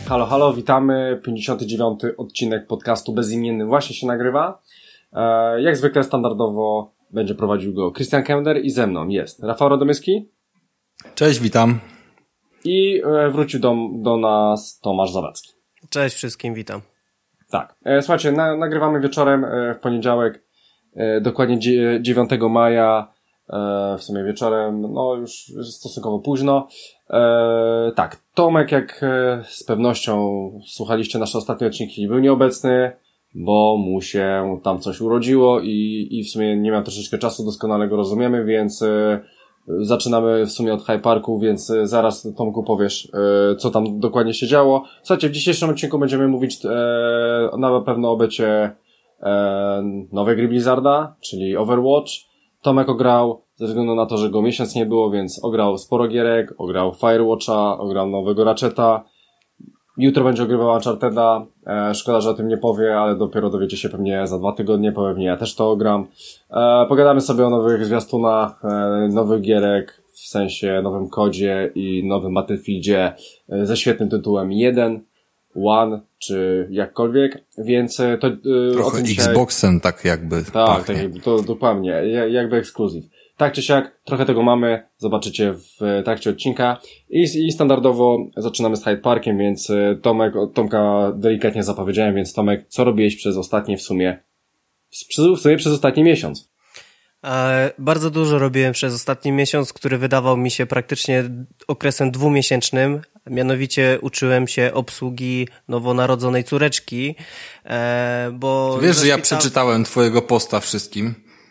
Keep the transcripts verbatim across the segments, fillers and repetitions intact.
Halo, halo, witamy. pięćdziesiąty dziewiąty odcinek podcastu Bezimienny właśnie się nagrywa. E, jak zwykle standardowo będzie prowadził go Krystian Kender i ze mną jest Rafał Radomyski. Cześć, witam. I e, wrócił do, do nas Tomasz Zawadzki. Cześć wszystkim, witam. Tak, e, słuchajcie, na, nagrywamy wieczorem e, w poniedziałek, e, dokładnie dziewiątego maja, e, w sumie wieczorem, no już stosunkowo późno. E, tak, Tomek, jak e, z pewnością słuchaliście nasze ostatnie odcinki, był nieobecny, bo mu się tam coś urodziło i, i w sumie nie miał troszeczkę czasu, doskonale go rozumiemy, więc e, zaczynamy w sumie od Hyde Parku, więc e, zaraz Tomku powiesz, e, co tam dokładnie się działo. Słuchajcie, w dzisiejszym odcinku będziemy mówić e, na pewno o becie e, nowej gry Blizzarda, czyli Overwatch. Tomek ograł, ze względu na to, że go miesiąc nie było, więc ograł sporo gierek, ograł Firewatcha, ograł nowego Ratcheta. Jutro będzie ogrywał Uncharted'a. E, szkoda, że o tym nie powie, ale dopiero dowiecie się pewnie za dwa tygodnie, pewnie ja też to ogram. E, pogadamy sobie o nowych zwiastunach, e, nowych gierek, w sensie nowym kodzie i nowym Battlefieldzie e, ze świetnym tytułem jeden, One, czy jakkolwiek, więc e, to... E, Trochę o tym dzisiaj... Xboxem tak jakby. Tak, tak, to dokładnie, jakby ekskluzyw. Tak czy siak, trochę tego mamy, zobaczycie w trakcie odcinka. I, i standardowo zaczynamy z Hyde Parkiem, więc Tomek, Tomka delikatnie zapowiedziałem, więc Tomek, co robiłeś przez ostatnie w sumie, w sumie przez ostatni miesiąc? E, bardzo dużo robiłem przez ostatni miesiąc, który wydawał mi się praktycznie okresem dwumiesięcznym. Mianowicie uczyłem się obsługi nowonarodzonej córeczki, e, bo... Wiesz, że ja przeczytałem twojego posta wszystkim.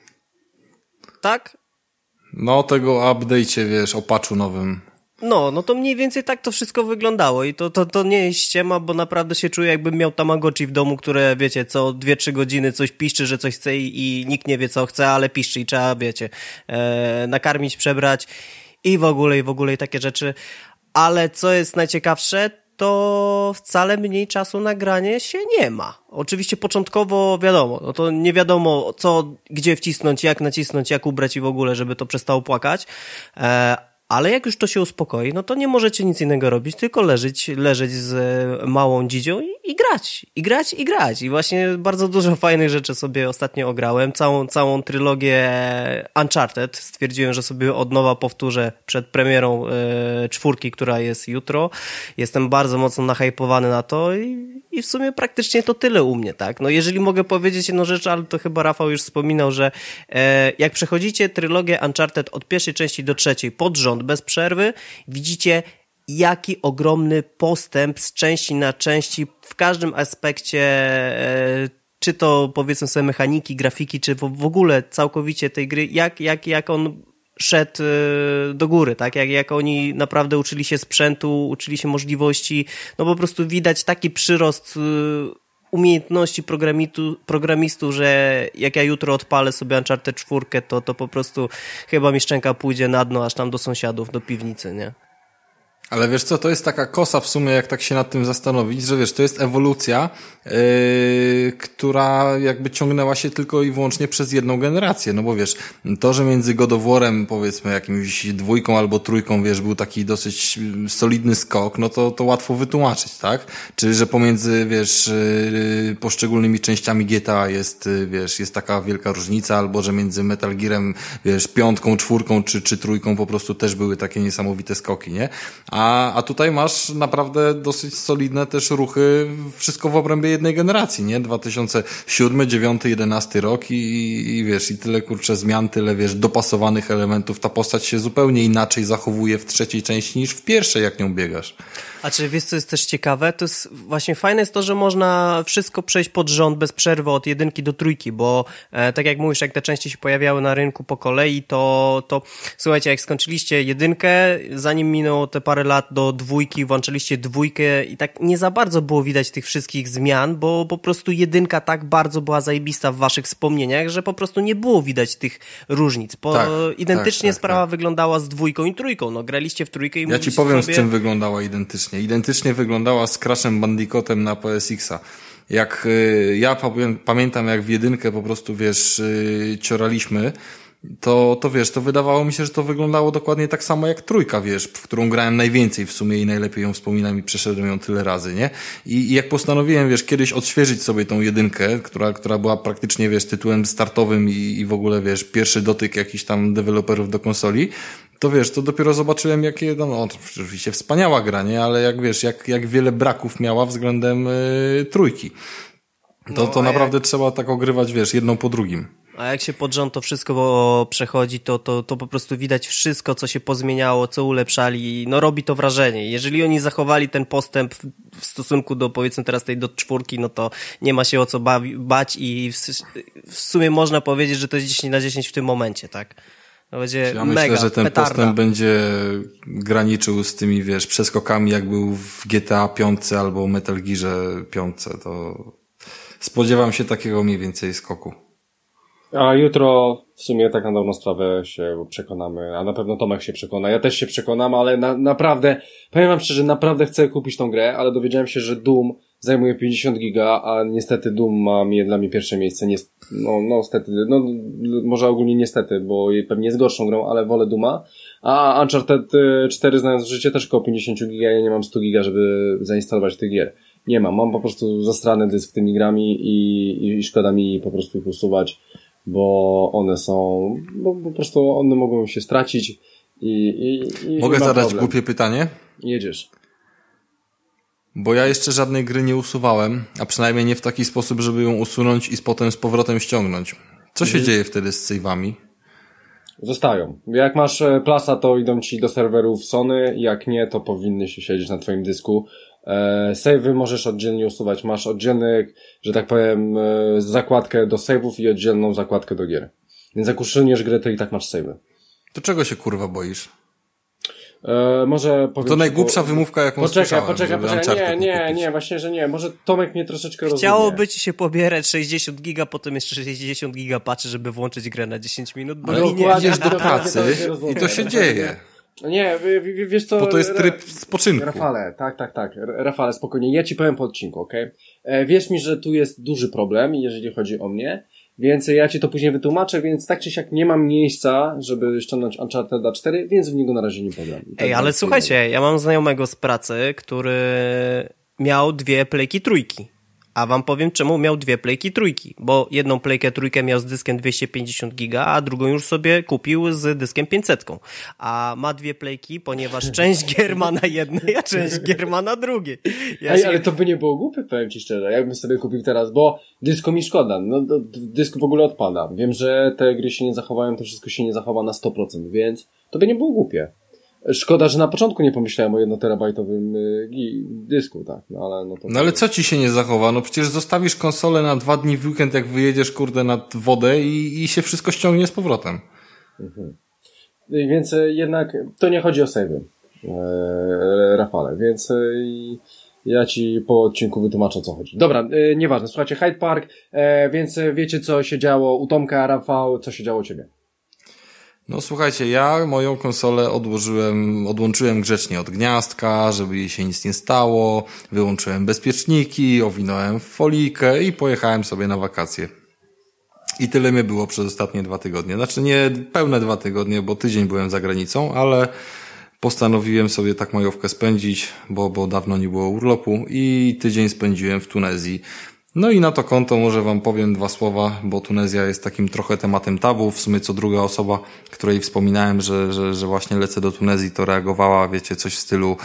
Tak? No, tego update'cie, wiesz, o patchu nowym. No, no to mniej więcej tak to wszystko wyglądało i to, to, to nie jest ściema, bo naprawdę się czuję, jakbym miał Tamagotchi w domu, które, wiecie, co dwie trzy godziny coś piszczy, że coś chce i, i nikt nie wie, co chce, ale piszczy i trzeba, wiecie, e, nakarmić, przebrać i w ogóle, i w ogóle i takie rzeczy. Ale co jest najciekawsze, to wcale mniej czasu na granie się nie ma. Oczywiście początkowo wiadomo, no to nie wiadomo co, gdzie wcisnąć, jak nacisnąć, jak ubrać i w ogóle, żeby to przestało płakać. E, ale jak już to się uspokoi, no to nie możecie nic innego robić, tylko leżeć, leżeć z małą dzidzią i, i grać, i grać, i grać. I właśnie bardzo dużo fajnych rzeczy sobie ostatnio ograłem. Całą, całą trylogię Uncharted stwierdziłem, że sobie od nowa powtórzę przed premierą e, czwórki, która jest jutro. Jestem bardzo mocno nahypowany na to i, i w sumie praktycznie to tyle u mnie, tak? No jeżeli mogę powiedzieć jedną rzecz, ale to chyba Rafał już wspominał, że e, jak przechodzicie trylogię Uncharted od pierwszej części do trzeciej pod rząd, bez przerwy, widzicie jaki ogromny postęp z części na części w każdym aspekcie, e, czy to powiedzmy sobie mechaniki, grafiki, czy w, w ogóle całkowicie tej gry, jak, jak, jak on szedł e, do góry, tak? Jak, jak oni naprawdę uczyli się sprzętu, uczyli się możliwości, no po prostu widać taki przyrost e, umiejętności programistu, programistu, że jak ja jutro odpalę sobie Uncharted czwórkę, to, to po prostu chyba mi szczęka pójdzie na dno, aż tam do sąsiadów, do piwnicy, nie? Ale wiesz co, to jest taka kosa w sumie, jak tak się nad tym zastanowić, że wiesz, to jest ewolucja, yy, która jakby ciągnęła się tylko i wyłącznie przez jedną generację, no bo wiesz, to, że między God of War'em, powiedzmy jakimś dwójką albo trójką, wiesz, był taki dosyć solidny skok, no to, to łatwo wytłumaczyć, tak? Czy, że pomiędzy, wiesz, yy, poszczególnymi częściami G T A jest, yy, wiesz, jest taka wielka różnica, albo że między Metal Gearem, wiesz, piątką, czwórką czy, czy trójką po prostu też były takie niesamowite skoki, nie? A, a tutaj masz naprawdę dosyć solidne też ruchy, wszystko w obrębie jednej generacji, nie? dwa tysiące siódmy, dziewiąty, jedenasty rok i, i wiesz, i tyle kurczę zmian, tyle wiesz, dopasowanych elementów. Ta postać się zupełnie inaczej zachowuje w trzeciej części niż w pierwszej, jak nią biegasz. A czy wiesz, co jest też ciekawe? To jest właśnie fajne jest to, że można wszystko przejść pod rząd bez przerwy od jedynki do trójki, bo e, tak jak mówisz, jak te części się pojawiały na rynku po kolei, to, to słuchajcie, jak skończyliście jedynkę, zanim minęło te parę lat do dwójki, włączyliście dwójkę i tak nie za bardzo było widać tych wszystkich zmian, bo po prostu jedynka tak bardzo była zajebista w waszych wspomnieniach, że po prostu nie było widać tych różnic. Po, tak, identycznie tak, tak, sprawa tak. wyglądała z dwójką i trójką. No, graliście w trójkę i Ja ci powiem, sobie... z czym wyglądała identycznie. Identycznie wyglądała z Crashem Bandicootem na P S X a. Jak y, ja pamię- pamiętam, jak w jedynkę po prostu, wiesz, y, cioraliśmy to, to wiesz, to wydawało mi się, że to wyglądało dokładnie tak samo jak trójka, wiesz, w którą grałem najwięcej w sumie i najlepiej ją wspominam i przeszedłem ją tyle razy, nie? I, i jak postanowiłem, wiesz, kiedyś odświeżyć sobie tą jedynkę, która, która była praktycznie, wiesz, tytułem startowym i, i w ogóle, wiesz, pierwszy dotyk jakichś tam deweloperów do konsoli, to wiesz, to dopiero zobaczyłem, jakie, no, no to oczywiście wspaniała gra, nie? Ale jak wiesz, jak, jak wiele braków miała względem yy, trójki. To, No, to a naprawdę jak... trzeba tak ogrywać, wiesz, jedną po drugim. A jak się pod rząd to wszystko przechodzi, to, to, to po prostu widać wszystko, co się pozmieniało, co ulepszali. No robi to wrażenie. Jeżeli oni zachowali ten postęp w, w stosunku do, powiedzmy teraz tej do czwórki, no to nie ma się o co bawi, bać i w, w sumie można powiedzieć, że to jest dziesięć na dziesięć w tym momencie, tak? To będzie ja mega, myślę, że ten petarda. postęp będzie graniczył z tymi, wiesz, przeskokami, jak był w G T A pięć albo Metal Gearze pięć. To spodziewam się takiego mniej więcej skoku. A jutro w sumie tak na dobrą sprawę się przekonamy, a na pewno Tomek się przekona, ja też się przekonam, ale na, naprawdę, powiem wam szczerze, naprawdę chcę kupić tą grę, ale dowiedziałem się, że Doom zajmuje pięćdziesiąt giga, a niestety Doom ma mi, dla mnie pierwsze miejsce, nie, no, no niestety, no może ogólnie niestety, bo pewnie jest gorszą grą, ale wolę Dooma, a Uncharted cztery znając życie też około pięćdziesiąt giga, ja nie mam sto giga, żeby zainstalować tych gier. Nie mam, mam po prostu zastrany dysk tymi grami i, i, i szkoda mi po prostu ich usuwać, bo one są, bo po prostu one mogą się stracić i, i, i Mogę zadać problem. głupie pytanie? Jedziesz. Bo ja jeszcze żadnej gry nie usuwałem, a przynajmniej nie w taki sposób, żeby ją usunąć i z potem z powrotem ściągnąć. Co się Mhm. dzieje dzieje wtedy z save'ami? Zostają. Jak masz plasa, to idą ci do serwerów Sony, jak nie, to powinny się siedzieć na twoim dysku. E, save'y możesz oddzielnie usuwać. Masz oddzielny, że tak powiem, e, zakładkę do save'ów i oddzielną zakładkę do gier. Więc jak uszylniesz grę, to i tak masz save'y. To czego się kurwa boisz? E, może powiem to najgłupsza bo... wymówka, jaką poczekaj, słyszałem. Poczekaj, poczekaj, poczekaj. nie, nie, nie, właśnie, że nie. Może Tomek mnie troszeczkę rozumie. Chciałoby ci się pobierać sześćdziesiąt giga, potem jeszcze sześćdziesiąt giga patrzy, żeby włączyć grę na dziesięć minut, bo Ale i nie idziesz do pracy i to się dzieje. Nie, w, w, wiesz co... Bo to jest tryb spoczynku. Rafale, tak, tak, tak. Rafale, spokojnie. Ja ci powiem po odcinku, okej? Okay? Wierz mi, że tu jest duży problem, jeżeli chodzi o mnie, więc ja ci to później wytłumaczę, więc tak czy siak nie mam miejsca, żeby ściągnąć Uncharted cztery, więc w niego na razie nie pogram. Tak. Ej, ale słuchajcie, ja mam znajomego z pracy, który miał dwie playki trójki. A wam powiem, czemu miał dwie playki trójki. Bo jedną playkę trójkę miał z dyskiem dwieście pięćdziesiąt giga, a drugą już sobie kupił z dyskiem pięćset. A ma dwie playki, ponieważ część gier ma na jednej, a część gier ma na drugiej. Ja Ej, się... ale to by nie było głupie, powiem ci szczerze, jakbym sobie kupił teraz, bo dysku mi szkoda, no dysk w ogóle odpada. Wiem, że te gry się nie zachowają, to wszystko się nie zachowa na sto procent, więc to by nie było głupie. Szkoda, że na początku nie pomyślałem o jednoterabajtowym y, dysku, tak, no ale no to... No ale co ci się nie zachowa? No przecież zostawisz konsolę na dwa dni w weekend, jak wyjedziesz, kurde, nad wodę i, i się wszystko ściągnie z powrotem. Mhm. Więc y, jednak to nie chodzi o save'y, e, Rafale, więc y, ja ci po odcinku wytłumaczę, o co chodzi. Dobra, y, nieważne, słuchajcie, Hyde Park, e, więc wiecie, co się działo u Tomka, Rafał, co się działo u ciebie? No słuchajcie, ja moją konsolę odłożyłem, odłączyłem grzecznie od gniazdka, żeby jej się nic nie stało, wyłączyłem bezpieczniki, owinąłem w folikę i pojechałem sobie na wakacje. I tyle mnie było przez ostatnie dwa tygodnie. Znaczy nie pełne dwa tygodnie, bo tydzień byłem za granicą, ale postanowiłem sobie tak majówkę spędzić, bo, bo dawno nie było urlopu i tydzień spędziłem w Tunezji. No i na to konto może wam powiem dwa słowa, bo Tunezja jest takim trochę tematem tabu. W sumie co druga osoba, której wspominałem, że, że, że właśnie lecę do Tunezji, to reagowała, wiecie, coś w stylu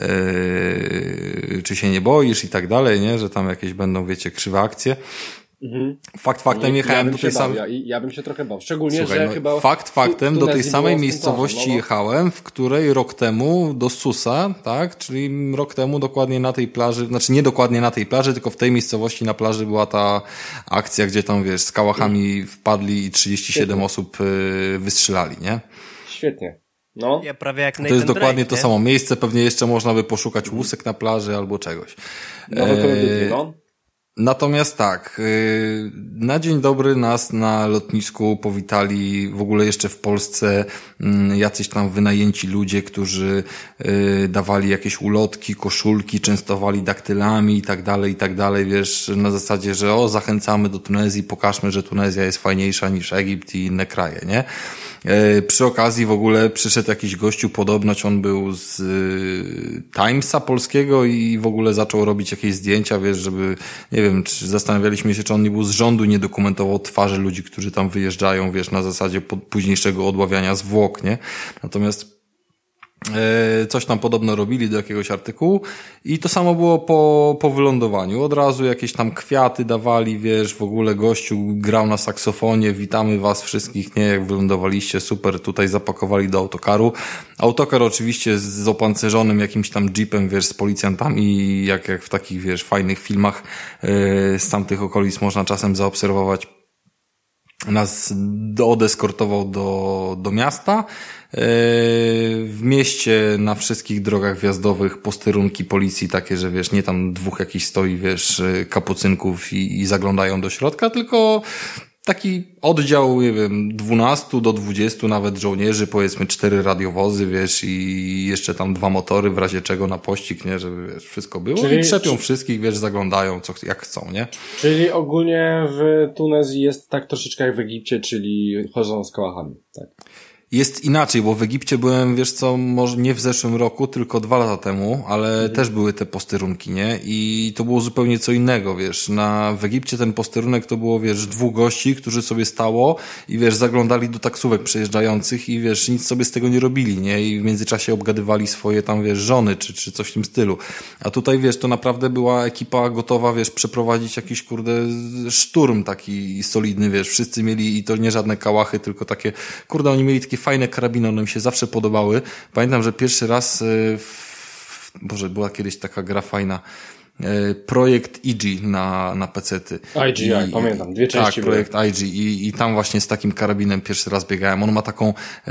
yy, czy się nie boisz i tak dalej, nie? Że tam jakieś będą, wiecie, krzywe akcje. Mhm. Fakt faktem nie, jechałem ja do tej samej... Ja, ja bym się trochę bał. Szczególnie, Słuchaj, że no, chyba... Fakt faktem tu, do tej samej miejscowości no, no. jechałem, w której rok temu do Susa, tak? Czyli rok temu dokładnie na tej plaży, znaczy nie dokładnie na tej plaży, tylko w tej miejscowości na plaży była ta akcja, gdzie tam, wiesz, z kałachami wpadli i trzydzieści siedem Świetnie. osób y, wystrzelali, nie? Świetnie. No. Ja prawie jak to jest dokładnie Drake, to nie? samo miejsce, pewnie jeszcze można by poszukać łusek na plaży albo czegoś. Nowe Call of Duty, no. Natomiast tak, na dzień dobry nas na lotnisku powitali w ogóle jeszcze w Polsce jacyś tam wynajęci ludzie, którzy dawali jakieś ulotki, koszulki, częstowali daktylami i tak dalej, i tak dalej, wiesz, na zasadzie, że o, zachęcamy do Tunezji, pokażmy, że Tunezja jest fajniejsza niż Egipt i inne kraje, nie? Przy okazji w ogóle przyszedł jakiś gościu, podobnoć on był z Timesa polskiego i w ogóle zaczął robić jakieś zdjęcia, wiesz, żeby, nie wiem, czy zastanawialiśmy się, czy on nie był z rządu, nie dokumentował twarzy ludzi, którzy tam wyjeżdżają, wiesz, na zasadzie późniejszego odławiania zwłok, nie? Natomiast coś tam podobno robili do jakiegoś artykułu i to samo było po, po wylądowaniu. Od razu jakieś tam kwiaty dawali, wiesz, w ogóle gościu grał na saksofonie, witamy was wszystkich, nie, jak wylądowaliście, super, tutaj zapakowali do autokaru. Autokar oczywiście z opancerzonym jakimś tam jeepem, wiesz, z policjantami, jak, jak w takich, wiesz, fajnych filmach yy, z tamtych okolic można czasem zaobserwować. Nas odeskortował do, do miasta. W mieście na wszystkich drogach wjazdowych posterunki policji takie, że wiesz, nie tam dwóch jakichś stoi, wiesz, kapucynków i, i zaglądają do środka, tylko taki oddział, nie wiem, dwunastu do dwudziestu nawet żołnierzy, powiedzmy cztery radiowozy, wiesz, i jeszcze tam dwa motory, w razie czego na pościg, nie, żeby, wiesz, wszystko było. Czyli, i trzepią czy... wszystkich, wiesz, zaglądają co, jak chcą, nie? Czyli ogólnie w Tunezji jest tak troszeczkę jak w Egipcie, czyli chodzą z kałachami, tak? Jest inaczej, bo w Egipcie byłem, wiesz co, może nie w zeszłym roku, tylko dwa lata temu, ale mhm. też były te posterunki, nie? I to było zupełnie co innego, wiesz. Na, w Egipcie ten posterunek to było, wiesz, dwóch gości, którzy sobie stało i, wiesz, zaglądali do taksówek przejeżdżających i, wiesz, nic sobie z tego nie robili, nie? I w międzyczasie obgadywali swoje tam, wiesz, żony czy, czy coś w tym stylu. A tutaj, wiesz, to naprawdę była ekipa gotowa, wiesz, przeprowadzić jakiś, kurde, szturm taki solidny, wiesz. Wszyscy mieli, i to nie żadne kałachy, tylko takie, kurde, oni mieli takie fajne karabiny, one mi się zawsze podobały. Pamiętam, że pierwszy raz w, Boże, była kiedyś taka gra fajna, projekt I G na, na pecety. I G I, I, pamiętam, dwie części. Tak, projekt I G I, i tam właśnie z takim karabinem pierwszy raz biegałem. On ma taką e,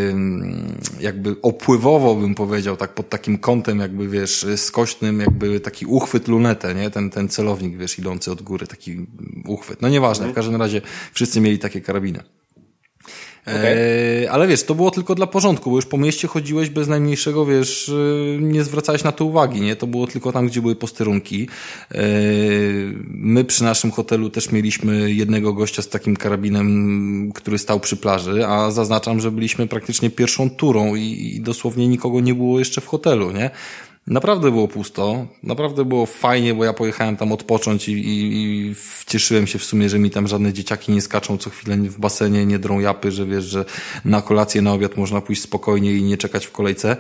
jakby opływowo, bym powiedział, tak pod takim kątem jakby, wiesz, skośnym, jakby taki uchwyt lunetę, nie? Ten, ten celownik, wiesz, idący od góry, taki uchwyt. No nieważne, mhm. W każdym razie wszyscy mieli takie karabiny. Okay. E, ale wiesz, to było tylko dla porządku, bo już po mieście chodziłeś bez najmniejszego, wiesz, nie zwracałeś na to uwagi, nie? To było tylko tam, gdzie były posterunki. E, my przy naszym hotelu też mieliśmy jednego gościa z takim karabinem, który stał przy plaży, a zaznaczam, że byliśmy praktycznie pierwszą turą i, i dosłownie nikogo nie było jeszcze w hotelu, nie? Naprawdę było pusto, naprawdę było fajnie, bo ja pojechałem tam odpocząć i, i, i cieszyłem się w sumie, że mi tam żadne dzieciaki nie skaczą co chwilę w basenie, nie drą japy, że wiesz, że na kolację, na obiad można pójść spokojnie i nie czekać w kolejce.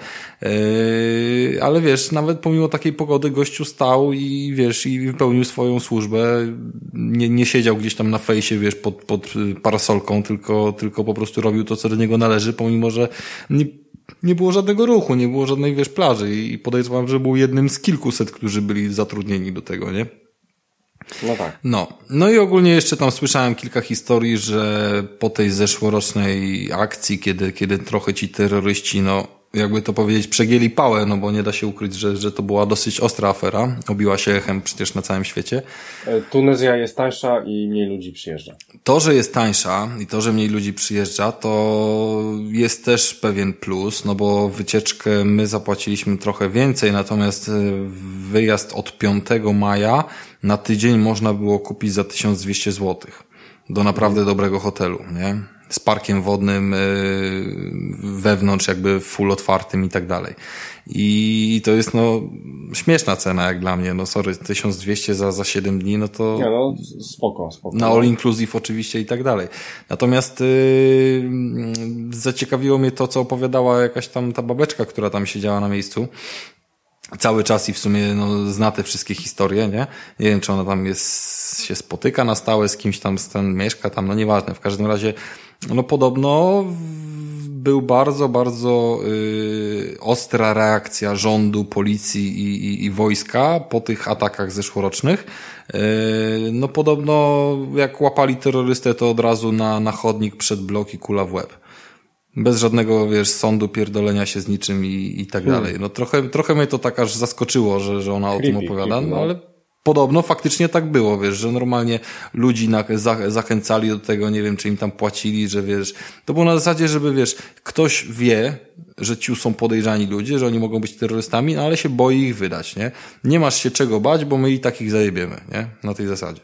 Yy, ale wiesz, nawet pomimo takiej pogody gościu stał i wiesz, i wypełnił swoją służbę. Nie, nie siedział gdzieś tam na fejsie, wiesz, pod, pod parasolką, tylko, tylko po prostu robił to, co do niego należy, pomimo, że nie Nie było żadnego ruchu, nie było żadnej, wiesz, plaży i podejrzewam, że był jednym z kilkuset, którzy byli zatrudnieni do tego, nie? No tak. No. No i ogólnie jeszcze tam słyszałem kilka historii, że po tej zeszłorocznej akcji, kiedy, kiedy trochę ci terroryści, no, jakby to powiedzieć, przegięli pałę, no bo nie da się ukryć, że, że to była dosyć ostra afera. Obiła się echem przecież na całym świecie. Tunezja jest tańsza i mniej ludzi przyjeżdża. To, że jest tańsza i to, że mniej ludzi przyjeżdża, to jest też pewien plus, no bo wycieczkę my zapłaciliśmy trochę więcej, natomiast wyjazd od piątego maja na tydzień można było kupić za tysiąc dwieście złotych do naprawdę dobrego hotelu, nie? Z parkiem wodnym yy, wewnątrz, jakby full otwartym i tak dalej. I to jest, no, śmieszna cena jak dla mnie. No sorry, tysiąc dwieście za, za siedem dni, no to... Nie, no, spoko, spoko. Na all inclusive oczywiście i tak dalej. Natomiast yy, zaciekawiło mnie to, co opowiadała jakaś tam ta babeczka, która tam siedziała na miejscu. Cały czas i w sumie, no, zna te wszystkie historie, nie? Nie wiem, czy ona tam jest, się spotyka na stałe z kimś tam, z ten mieszka tam, no nieważne. W każdym razie, no podobno był bardzo, bardzo yy, ostra reakcja rządu, policji i, i, i wojska po tych atakach zeszłorocznych. Yy, no podobno jak łapali terrorystę, to od razu na, na chodnik przed blok i kula w łeb. Bez żadnego, wiesz, sądu, pierdolenia się z niczym i, i tak hmm. dalej. No trochę, trochę mnie to tak aż zaskoczyło, że, że ona creepy, o tym opowiada, no ale podobno faktycznie tak było, wiesz, że normalnie ludzi na, za, zachęcali do tego, nie wiem, czy im tam płacili, że wiesz, to było na zasadzie, żeby wiesz, ktoś wie, że ci są podejrzani ludzie, że oni mogą być terrorystami, no ale się boi ich wydać, nie? Nie masz się czego bać, bo my i tak ich zajebiemy, nie? Na tej zasadzie.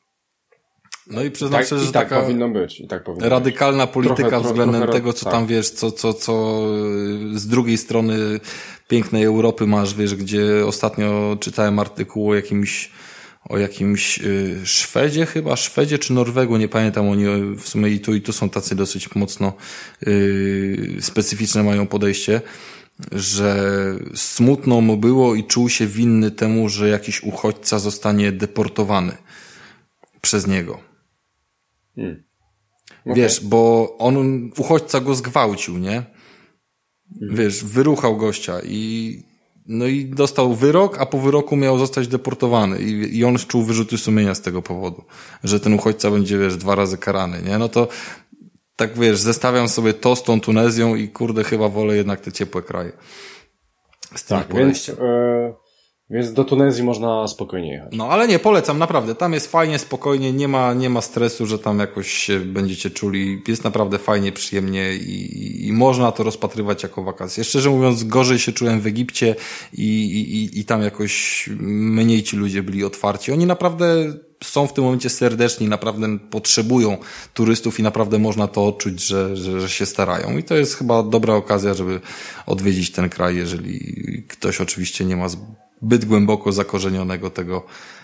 No i przyznam tak, szczerze, że i tak taka powinno być. I tak powinno radykalna być. polityka trochę, względem trochę, tego, co tak. tam wiesz, co, co, co z drugiej strony pięknej Europy masz, wiesz, gdzie ostatnio czytałem artykuł o jakimś o jakimś y, Szwedzie chyba, Szwedzie czy Norwegu, nie pamiętam, oni w sumie i tu i tu są tacy dosyć mocno y, specyficzne mają podejście, że smutno mu było i czuł się winny temu, że jakiś uchodźca zostanie deportowany przez niego. Hmm. Wiesz, Okay. bo on, uchodźca go zgwałcił, nie? Wiesz, wyruchał gościa i no i dostał wyrok, a po wyroku miał zostać deportowany i, i on czuł wyrzuty sumienia z tego powodu, że ten uchodźca będzie, wiesz, dwa razy karany, nie? No to tak, wiesz, zestawiam sobie to z tą Tunezją i kurde, chyba wolę jednak te ciepłe kraje. Z tym tak, więc, yy, więc do Tunezji można spokojnie jechać. No, ale nie, polecam, naprawdę. Tam jest fajnie, spokojnie, nie ma, nie ma stresu, że tam jakoś się będziecie czuli. Jest naprawdę fajnie, przyjemnie i, i można to rozpatrywać jako wakacje. Szczerze mówiąc, gorzej się czułem w Egipcie i, i, i tam jakoś mniej ci ludzie byli otwarci. Oni naprawdę są w tym momencie serdeczni, naprawdę potrzebują turystów i naprawdę można to odczuć, że, że, że się starają. I to jest chyba dobra okazja, żeby odwiedzić ten kraj, jeżeli ktoś oczywiście nie ma zbyt głęboko zakorzenionego tego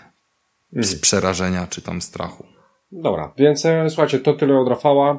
z przerażenia czy tam strachu. Dobra, więc e, słuchajcie, to tyle od Rafała.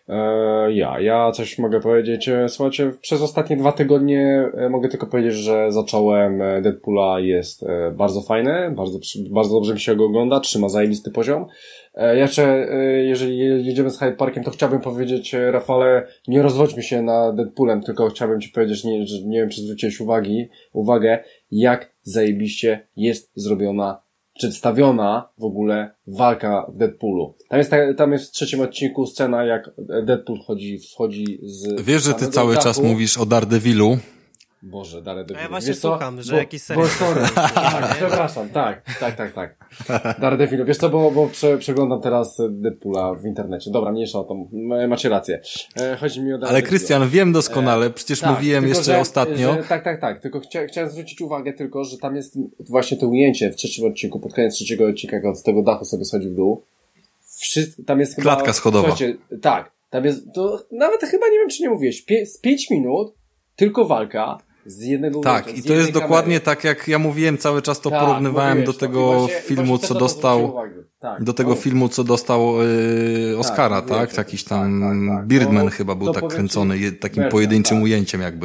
E, ja, ja coś mogę powiedzieć. E, słuchajcie, przez ostatnie dwa tygodnie e, mogę tylko powiedzieć, że zacząłem Deadpoola, jest e, bardzo fajny, bardzo, bardzo dobrze mi się go ogląda, trzyma zajebisty poziom. E, jeszcze, e, jeżeli jedziemy z Hyde Parkiem, to chciałbym powiedzieć, e, Rafale, nie rozwodźmy się na Deadpoolem, tylko chciałbym ci powiedzieć, nie, że nie wiem, czy zwróciłeś uwagi, uwagę, jak zajebiście jest zrobiona, przedstawiona w ogóle walka w Deadpoolu. Tam jest, tam jest w trzecim odcinku scena, jak Deadpool wchodzi, wchodzi z... Wiesz, że ty cały dachu. czas mówisz o Daredevilu. Boże, Daredevil. A ja właśnie Wiesz co? słucham, że bo, jakiś serial. Bo, sorry, tak, przepraszam, tak, tak, tak, tak. Daredevilu. Wiesz co, bo, bo prze, przeglądam teraz Deadpoola w internecie. Dobra, mniejsza o to, macie rację. E, chodzi mi o Daredevilu. Ale Krystian, wiem doskonale, przecież tak, mówiłem tylko, jeszcze że, ostatnio. Że, tak, tak, tak, tylko chcia, chciałem zwrócić uwagę tylko, że tam jest właśnie to ujęcie w trzecim odcinku, pod koniec trzeciego odcinka, jak od z tego dachu sobie schodzi w dół. Wszystko, tam jest chyba... Klatka schodowa. Słuchajcie, tak, tam jest, to nawet chyba nie wiem, czy nie mówiłeś, pie, z pięć minut tylko walka, z jednego Tak, ujęcia, i to jest kamery. dokładnie tak, jak ja mówiłem, cały czas to Tak, porównywałem mówiłeś do to. tego I właśnie, filmu, właśnie co też na to dostał, zwróciłem uwagę. Tak, do tego no. filmu, co dostał yy, Oscara, Tak, tak? mówiłeś Jakiś to. tam Tak, tak, tak. Birdman No, chyba był no tak powiem kręcony, ci- je- takim Birdman, pojedynczym tak. ujęciem jakby.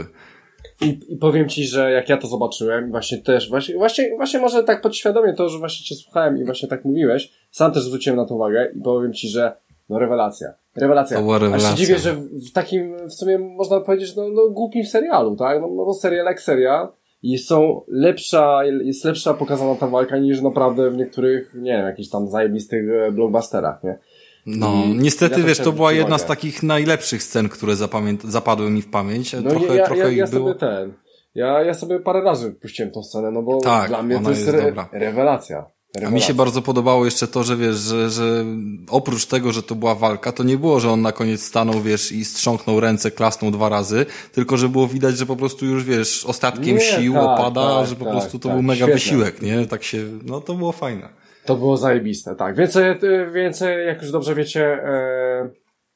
I, I powiem ci, że jak ja to zobaczyłem, właśnie też, właśnie, właśnie, właśnie może tak podświadomie to, że właśnie cię słuchałem i właśnie tak mówiłeś, sam też zwróciłem na to uwagę i powiem ci, że no rewelacja. Rewelacja. To była A rewelacja. się dziwię, że w w takim, w sumie można powiedzieć, no, no głupim serialu, tak? No, no bo serial jak serial i są lepsza, jest lepsza pokazana ta walka niż naprawdę w niektórych, nie wiem, jakichś tam zajebistych e, blockbusterach, nie? No, I niestety, ja to wiesz, to chciałem była zwrócić jedna z uwagę. takich najlepszych scen, które zapamię- zapadły mi w pamięć. No trochę, ja, ja, trochę ja, ich ja było. sobie ten, ja, ja sobie parę razy puściłem tą scenę, no bo Tak, dla mnie to ona jest, jest re- dobra. rewelacja. A mi się Rewelacja. bardzo podobało jeszcze to, że wiesz, że, że oprócz tego, że to była walka, to nie było, że on na koniec stanął, wiesz, i strząknął ręce, klasnął dwa razy, tylko że było widać, że po prostu już, wiesz, ostatkiem Nie, sił tak, opada, tak, że po tak, prostu to tak, był mega świetne. wysiłek, nie? Tak się, no to było fajne. To było zajebiste, tak. Więcej, y, więcej jak już dobrze wiecie, e,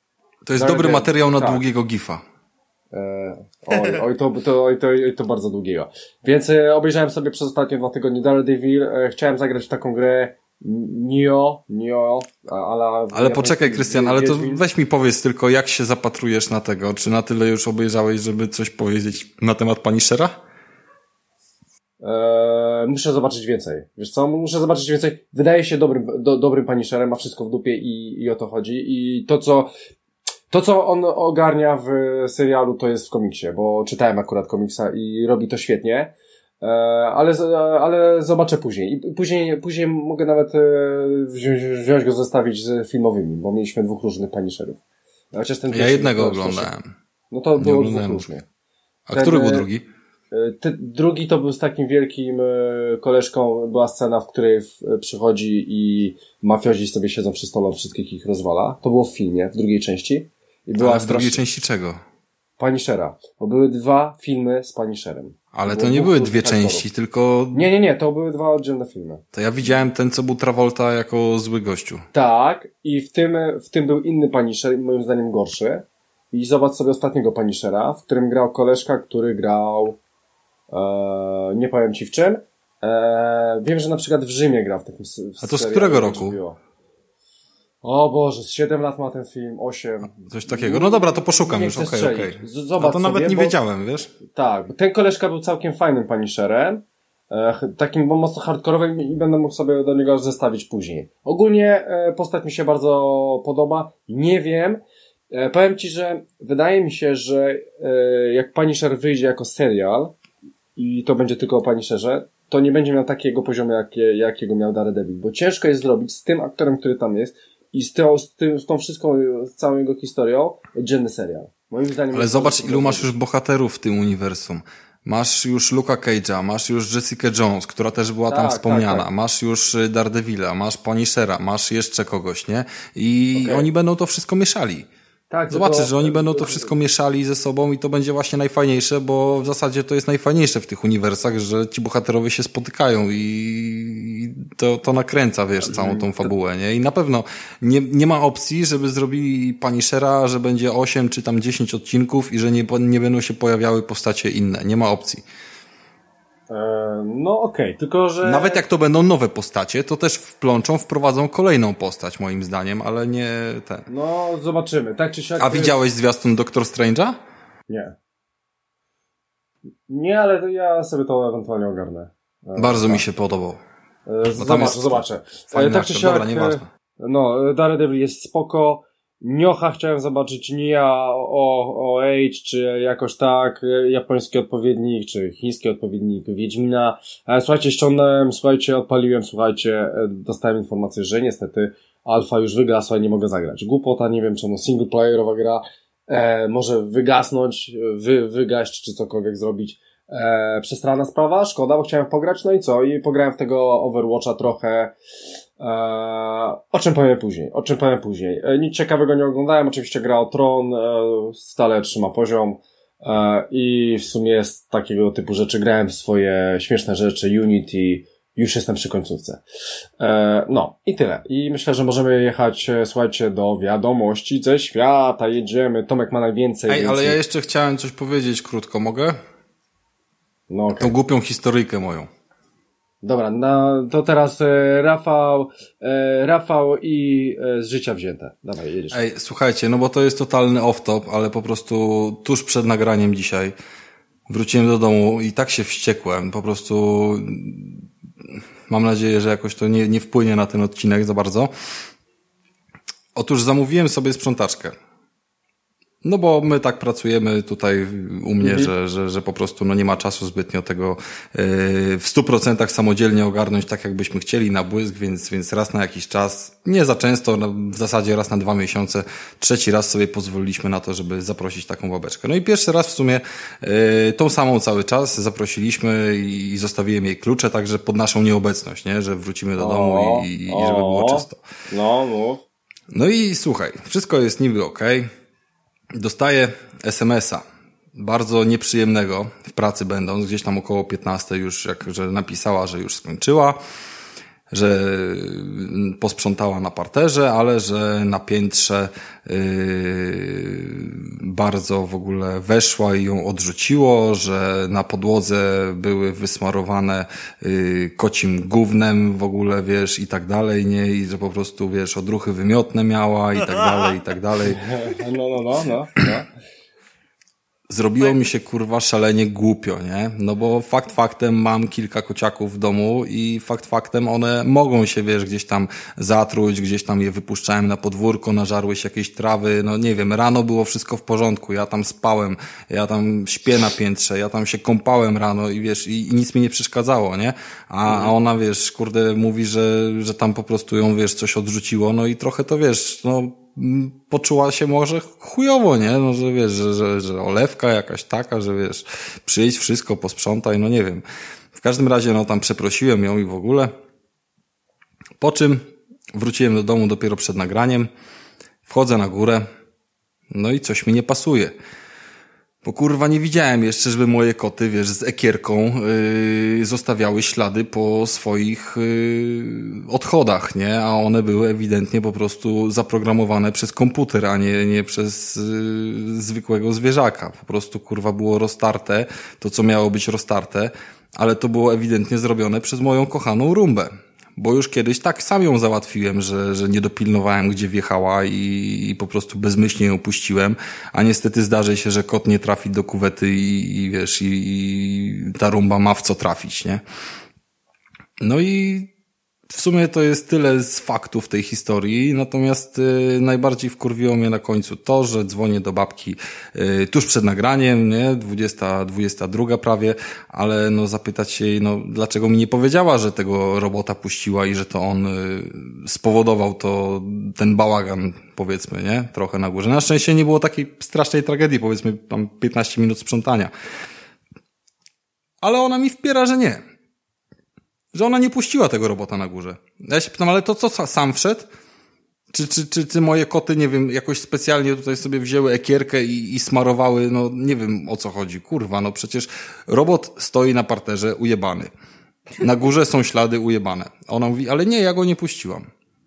To jest Daredevil, dobry materiał na tak. długiego gifa. e, oj, oj, to, to, oj, to, oj, to bardzo długiego. Więc e, obejrzałem sobie przez ostatnie dwa tygodnie Daredevil, e, chciałem zagrać w taką grę Nioh, Nioh, ale... Ale poczekaj, Krystian, ale to weź mi powiedz tylko, jak się zapatrujesz na tego? Czy na tyle już obejrzałeś, żeby coś powiedzieć na temat Punishera? Eee, muszę zobaczyć więcej. Wiesz co? Muszę zobaczyć więcej. Wydaje się dobrym, do, dobrym Punisherem, ma wszystko w dupie i, i o to chodzi. I to, co, to, co on ogarnia w serialu, to jest w komiksie, bo czytałem akurat komiksa i robi to świetnie. Eee, ale, ale zobaczę później. I później, później mogę nawet e, wziąć, wziąć go, zestawić z filmowymi, bo mieliśmy dwóch różnych Punisherów. Chociaż ten Ja pierwszy- jednego to- oglądałem. No to Nie było dwóch oglądałem. różnych. A Ten, który był e, drugi? Ty, drugi to był z takim wielkim y, koleżką, była scena, w której w, przychodzi i mafiozi sobie siedzą przy stole, wszystkich ich rozwala. To było w filmie, w drugiej części. I była Ale w strasz... drugiej części czego? Punishera. Bo były dwa filmy z Punisherem. Ale to, to nie były dwie części, tylko... Nie, nie, nie, to były dwa oddzielne filmy. To ja widziałem ten, co był Travolta jako zły gościu. Tak, i w tym, w tym był inny Punisher, moim zdaniem gorszy. I zobacz sobie ostatniego Punishera, w którym grał koleżka, który grał... E, nie powiem ci w czym. E, wiem, że na przykład w Rzymie gra w takim w A to z którego roku? H B O. O Boże, z siedem lat ma ten film, osiem. Coś takiego. No dobra, to poszukam już, okej, okej. Okay, okay. Zobacz to nawet sobie, nie bo... wiedziałem, wiesz? Tak, bo ten koleżka był całkiem fajnym Punisherem, e, takim mocno hardkorowym i będę mógł sobie do niego zestawić później. Ogólnie e, postać mi się bardzo podoba. Nie wiem, e, powiem ci, że wydaje mi się, że e, jak Punisher wyjdzie jako serial i to będzie tylko o Punisherze, to nie będzie miał takiego poziomu, jakie, jakiego miał Daredevil, bo ciężko jest zrobić z tym aktorem, który tam jest, i z, tą, z, tym, z tą wszystką, z całą jego historią, dzienny serial. Moim zdaniem. Ale zobacz, ilu masz już bohaterów w tym uniwersum. Masz już Luka Cage'a, masz już Jessica Jones, która też była tak, tam wspomniana, tak, tak. Masz już Daredevila, masz Punishera, masz jeszcze kogoś, nie? I okay. oni będą to wszystko mieszali. Tak, Zobaczysz, to, że oni będą to wszystko mieszali ze sobą i to będzie właśnie najfajniejsze, bo w zasadzie to jest najfajniejsze w tych uniwersach, że ci bohaterowie się spotykają i to, to nakręca, wiesz, całą tą fabułę, nie? I na pewno nie, nie ma opcji, żeby zrobili Punishera, że będzie osiem czy tam dziesięć odcinków i że nie, nie będą się pojawiały postacie inne. Nie ma opcji. No okej, okay, tylko że... Nawet jak to będą nowe postacie, to też wplączą, wprowadzą kolejną postać, moim zdaniem, ale nie ten. No, zobaczymy, tak czy siak... A widziałeś zwiastun Doktor Strange'a? Nie. Nie, ale ja sobie to ewentualnie ogarnę. Bardzo tak. mi się podobał. Zobacz, zobaczę. Tak czy siak... Dobra, nieważne. No, Daredevil jest spoko. Niocha chciałem zobaczyć, Nia, o, o Age, czy jakoś tak, japoński odpowiednik, czy chiński odpowiednik Wiedźmina. Ale słuchajcie, ściągnąłem, słuchajcie, odpaliłem, słuchajcie, dostałem informację, że niestety alfa już wygasła i nie mogę zagrać. Głupota, nie wiem czemu, singleplayerowa gra e, może wygasnąć, wy, wygaść, czy cokolwiek zrobić. E, przestrana sprawa, szkoda, bo chciałem pograć, no i co? I pograłem w tego Overwatcha trochę. Eee, o czym powiem później, o czym powiem później. E, nic ciekawego nie oglądałem, oczywiście gra o Tron, e, stale trzyma poziom e, i w sumie z takiego typu rzeczy grałem w swoje śmieszne rzeczy, Unity, już jestem przy końcówce. E, no i tyle. I myślę, że możemy jechać, słuchajcie, do wiadomości ze świata, jedziemy, Tomek ma najwięcej. Ej, więcej... ale ja jeszcze chciałem coś powiedzieć krótko, mogę? No okay. Tą głupią historyjkę moją. Dobra, no to teraz e, Rafał, e, Rafał i e, z życia wzięte. Dawaj, jedziesz. Ej, słuchajcie, no bo to jest totalny off-top, ale po prostu tuż przed nagraniem dzisiaj wróciłem do domu i tak się wściekłem, po prostu mam nadzieję, że jakoś to nie, nie wpłynie na ten odcinek za bardzo. Otóż zamówiłem sobie sprzątaczkę. No bo my tak pracujemy tutaj u mnie, mhm. że, że, że po prostu no nie ma czasu zbytnio tego yy, w stu procentach samodzielnie ogarnąć tak, jakbyśmy chcieli na błysk, więc, więc raz na jakiś czas, nie za często, no w zasadzie raz na dwa miesiące, trzeci raz sobie pozwoliliśmy na to, żeby zaprosić taką babeczkę. No i pierwszy raz w sumie yy, tą samą cały czas zaprosiliśmy i zostawiłem jej klucze, także pod naszą nieobecność, nie, że wrócimy do o, domu i, i żeby było czysto. No, no. No i słuchaj, wszystko jest niby okej. Okay. Dostaję es em es a, bardzo nieprzyjemnego w pracy będąc, gdzieś tam około piętnastej już, jak, że napisała, że już skończyła, że posprzątała na parterze, ale że na piętrze yy, bardzo w ogóle weszła i ją odrzuciło, że na podłodze były wysmarowane yy, kocim gównem w ogóle, wiesz, i tak dalej, nie? I że po prostu, wiesz, odruchy wymiotne miała i tak dalej, i tak dalej. No, no, no, no, no. Zrobiło mi się, kurwa, szalenie głupio, nie? No bo fakt faktem mam kilka kociaków w domu i fakt faktem one mogą się, wiesz, gdzieś tam zatruć, gdzieś tam je wypuszczałem na podwórko, nażarły się jakieś trawy, no nie wiem, rano było wszystko w porządku, ja tam spałem, ja tam śpię na piętrze, ja tam się kąpałem rano i wiesz, i, i nic mi nie przeszkadzało, nie? A, a ona, wiesz, kurde, mówi, że, że tam po prostu ją, wiesz, coś odrzuciło, no i trochę to, wiesz, no poczuła się może chujowo, nie? No, że wiesz, że, że, że olewka jakaś taka, że wiesz, przyjdź, wszystko posprzątaj, no nie wiem. W każdym razie, no tam przeprosiłem ją i w ogóle. Po czym wróciłem do domu dopiero przed nagraniem. Wchodzę na górę. No i coś mi nie pasuje. Bo kurwa nie widziałem jeszcze, żeby moje koty, wiesz, z ekierką yy, zostawiały ślady po swoich yy, odchodach, nie? A one były ewidentnie po prostu zaprogramowane przez komputer, a nie, nie przez yy, zwykłego zwierzaka. Po prostu kurwa było roztarte, to co miało być roztarte, ale to było ewidentnie zrobione przez moją kochaną Rumbę. Bo już kiedyś tak sam ją załatwiłem, że, że nie dopilnowałem, gdzie wjechała i, i po prostu bezmyślnie ją puściłem, a niestety zdarzy się, że kot nie trafi do kuwety i, i wiesz, i, i ta Rumba ma w co trafić, nie? No i w sumie to jest tyle z faktów tej historii, natomiast y, najbardziej wkurwiło mnie na końcu to, że dzwonię do babki y, tuż przed nagraniem, nie, dwudziesta, dwudziesta druga prawie, ale no zapytać się jej, no dlaczego mi nie powiedziała, że tego robota puściła i że to on y, spowodował to, ten bałagan, powiedzmy, nie, trochę na górze. Na szczęście nie było takiej strasznej tragedii, powiedzmy tam piętnaście minut sprzątania. Ale ona mi wpiera, że nie. Że ona nie puściła tego robota na górze. Ja się pytam, ale to co, sam wszedł? Czy, czy, czy, czy moje koty, nie wiem, jakoś specjalnie tutaj sobie wzięły ekierkę i, i smarowały, no nie wiem o co chodzi. Kurwa, no przecież robot stoi na parterze ujebany. Na górze są ślady ujebane. Ona mówi, ale nie, ja go nie puściłam.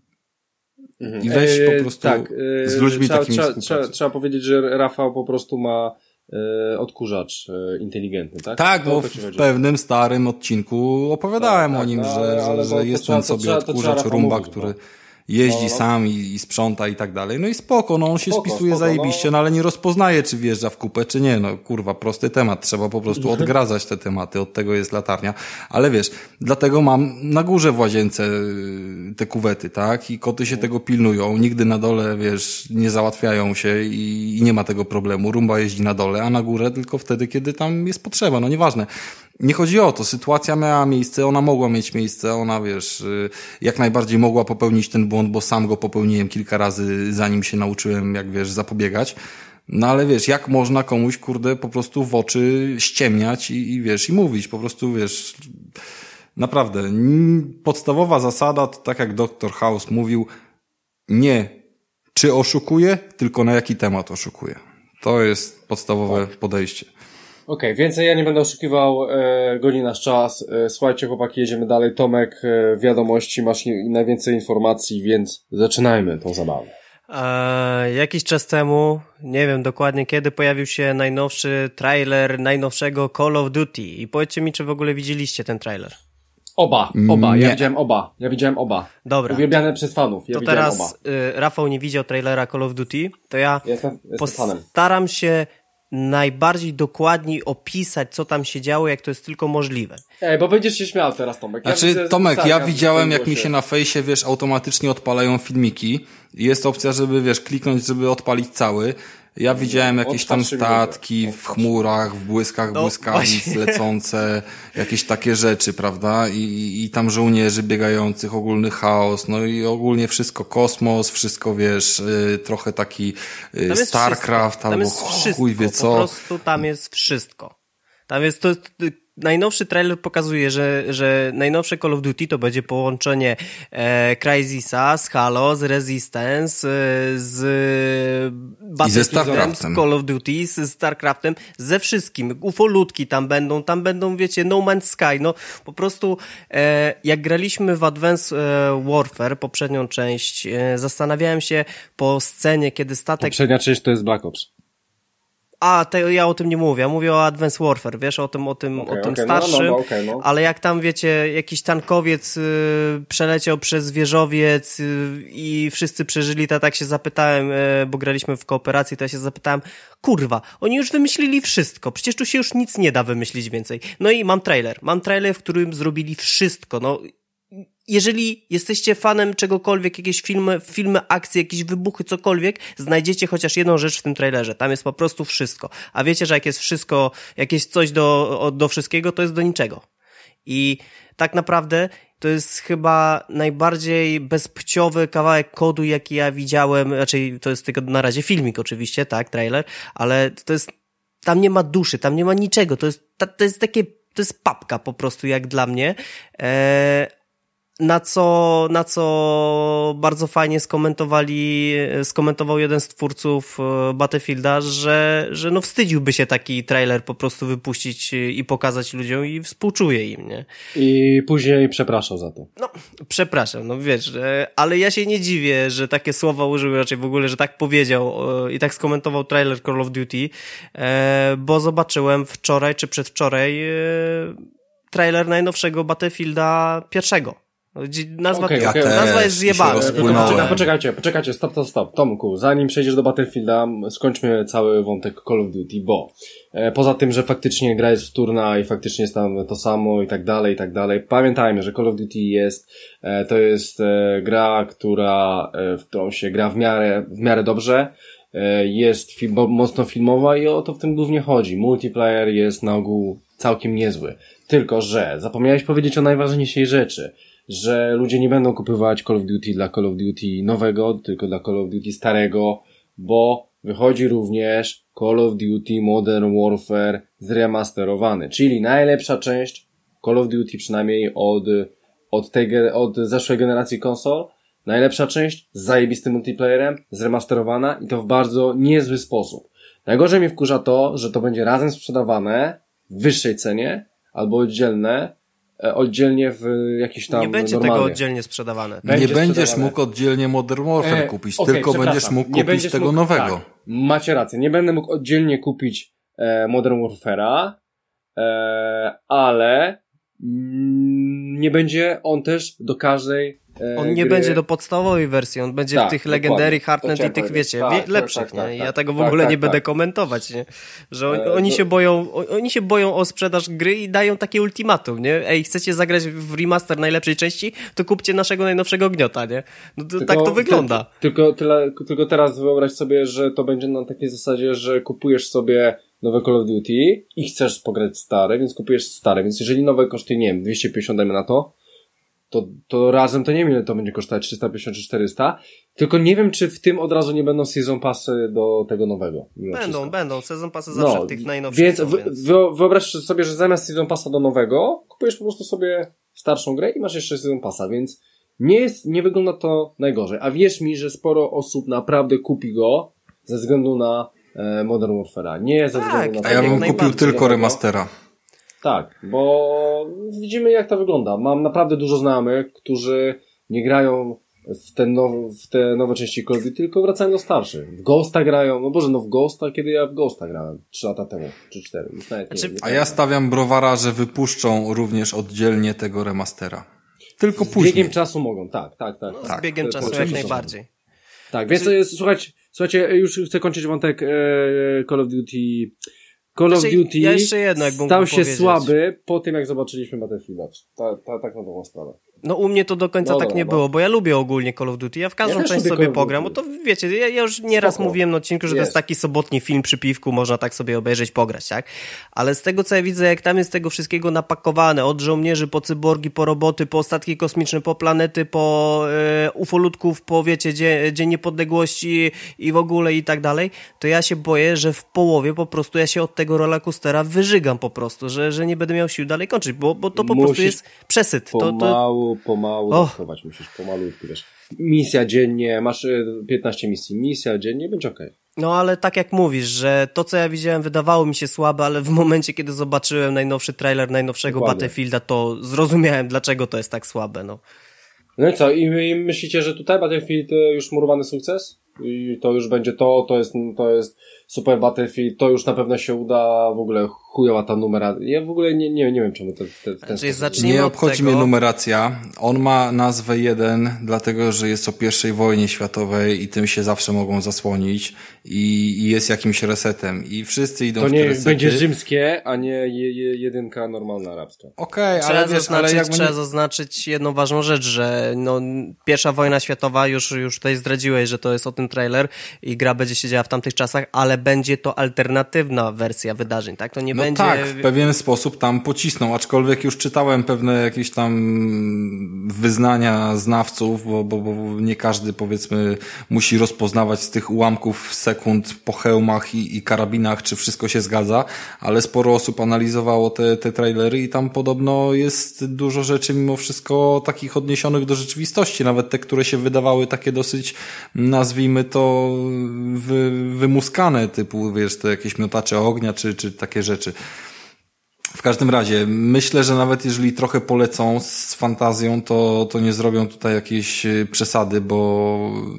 I weź po prostu tak, z ludźmi trzeba, takimi trzeba, trzeba, trzeba powiedzieć, że Rafał po prostu ma e, odkurzacz e, inteligentny, tak? Tak, bo w, w pewnym starym odcinku opowiadałem tak, o nim, tak, no, że, ale, że, że jest ten sobie trzeba, odkurzacz Rumba, mówić, który... No. jeździ no, no. sam i, i sprząta i tak dalej. No i spoko, no on się spoko, spisuje spoko, zajebiście, no. no ale nie rozpoznaje, czy wjeżdża w kupę, czy nie. No kurwa, prosty temat. Trzeba po prostu odgradzać te tematy. Od tego jest latarnia. Ale wiesz, dlatego mam na górze w łazience te kuwety, tak? I koty się tego pilnują. Nigdy na dole, wiesz, nie załatwiają się i, i nie ma tego problemu. Rumba jeździ na dole, a na górę tylko wtedy, kiedy tam jest potrzeba. No nieważne. Nie chodzi o to, sytuacja miała miejsce, ona mogła mieć miejsce, ona wiesz, jak najbardziej mogła popełnić ten błąd, bo sam go popełniłem kilka razy, zanim się nauczyłem, jak wiesz, zapobiegać. No ale wiesz, jak można komuś, kurde, po prostu w oczy ściemniać i, i wiesz, i mówić, po prostu wiesz, naprawdę, podstawowa zasada to tak jak doktor House mówił, nie czy oszukuje, tylko na jaki temat oszukuje. To jest podstawowe podejście. Okej, okay, więcej ja nie będę oszukiwał, e, goni nasz czas. E, słuchajcie chłopaki, jedziemy dalej. Tomek, e, wiadomości, masz i, najwięcej informacji, więc zaczynajmy tą zabawę. E, jakiś czas temu, nie wiem dokładnie kiedy, pojawił się najnowszy trailer najnowszego Call of Duty i powiedzcie mi, czy w ogóle widzieliście ten trailer? Oba, oba, ja widziałem oba, ja widziałem oba. Dobra. Uwielbiane przez fanów, ja to widziałem teraz, oba. y, Rafał nie widział trailera Call of Duty, to ja jestem, jestem postaram fanem. się najbardziej dokładniej opisać, co tam się działo, jak to jest tylko możliwe. Ej, bo będziesz się śmiał teraz, Tomek. Ja znaczy, widzę, Tomek, ja widziałem, jak mi się na fejsie, wiesz, automatycznie odpalają filmiki. Jest opcja, żeby, wiesz, kliknąć, żeby odpalić cały. Ja widziałem jakieś tam statki w chmurach, w błyskach no, błyskawic właśnie. Lecące, jakieś takie rzeczy, prawda? I, i, i tam żołnierzy biegających, ogólny chaos, no i ogólnie wszystko kosmos, wszystko, wiesz, y, trochę taki y, StarCraft albo chuj wie co. Po prostu tam jest wszystko. Tam jest to... Najnowszy trailer pokazuje, że, że najnowsze Call of Duty to będzie połączenie e, Crysisa z Halo, z Resistance, e, z Battlefieldem, z Call of Duty, z StarCraftem, ze wszystkim. Ufolutki tam będą, tam będą, wiecie, No Man's Sky. No po prostu e, jak graliśmy w Advanced e, Warfare, poprzednią część, e, zastanawiałem się po scenie, kiedy statek... Poprzednia część to jest Black Ops. A, to ja o tym nie mówię, ja mówię o Advanced Warfare, wiesz, o tym, o tym, okay, o tym okay, starszym, no, no, okay, no. Ale jak tam, wiecie, jakiś tankowiec y, przeleciał przez wieżowiec y, i wszyscy przeżyli, to tak się zapytałem, y, bo graliśmy w kooperacji, to ja się zapytałem, kurwa, oni już wymyślili wszystko, przecież tu się już nic nie da wymyślić więcej. No i mam trailer, mam trailer, w którym zrobili wszystko, no... Jeżeli jesteście fanem czegokolwiek, jakieś filmy, filmy, akcje, jakieś wybuchy, cokolwiek, znajdziecie chociaż jedną rzecz w tym trailerze. Tam jest po prostu wszystko. A wiecie, że jak jest wszystko, jak jest coś do, do wszystkiego, to jest do niczego. I tak naprawdę to jest chyba najbardziej bezpłciowy kawałek kodu, jaki ja widziałem, raczej to jest tylko na razie filmik oczywiście, tak, trailer, ale to jest, tam nie ma duszy, tam nie ma niczego, to jest, to jest takie, to jest papka po prostu jak dla mnie, eee, na co, na co bardzo fajnie skomentowali, skomentował jeden z twórców Battlefielda, że, że no wstydziłby się taki trailer po prostu wypuścić i pokazać ludziom i współczuje im, nie? I później przepraszał za to. No, przepraszam, no wiesz, ale ja się nie dziwię, że takie słowa użył, raczej w ogóle, że tak powiedział i tak skomentował trailer Call of Duty, bo zobaczyłem wczoraj czy przedwczoraj trailer najnowszego Battlefielda pierwszego. Nazwa, okay, okay. nazwa jest zjebana. Poczekaj, poczekajcie, poczekajcie, stop, stop, stop. Tomku, zanim przejdziesz do Battlefielda, skończmy cały wątek Call of Duty, bo e, poza tym, że faktycznie gra jest wtórna i faktycznie jest tam to samo i tak dalej, i tak dalej, pamiętajmy, że Call of Duty jest, e, to jest e, gra, która, e, w którą się gra w miarę, w miarę dobrze, e, jest film, mocno filmowa i o to w tym głównie chodzi. Multiplayer jest na ogół całkiem niezły. Tylko, że zapomniałeś powiedzieć o najważniejszej rzeczy, że ludzie nie będą kupować Call of Duty dla Call of Duty nowego, tylko dla Call of Duty starego, bo wychodzi również Call of Duty Modern Warfare zremasterowany, czyli najlepsza część Call of Duty, przynajmniej od, od tej, od zeszłej generacji konsol, najlepsza część z zajebistym multiplayerem, zremasterowana i to w bardzo niezły sposób. Najgorzej mnie wkurza to, że to będzie razem sprzedawane w wyższej cenie, albo oddzielne, oddzielnie w jakiś tam nie będzie normalnie. tego oddzielnie sprzedawane. Będzie nie będziesz sprzedawane. mógł oddzielnie Modern Warfare e, kupić, okay, tylko będziesz mógł nie kupić tego mógł, nowego. Tak, macie rację, nie będę mógł oddzielnie kupić e, Modern Warfare'a, e, ale mm, nie będzie on też do każdej e, On nie gry... będzie do podstawowej wersji, on będzie tak, w tych Legendary, Hardnet i tych, wiecie, tak, lepszych, tak, tak, nie? Tak, ja tego w ogóle tak, nie tak, będę tak. komentować, nie? Że on, oni się boją, oni się boją o sprzedaż gry i dają takie ultimatum, nie? Ej, chcecie zagrać w remaster najlepszej części, to kupcie naszego najnowszego gniota, nie? No to, tylko, tak to wygląda. Ty, tylko, tyle, tylko teraz wyobraź sobie, że to będzie na takiej zasadzie, że kupujesz sobie nowe Call of Duty i chcesz pograć stare, więc kupujesz stare, więc jeżeli nowe kosztuje, nie wiem, dwieście pięćdziesiąt dajmy na to, to, to razem to nie wiem ile to będzie kosztować, trzysta pięćdziesiąt czy czterysta, tylko nie wiem czy w tym od razu nie będą season passy do tego nowego. Będą, wszystko. będą, season passy zawsze no, tych najnowszych. Więc, w, więc wyobraź sobie, że zamiast season passa do nowego, kupujesz po prostu sobie starszą grę i masz jeszcze season passa, więc nie jest, nie wygląda to najgorzej, a wierz mi, że sporo osób naprawdę kupi go ze względu na e, Modern Warfare'a, nie ze względu tak, na... A ja bym kupił tylko remastera. Tak, bo widzimy jak to wygląda. Mam naprawdę dużo znajomych, którzy nie grają w te, now, w te nowe części Call of Duty, tylko wracają do starszych. W Ghosta grają, no Boże, no w Ghosta, kiedy ja w Ghosta grałem? Trzy lata temu, czy cztery. Już nawet nie, znaczy, nie a ja stawiam browara, że wypuszczą również oddzielnie tego remastera. Tylko z później. Z biegiem czasu mogą, tak, tak, tak. No, tak. Z biegiem czasu jak najbardziej. Tak, więc znaczy... słuchajcie, słuchajcie, już chcę kończyć wątek e, Call of Duty. Call of znaczy, Duty ja jeszcze jedno, stał się powiedzieć. słaby po tym, jak zobaczyliśmy Battlefielda. Ta, ta, tak na dobrą sprawę. No u mnie to do końca no, tak dobra, nie bo... było, bo ja lubię ogólnie Call of Duty. Ja w każdą ja część sobie pogram, bo to wiecie, ja, ja już nieraz Spoko. mówiłem na odcinku, że jest. to jest taki sobotni film przy piwku, można tak sobie obejrzeć, pograć, tak? Ale z tego, co ja widzę, jak tam jest tego wszystkiego napakowane, od żołnierzy, po cyborgi, po roboty, po statki kosmiczne, po planety, po e, ufolutków, po wiecie, dzie, Dzień Niepodległości i w ogóle i tak dalej, to ja się boję, że w połowie po prostu ja się od tego rollercoastera wyżygam po prostu, że, że nie będę miał sił dalej kończyć, bo, bo to po Musisz prostu jest przesyt. Pomału, to, to... pomału oh. zachować musisz, pomalutku, wiesz. Misja dziennie, masz piętnaście misji, misja dziennie, będzie okej. Okay. No ale tak jak mówisz, że to co ja widziałem wydawało mi się słabe, ale w momencie kiedy zobaczyłem najnowszy trailer najnowszego Dokładnie. Battlefielda, to zrozumiałem dlaczego to jest tak słabe, no. No i co, i, i myślicie, że tutaj Battlefield już murowany sukces? I to już będzie to, to jest, to jest super Battlefield, to już na pewno się uda, w ogóle chujowa ta numeracja. Ja w ogóle nie, nie, nie wiem czemu to, te, ten znaczy, nie obchodzi tego... mnie numeracja. On ma nazwę jeden, dlatego że jest o pierwszej wojnie światowej i tym się zawsze mogą zasłonić i, i jest jakimś resetem i wszyscy idą to w te nie resety. będzie rzymskie, a nie je, je, jedynka normalna arabska. Okej, okay, ale wiesz, ale jakby... trzeba zaznaczyć jedną ważną rzecz, że no, pierwsza wojna światowa, już, już tutaj zdradziłeś, że to jest o tym trailer i gra będzie się działa w tamtych czasach, ale będzie to alternatywna wersja wydarzeń, tak? To nie no będzie... tak, w pewien sposób tam pocisną, aczkolwiek już czytałem pewne jakieś tam wyznania znawców, bo, bo, bo nie każdy, powiedzmy, musi rozpoznawać z tych ułamków sekund po hełmach i, i karabinach, czy wszystko się zgadza, ale sporo osób analizowało te, te trailery i tam podobno jest dużo rzeczy mimo wszystko takich odniesionych do rzeczywistości, nawet te, które się wydawały takie dosyć, nazwijmy to, wy, wymuskane, typu, wiesz, te jakieś miotacze ognia, czy, czy takie rzeczy. W każdym razie, myślę, że nawet jeżeli trochę polecą z fantazją, to, to nie zrobią tutaj jakiejś przesady, bo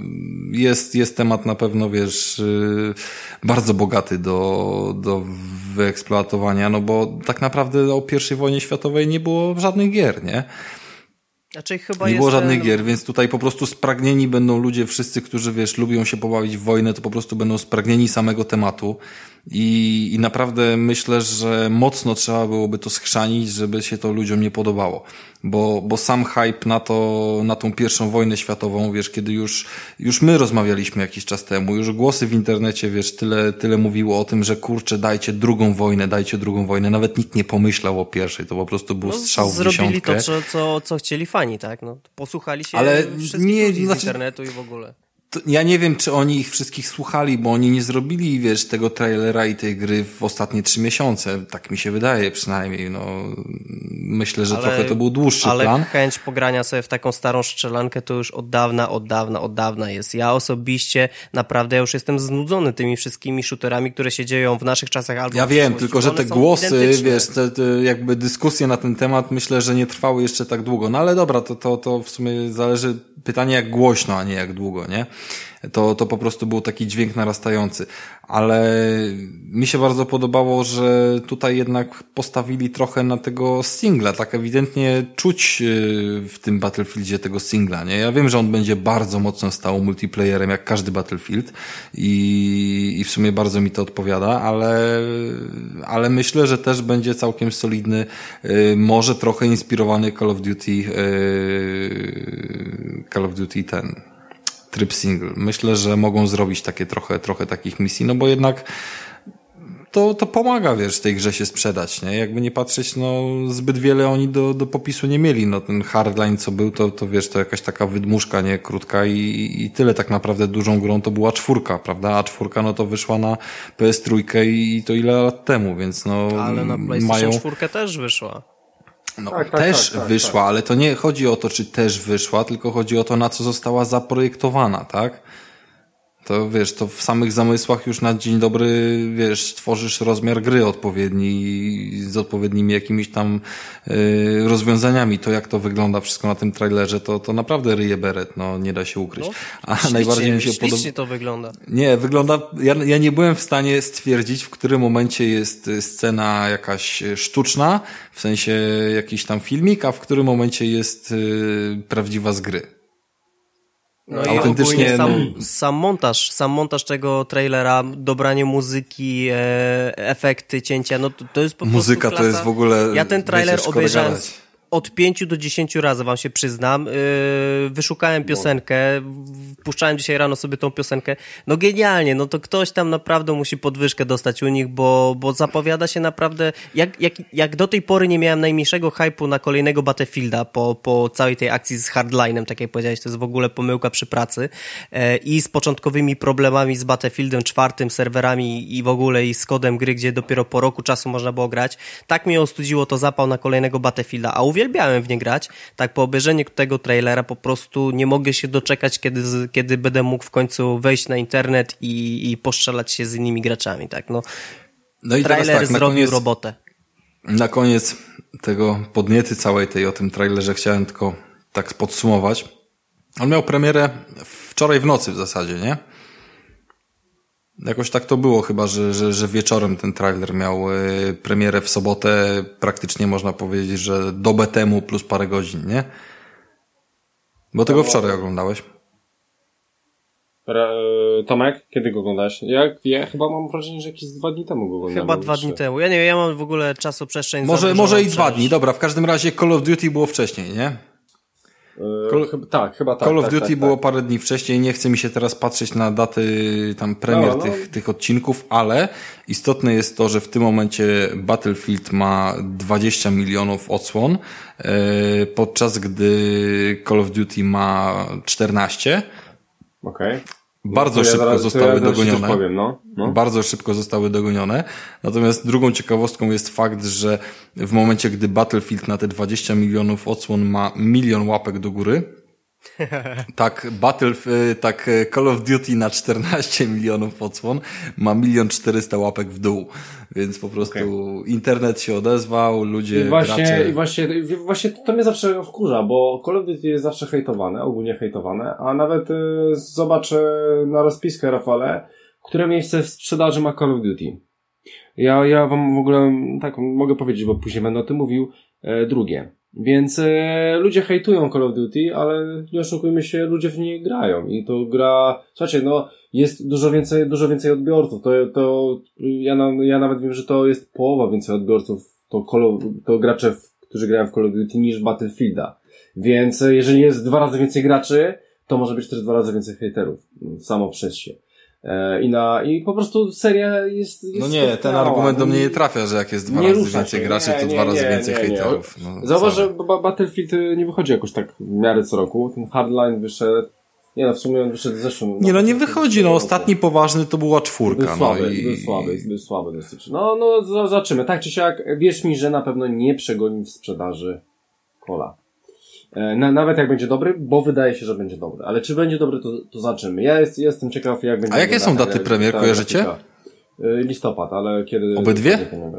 jest, jest temat na pewno, wiesz, bardzo bogaty do, do wyeksploatowania, no bo tak naprawdę o pierwszej wojnie światowej nie było żadnych gier, nie? Znaczy, chyba nie było jest, żadnych no... gier, więc tutaj po prostu spragnieni będą ludzie, wszyscy, którzy, wiesz, lubią się pobawić w wojnę, to po prostu będą spragnieni samego tematu i, i naprawdę myślę, że mocno trzeba byłoby to schrzanić, żeby się to ludziom nie podobało, bo, bo sam hype na to, na tą pierwszą wojnę światową, wiesz, kiedy już, już my rozmawialiśmy jakiś czas temu, już głosy w internecie, wiesz, tyle, tyle mówiło o tym, że kurczę, dajcie drugą wojnę, dajcie drugą wojnę, nawet nikt nie pomyślał o pierwszej, to po prostu był no, strzał w zrobili dziesiątkę. to, co, co, co chcieli fani, tak? No, posłuchali się Ale wszystkich nie, ludzi z znaczy... internetu i w ogóle. To ja nie wiem, czy oni ich wszystkich słuchali, bo oni nie zrobili, wiesz, tego trailera i tej gry w ostatnie trzy miesiące. Tak mi się wydaje przynajmniej, no. Myślę, że ale, trochę to był dłuższy ale plan. Ale chęć pogrania sobie w taką starą strzelankę to już od dawna, od dawna, od dawna jest. Ja osobiście naprawdę ja już jestem znudzony tymi wszystkimi shooterami, które się dzieją w naszych czasach albo ja w wiem, tylko że te głosy, wiesz, te, te jakby dyskusje na ten temat, myślę, że nie trwały jeszcze tak długo. No ale dobra, to, to, to w sumie zależy pytanie jak głośno, a nie jak długo, nie? To, to po prostu był taki dźwięk narastający. Ale mi się bardzo podobało, że tutaj jednak postawili trochę na tego singla. Tak ewidentnie czuć w tym Battlefieldzie tego singla, nie? Ja wiem, że on będzie bardzo mocno stał multiplayerem, jak każdy Battlefield i, i w sumie bardzo mi to odpowiada, ale, ale myślę, że też będzie całkiem solidny, może trochę inspirowany Call of Duty, Call of Duty ten tryb single. Myślę, że mogą zrobić takie trochę, trochę takich misji, no bo jednak to, to pomaga, wiesz, tej grze się sprzedać, nie? Jakby nie patrzeć, no zbyt wiele oni do, do popisu nie mieli, no ten Hardline, co był, to, to wiesz, to jakaś taka wydmuszka, nie? Krótka i, i tyle tak naprawdę dużą grą to była czwórka, prawda? A czwórka, no to wyszła na P S trzy i, i to ile lat temu, więc no ale na PlayStation mają... czwórkę też wyszła. No, tak, tak, też tak, tak, wyszła, tak. ale to nie chodzi o to, czy też wyszła, tylko chodzi o to, na co została zaprojektowana, tak? To wiesz, to w samych zamysłach już na dzień dobry, wiesz, tworzysz rozmiar gry odpowiedni, z odpowiednimi jakimiś tam yy, rozwiązaniami. To jak to wygląda wszystko na tym trailerze, to, to naprawdę ryje beret, no nie da się ukryć. No, A ślicznie, najbardziej mi się podoba. Ślicznie to wygląda. Nie, wygląda, ja, ja nie byłem w stanie stwierdzić, w którym momencie jest scena jakaś sztuczna, w sensie jakiś tam filmik, a w którym momencie jest yy, prawdziwa z gry. No i autentycznie sam, sam montaż, sam montaż tego trailera, dobranie muzyki, e, efekty, cięcia, no to, to jest po Muzyka prostu klasa. To jest w ogóle... Ja ten trailer wiecie, obejrzałem od pięciu do dziesięciu razy, wam się przyznam. Yy, wyszukałem piosenkę, puszczałem dzisiaj rano sobie tą piosenkę. No genialnie, no to ktoś tam naprawdę musi podwyżkę dostać u nich, bo, bo zapowiada się naprawdę, jak, jak, jak do tej pory nie miałem najmniejszego hype'u na kolejnego Battlefielda po, po całej tej akcji z Hardline'em, tak jak powiedziałeś, to jest w ogóle pomyłka przy pracy yy, i z początkowymi problemami z Battlefieldem czwartym, serwerami i w ogóle i z kodem gry, gdzie dopiero po roku czasu można było grać. Tak mnie ostudziło to zapał na kolejnego Battlefielda, a uwielbiałem w nie grać. Tak po obejrzeniu tego trailera po prostu nie mogę się doczekać, kiedy, kiedy będę mógł w końcu wejść na internet i, i postrzelać się z innymi graczami, tak, no. No i trailer tak, zrobił koniec, robotę. Na koniec tego podniety całej tej o tym trailerze chciałem tylko tak podsumować. On miał premierę wczoraj w nocy w zasadzie, nie? Jakoś tak to było chyba, że, że, że wieczorem ten trailer miał y, premierę w sobotę, praktycznie można powiedzieć, że dobę temu plus parę godzin, nie? Bo tego wczoraj oglądałeś. Tomek, kiedy go oglądałeś? Ja, ja chyba mam wrażenie, że jakieś dwa dni temu go oglądałem. Chyba dwa dni temu. Ja nie wiem, ja mam w ogóle czasoprzestrzeń. Może, może i dwa dni, dobra, w każdym razie Call of Duty było wcześniej, nie? Call, chyba, tak, chyba tak. Call of tak, Duty tak, było tak. parę dni wcześniej, nie chce mi się teraz patrzeć na daty tam premier no, no. Tych, tych odcinków, ale istotne jest to, że w tym momencie Battlefield ma dwadzieścia milionów odsłon, yy, podczas gdy Call of Duty ma czternaście. Okej. Okay. Bardzo no, szybko ja zaraz, zostały ja dogonione. Powiem, no. No. Bardzo szybko zostały dogonione. Natomiast drugą ciekawostką jest fakt, że w momencie, gdy Battlefield na te dwadzieścia milionów odsłon ma milion łapek do góry, tak Battle, tak Call of Duty na czternaście milionów odsłon ma milion czterysta łapek w dół. Więc po prostu okay. internet się odezwał, ludzie, I właśnie, gracze... I właśnie, właśnie to mnie zawsze wkurza, bo Call of Duty jest zawsze hejtowane, ogólnie hejtowane, a nawet y, zobacz y, na rozpiskę, Rafale, które miejsce w sprzedaży ma Call of Duty. Ja, ja wam w ogóle tak mogę powiedzieć, bo później będę o tym mówił, y, drugie. Więc e, ludzie hejtują Call of Duty, ale nie oszukujmy się, ludzie w niej grają i to gra, słuchajcie, no jest dużo więcej, dużo więcej odbiorców, to, to ja, na, ja nawet wiem, że to jest połowa więcej odbiorców, to, Call of, to gracze, w, którzy grają w Call of Duty niż Battlefielda, więc e, jeżeli jest dwa razy więcej graczy, to może być też dwa razy więcej hejterów, samo przez się. I na, i po prostu seria jest, jest No nie, ten argument do mnie nie trafia, że jak jest dwa razy więcej się. graczy, nie, to nie, dwa razy nie, więcej nie, nie. hejterów. No, zauważ, że Battlefield nie wychodzi jakoś tak w miarę co roku. Ten Hardline wyszedł, nie no, w sumie on wyszedł w zeszłym. Nie no, nie wychodzi, no ostatni poważny to była czwórka. Był słaby, no i... był słaby, był słaby dosyć. No, no, zobaczymy. Tak czy siak, wierz mi, że na pewno nie przegoni w sprzedaży Cola. Na, nawet jak będzie dobry, bo wydaje się, że będzie dobry. Ale czy będzie dobry, to, to zobaczymy. Ja jest, jestem ciekaw, jak będzie. A jakie są daty premier, kojarzycie? Listopad, ale kiedy... Obydwie?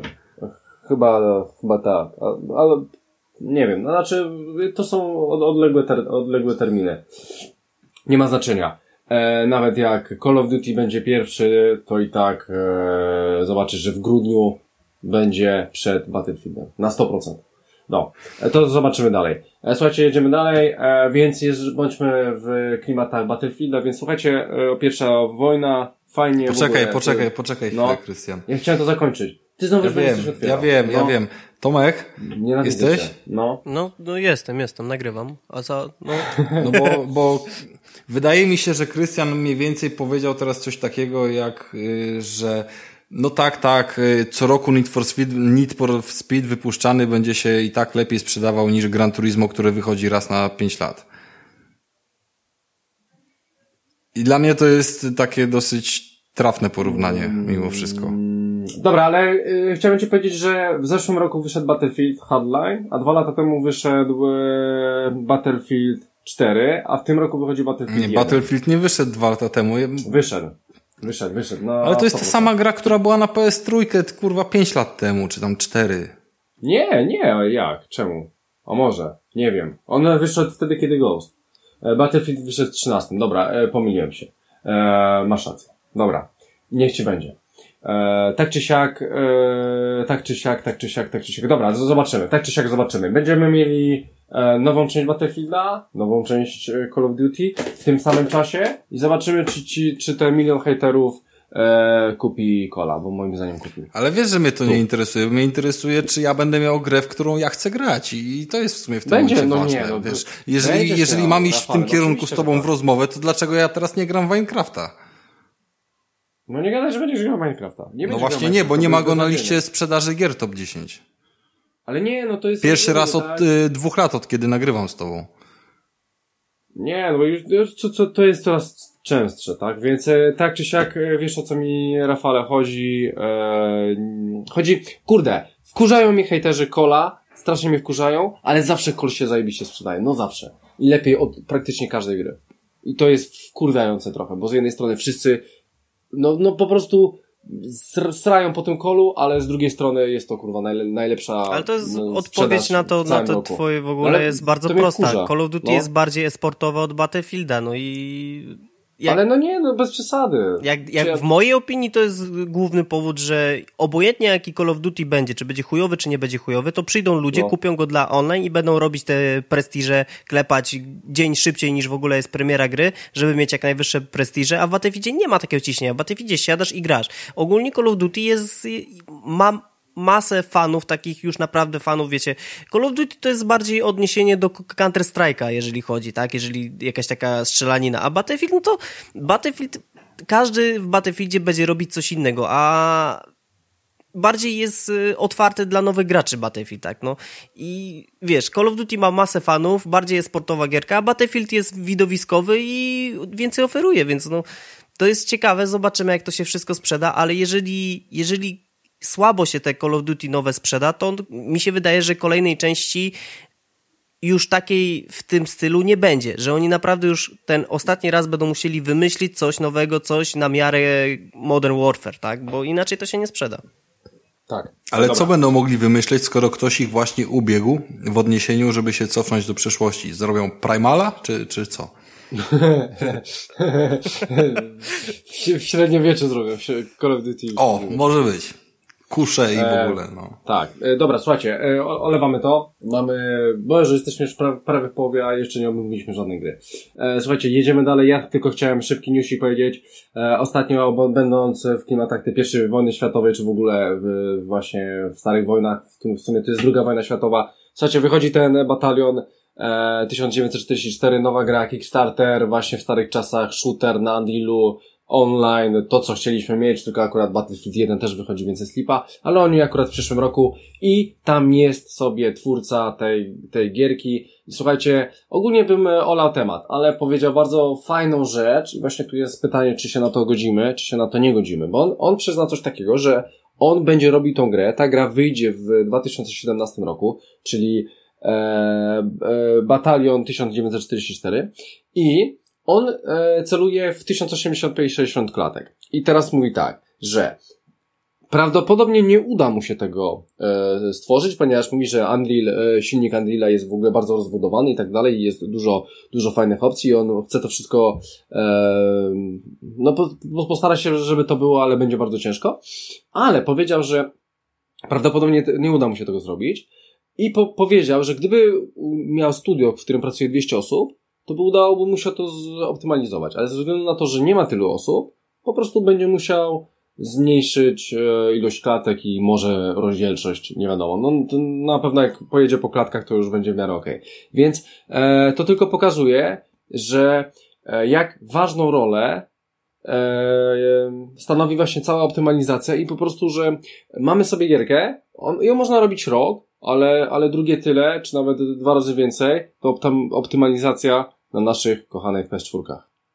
Chyba, chyba tak. Ale nie wiem. No, znaczy, to są odległe, ter, odległe terminy. Nie ma znaczenia. E, nawet jak Call of Duty będzie pierwszy, to i tak e, zobaczysz, że w grudniu będzie przed Battlefieldem. Na sto procent. No, to zobaczymy dalej. Słuchajcie, jedziemy dalej, więc jest, bądźmy w klimatach Battlefielda, więc słuchajcie, pierwsza wojna, fajnie. Poczekaj, ogóle, poczekaj, poczekaj chwilę, no, Krystian. Ja chciałem to zakończyć. Ty znowu ja wiem, coś otwierał. Ja wiem, no. ja wiem. Tomek, jesteś? Cię. No. no. No jestem, jestem, nagrywam. A za, no. No bo, bo wydaje mi się, że Krystian mniej więcej powiedział teraz coś takiego jak, yy, że no tak, tak, co roku Need for Speed, Need for Speed wypuszczany będzie się i tak lepiej sprzedawał niż Gran Turismo, które wychodzi raz na pięć lat. I dla mnie to jest takie dosyć trafne porównanie, mimo wszystko. Dobra, ale y, chciałem ci powiedzieć, że w zeszłym roku wyszedł Battlefield Hardline, a dwa lata temu wyszedł y, Battlefield cztery, a w tym roku wychodzi Battlefield Nie, jeden. Battlefield nie wyszedł dwa lata temu. Wyszedł. Wyszedł, wyszedł. No, ale to jest ta sama gra, która była na P S trzy, kurwa, pięć lat temu, czy tam cztery. Nie, nie, jak? Czemu? O może, nie wiem. On wyszedł wtedy, kiedy Ghost. Battlefield wyszedł w trzynastym. Dobra, e, pomyliłem się. E, masz rację. Dobra, niech ci będzie. E, tak czy siak, e, tak czy siak, tak czy siak, tak czy siak. Dobra, zobaczymy. Tak czy siak zobaczymy. Będziemy mieli e, nową część Battlefielda, nową część Call of Duty w tym samym czasie i zobaczymy, czy, ci, czy ten milion hejterów e, kupi Cola, bo moim zdaniem kupi. Ale wiesz, że mnie to tu. nie interesuje. Mnie interesuje, czy ja będę miał grę, w którą ja chcę grać i to jest w sumie w tym Będzie, momencie no ważne. nie, no, wiesz. Jeżeli, jeżeli miał, mam iść Rafale, w tym kierunku no, z tobą w rozmowę, to dlaczego ja teraz nie gram w Minecrafta? No nie gadaj, że będziesz grał Minecrafta. Nie no właśnie nie, bo nie ma go na liście sprzedaży gier top dziesięć. Ale nie, no to jest... Pierwszy raz od tak? y, dwóch lat, od kiedy nagrywam z tobą. Nie, no bo już, już co, co, to jest coraz częstsze, tak? Więc e, tak czy siak, e, wiesz o co mi, Rafale, chodzi. E, chodzi, kurde, wkurzają mnie hejterzy Cola, strasznie mnie wkurzają, ale zawsze Call się zajebiście sprzedaje, no zawsze. I lepiej od praktycznie każdej gry. I to jest wkurwiające trochę, bo z jednej strony wszyscy, no, no po prostu srają po tym Callu, ale z drugiej strony jest to kurwa najle, najlepsza. Ale to jest no, odpowiedź na to, na to roku. twoje w ogóle ale jest bardzo prosta. Call of Duty no. jest bardziej esportowe od Battlefielda, no i... Jak, ale no nie, no bez przesady. Jak, jak ja... w mojej opinii to jest główny powód, że obojętnie jaki Call of Duty będzie, czy będzie chujowy, czy nie będzie chujowy, to przyjdą ludzie, no. kupią go dla online i będą robić te prestiże, klepać dzień szybciej niż w ogóle jest premiera gry, żeby mieć jak najwyższe prestiże, a w Battlefieldzie nie ma takiego ciśnienia. W Battlefieldzie siadasz i grasz. Ogólnie Call of Duty jest, ma masę fanów, takich już naprawdę fanów, wiecie, Call of Duty to jest bardziej odniesienie do Counter Strike'a, jeżeli chodzi, tak, jeżeli jakaś taka strzelanina, a Battlefield, no to Battlefield, każdy w Battlefieldzie będzie robić coś innego, a bardziej jest otwarty dla nowych graczy Battlefield, tak, no. I wiesz, Call of Duty ma masę fanów, bardziej jest sportowa gierka, a Battlefield jest widowiskowy i więcej oferuje, więc no, to jest ciekawe, zobaczymy jak to się wszystko sprzeda, ale jeżeli, jeżeli słabo się te Call of Duty nowe sprzeda, to mi się wydaje, że kolejnej części już takiej w tym stylu nie będzie, że oni naprawdę już ten ostatni raz będą musieli wymyślić coś nowego, coś na miarę Modern Warfare, tak, bo inaczej to się nie sprzeda. Tak. Ale Dobra. Co będą mogli wymyśleć, skoro ktoś ich właśnie ubiegł w odniesieniu, żeby się cofnąć do przeszłości? Zrobią Primala, czy, czy co? w średniowieczu zrobią Call of Duty. O, może być. Kusze i w ogóle, no. E, tak, e, dobra, słuchajcie, e, olewamy to. Mamy, bo że jesteśmy już pra, prawie w połowie, a jeszcze nie omówiliśmy żadnej gry. E, słuchajcie, jedziemy dalej. Ja tylko chciałem szybki newsik powiedzieć. E, ostatnio, bo, będąc w klimatach tej pierwszej wojny światowej, czy w ogóle w, właśnie w starych wojnach, w, tym, w sumie to jest druga wojna światowa. Słuchajcie, wychodzi ten batalion e, tysiąc dziewięćset czterdzieści cztery, nowa gra, Kickstarter, właśnie w starych czasach, shooter na Unrealu, online, to co chcieliśmy mieć, tylko akurat Battlefield jeden też wychodzi, więc jest lipa, ale oni akurat w przyszłym roku i tam jest sobie twórca tej, tej gierki. I słuchajcie, ogólnie bym olał temat, ale powiedział bardzo fajną rzecz i właśnie tu jest pytanie, czy się na to godzimy, czy się na to nie godzimy, bo on, on przyzna coś takiego, że on będzie robił tą grę, ta gra wyjdzie w dwa tysiące siedemnastym roku, czyli e, e, Batalion tysiąc dziewięćset czterdzieści cztery i on e, celuje w tysiąc osiemdziesiąt pięć sześćdziesiąt klatek. I teraz mówi tak, że prawdopodobnie nie uda mu się tego e, stworzyć, ponieważ mówi, że Unreal, e, silnik Unreala jest w ogóle bardzo rozbudowany i tak dalej i jest dużo, dużo fajnych opcji i on chce to wszystko e, no po, postara się, żeby to było, ale będzie bardzo ciężko. Ale powiedział, że prawdopodobnie nie uda mu się tego zrobić i po, powiedział, że gdyby miał studio, w którym pracuje dwieście osób, to by udałoby mu się to zoptymalizować. Ale ze względu na to, że nie ma tylu osób, po prostu będzie musiał zmniejszyć e, ilość klatek i może rozdzielczość, nie wiadomo. No to na pewno jak pojedzie po klatkach, to już będzie w miarę okej. Więc e, to tylko pokazuje, że e, jak ważną rolę e, stanowi właśnie cała optymalizacja i po prostu, że mamy sobie gierkę, on, ją można robić rok, ale, ale drugie tyle, czy nawet dwa razy więcej, to optym, optymalizacja na naszych kochanych P S cztery.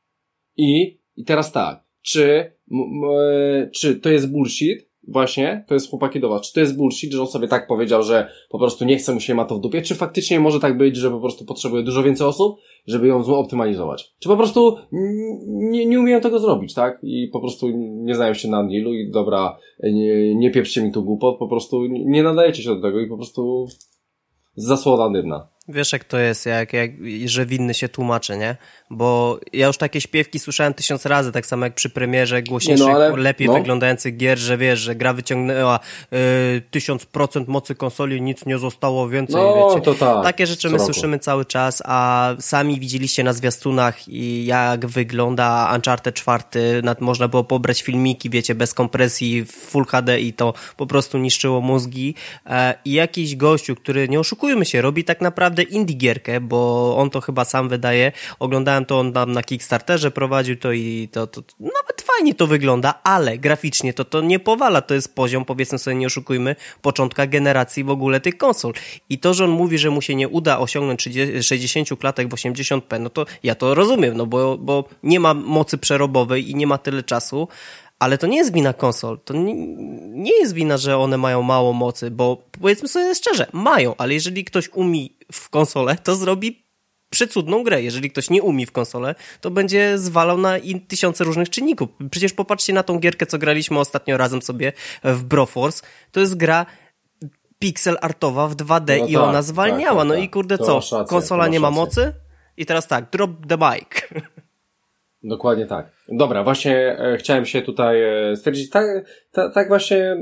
I, i teraz tak, czy, m, m, czy to jest bullshit? Właśnie, to jest chłopaki do was. Czy to jest bullshit, że on sobie tak powiedział, że po prostu nie chce mu się ma to w dupie? Czy faktycznie może tak być, że po prostu potrzebuje dużo więcej osób, żeby ją optymalizować? Czy po prostu nie, nie umieją tego zrobić, tak? I po prostu nie znają się na Unrealu i dobra, nie, nie pieprzcie mi tu głupot, po prostu nie nadajecie się do tego i po prostu zasłona dymna. Wiesz jak to jest, jak, jak, że winny się tłumaczy, nie? Bo ja już takie śpiewki słyszałem tysiąc razy, tak samo jak przy premierze głośniejszych, no, ale, lepiej no. wyglądających gier, że wiesz, że gra wyciągnęła y, tysiąc procent mocy konsoli, nic nie zostało więcej, no, wiecie. To tak, takie rzeczy my roku. słyszymy cały czas, a sami widzieliście na zwiastunach i jak wygląda Uncharted cztery, nad, można było pobrać filmiki, wiecie, bez kompresji w Full H D i to po prostu niszczyło mózgi. E, I jakiś gościu, który, nie oszukujmy się, robi tak naprawdę indie gierkę, bo on to chyba sam wydaje. Oglądałem to, on tam na Kickstarterze prowadził to i to, to, to nawet fajnie to wygląda, ale graficznie to to nie powala. To jest poziom, powiedzmy sobie, nie oszukujmy, początka generacji w ogóle tych konsol. I to, że on mówi, że mu się nie uda osiągnąć sześćdziesiąt klatek w osiemdziesiąt p, no to ja to rozumiem, no bo, bo nie ma mocy przerobowej i nie ma tyle czasu. Ale to nie jest wina konsol, to nie, nie jest wina, że one mają mało mocy, bo powiedzmy sobie szczerze, mają, ale jeżeli ktoś umie w konsolę, to zrobi przecudną grę. Jeżeli ktoś nie umie w konsolę, to będzie zwalał na in tysiące różnych czynników. Przecież popatrzcie na tą gierkę, co graliśmy ostatnio razem sobie w Broforce. To jest gra pixel artowa w dwa D no i tak, ona zwalniała. Tak, tak, no i kurde co, rację, konsola nie ma rację. mocy? I teraz tak, drop the mic. Dokładnie tak. Dobra, właśnie e, chciałem się tutaj e, stwierdzić, tak, ta, tak właśnie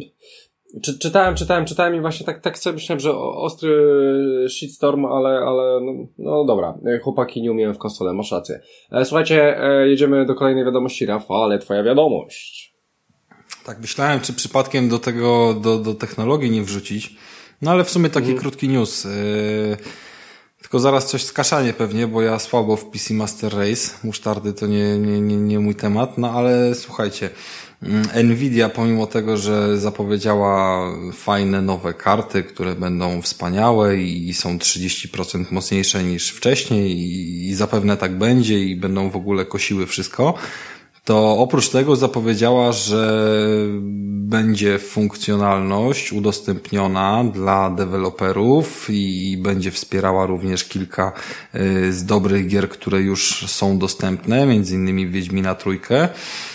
czy, czytałem, czytałem, czytałem i właśnie tak, tak sobie myślałem, że ostry shitstorm, ale, ale no, no dobra, chłopaki nie umieją w konsolę, masz rację. E, słuchajcie, e, jedziemy do kolejnej wiadomości. Rafale, twoja wiadomość. Tak myślałem, czy przypadkiem do tego, do, do technologii nie wrzucić. No ale w sumie taki mhm. krótki news. Yy, tylko zaraz coś skaszanie pewnie, bo ja słabo w P C Master Race. Musztardy to nie, nie, nie, nie mój temat. No ale słuchajcie, Nvidia pomimo tego, że zapowiedziała fajne nowe karty, które będą wspaniałe i są trzydzieści procent mocniejsze niż wcześniej i, i zapewne tak będzie i będą w ogóle kosiły wszystko, to oprócz tego zapowiedziała, że będzie funkcjonalność udostępniona dla deweloperów i będzie wspierała również kilka z dobrych gier, które już są dostępne, między innymi Wiedźmina trójkę.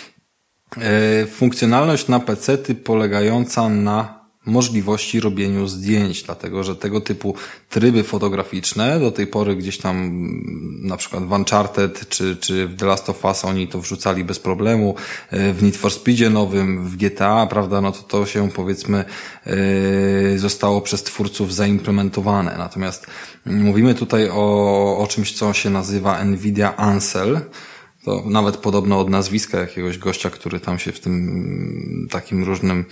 Funkcjonalność na pecety polegająca na możliwości robieniu zdjęć, dlatego że tego typu tryby fotograficzne do tej pory gdzieś tam na przykład w Uncharted czy, czy w The Last of Us oni to wrzucali bez problemu, w Need for Speedzie nowym, w G T A, prawda, no to to się powiedzmy zostało przez twórców zaimplementowane. Natomiast mówimy tutaj o, o czymś, co się nazywa Nvidia Ansel. To nawet podobno od nazwiska jakiegoś gościa, który tam się w tym takim różnym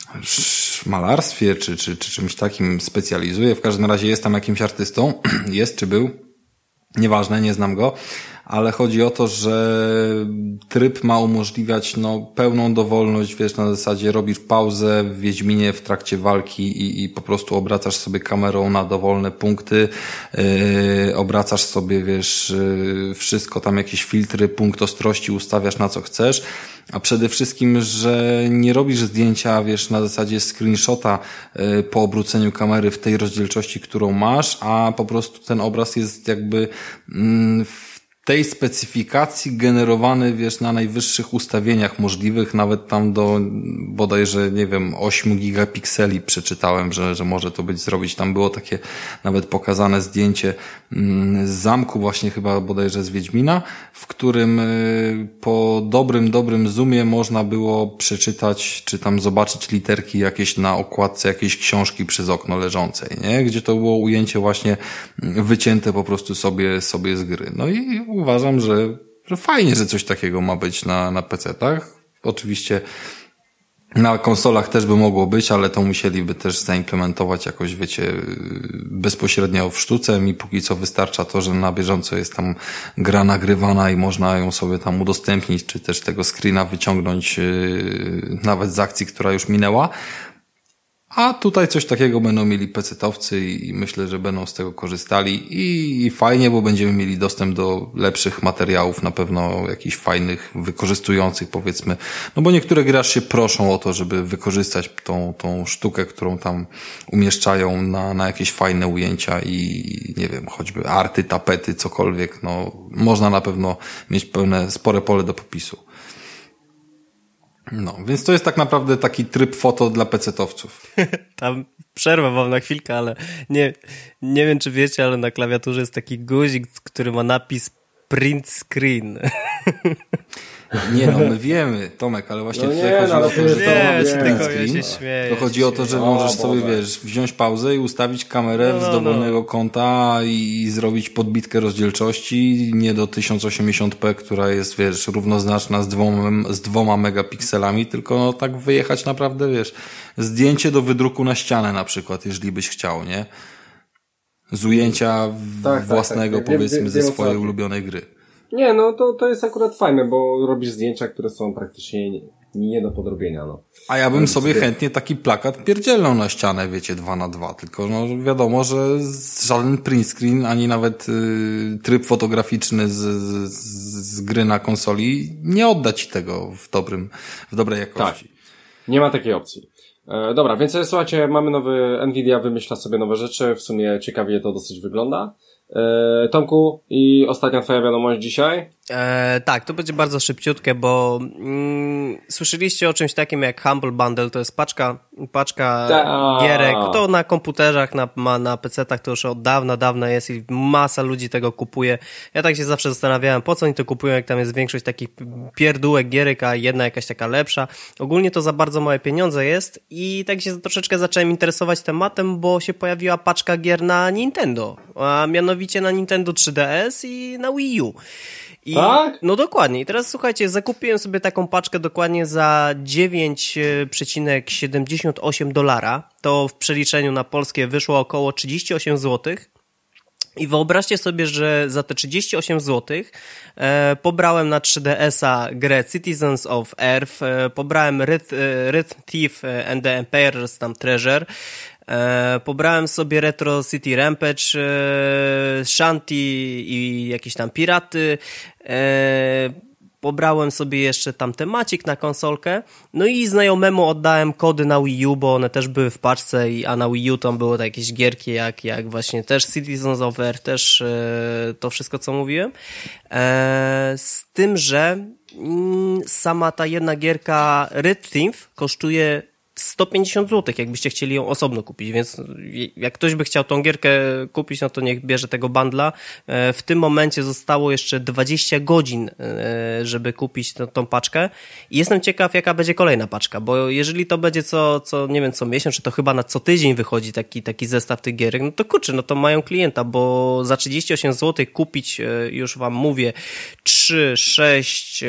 malarstwie czy, czy, czy czymś takim specjalizuje. W każdym razie jest tam jakimś artystą. Jest czy był. Nieważne, nie znam go. Ale chodzi o to, że tryb ma umożliwiać no pełną dowolność, wiesz, na zasadzie robisz pauzę w Wiedźminie w trakcie walki i, i po prostu obracasz sobie kamerą na dowolne punkty, yy, obracasz sobie, wiesz, yy, wszystko, tam jakieś filtry, punkt ostrości ustawiasz na co chcesz, a przede wszystkim, że nie robisz zdjęcia, wiesz, na zasadzie screenshota yy, po obróceniu kamery w tej rozdzielczości, którą masz, a po prostu ten obraz jest jakby yy, tej specyfikacji generowany, wiesz, na najwyższych ustawieniach możliwych, nawet tam do bodajże, nie wiem, osiem gigapikseli przeczytałem, że, że może to być zrobić. Tam było takie nawet pokazane zdjęcie z zamku właśnie chyba bodajże z Wiedźmina, w którym po dobrym, dobrym zoomie można było przeczytać, czy tam zobaczyć literki jakieś na okładce jakiejś książki przez okno leżącej, nie? Gdzie to było ujęcie właśnie wycięte po prostu sobie, sobie z gry. No i uważam, że, że fajnie, że coś takiego ma być na, na pecetach. Oczywiście na konsolach też by mogło być, ale to musieliby też zaimplementować jakoś, wiecie, bezpośrednio w sztuce. Mi póki co wystarcza to, że na bieżąco jest tam gra nagrywana i można ją sobie tam udostępnić, czy też tego screena wyciągnąć yy, nawet z akcji, która już minęła. A tutaj coś takiego będą mieli pecetowcy i myślę, że będą z tego korzystali i fajnie, bo będziemy mieli dostęp do lepszych materiałów, na pewno jakichś fajnych, wykorzystujących powiedzmy, no bo niektóre gry aż się proszą o to, żeby wykorzystać tą, tą sztukę, którą tam umieszczają na, na jakieś fajne ujęcia i nie wiem, choćby arty, tapety, cokolwiek, no można na pewno mieć pełne, spore pole do popisu. No, więc to jest tak naprawdę taki tryb foto dla pecetowców. Tam przerwę wam na chwilkę, ale nie, nie wiem, czy wiecie, ale na klawiaturze jest taki guzik, który ma napis print screen. Nie, no my wiemy, Tomek, ale właśnie no tutaj nie, chodzi no, o to, że to nie, ma być nie, print tylko screen. ja się śmieję, To chodzi o to, że o, możesz sobie, Boże. wiesz, wziąć pauzę i ustawić kamerę No, z no, dowolnego no. kąta i, i zrobić podbitkę rozdzielczości, nie do tysiąc osiemdziesiąt p, która jest, wiesz, równoznaczna z dwoma, z dwoma megapikselami, tylko no tak wyjechać naprawdę, wiesz, zdjęcie do wydruku na ścianę na przykład, jeżeli byś chciał, nie? Z ujęcia tak, własnego, tak, tak. powiedzmy, Wiem, wiem, ze wiem, swojej co. ulubionej gry. Nie, no to, to jest akurat fajne, bo robisz zdjęcia, które są praktycznie nie, nie do podrobienia, no. A ja bym No, sobie sobie- chętnie taki plakat pierdzielnął na ścianę, wiecie, dwa na dwa, tylko no wiadomo, że z- żaden print screen, ani nawet y, tryb fotograficzny z, z, z gry na konsoli nie odda ci tego w dobrym, w dobrej jakości. Nie ma takiej opcji. E, dobra, więc e, słuchajcie, mamy nowy, Nvidia wymyśla sobie nowe rzeczy, w sumie ciekawie to dosyć wygląda. E, Tomku, i ostatnia twoja wiadomość dzisiaj? E, tak, to będzie bardzo szybciutkie, bo mm, słyszeliście o czymś takim jak Humble Bundle, to jest paczka, paczka Ta. gierek, to na komputerach, na, ma- na pecetach to już od dawna, dawna jest i masa ludzi tego kupuje. Ja tak się zawsze zastanawiałem, po co oni to kupują, jak tam jest większość takich pierdółek gierek, a jedna jakaś taka lepsza. Ogólnie to za bardzo małe pieniądze jest i tak się troszeczkę zacząłem interesować tematem, bo się pojawiła paczka gier na Nintendo, a mianowicie na Nintendo trzy D S i na Wii U. I, tak? No dokładnie. I teraz słuchajcie, zakupiłem sobie taką paczkę dokładnie za dziewięć przecinek siedemdziesiąt osiem dolara. To w przeliczeniu na polskie wyszło około trzydzieści osiem złotych. I wyobraźcie sobie, że za te trzydzieści osiem złotych e, pobrałem na trzy D S a grę Citizens of Earth, e, pobrałem Rhythm, Rhythm Thief and the Empire's tam Treasure, e, pobrałem sobie Retro City Rampage, e, Shanty i jakieś tam piraty, e, pobrałem sobie jeszcze tam temacik na konsolkę, no i znajomemu oddałem kody na Wii U, bo one też były w paczce, i, a na Wii U tam były jakieś gierki jak, jak właśnie też Citizens of Earth, też e, to wszystko co mówiłem, e, z tym, że mm, sama ta jedna gierka Red Thief kosztuje sto pięćdziesiąt złotych, jakbyście chcieli ją osobno kupić, więc jak ktoś by chciał tą gierkę kupić, no to niech bierze tego bundla. W tym momencie zostało jeszcze dwadzieścia godzin, żeby kupić tą, tą paczkę i jestem ciekaw, jaka będzie kolejna paczka, bo jeżeli to będzie co, co nie wiem, co miesiąc, czy to chyba na co tydzień wychodzi taki, taki zestaw tych gierek, no to kurczę, no to mają klienta, bo za trzydzieści osiem złotych kupić, już wam mówię, trzy, sześć,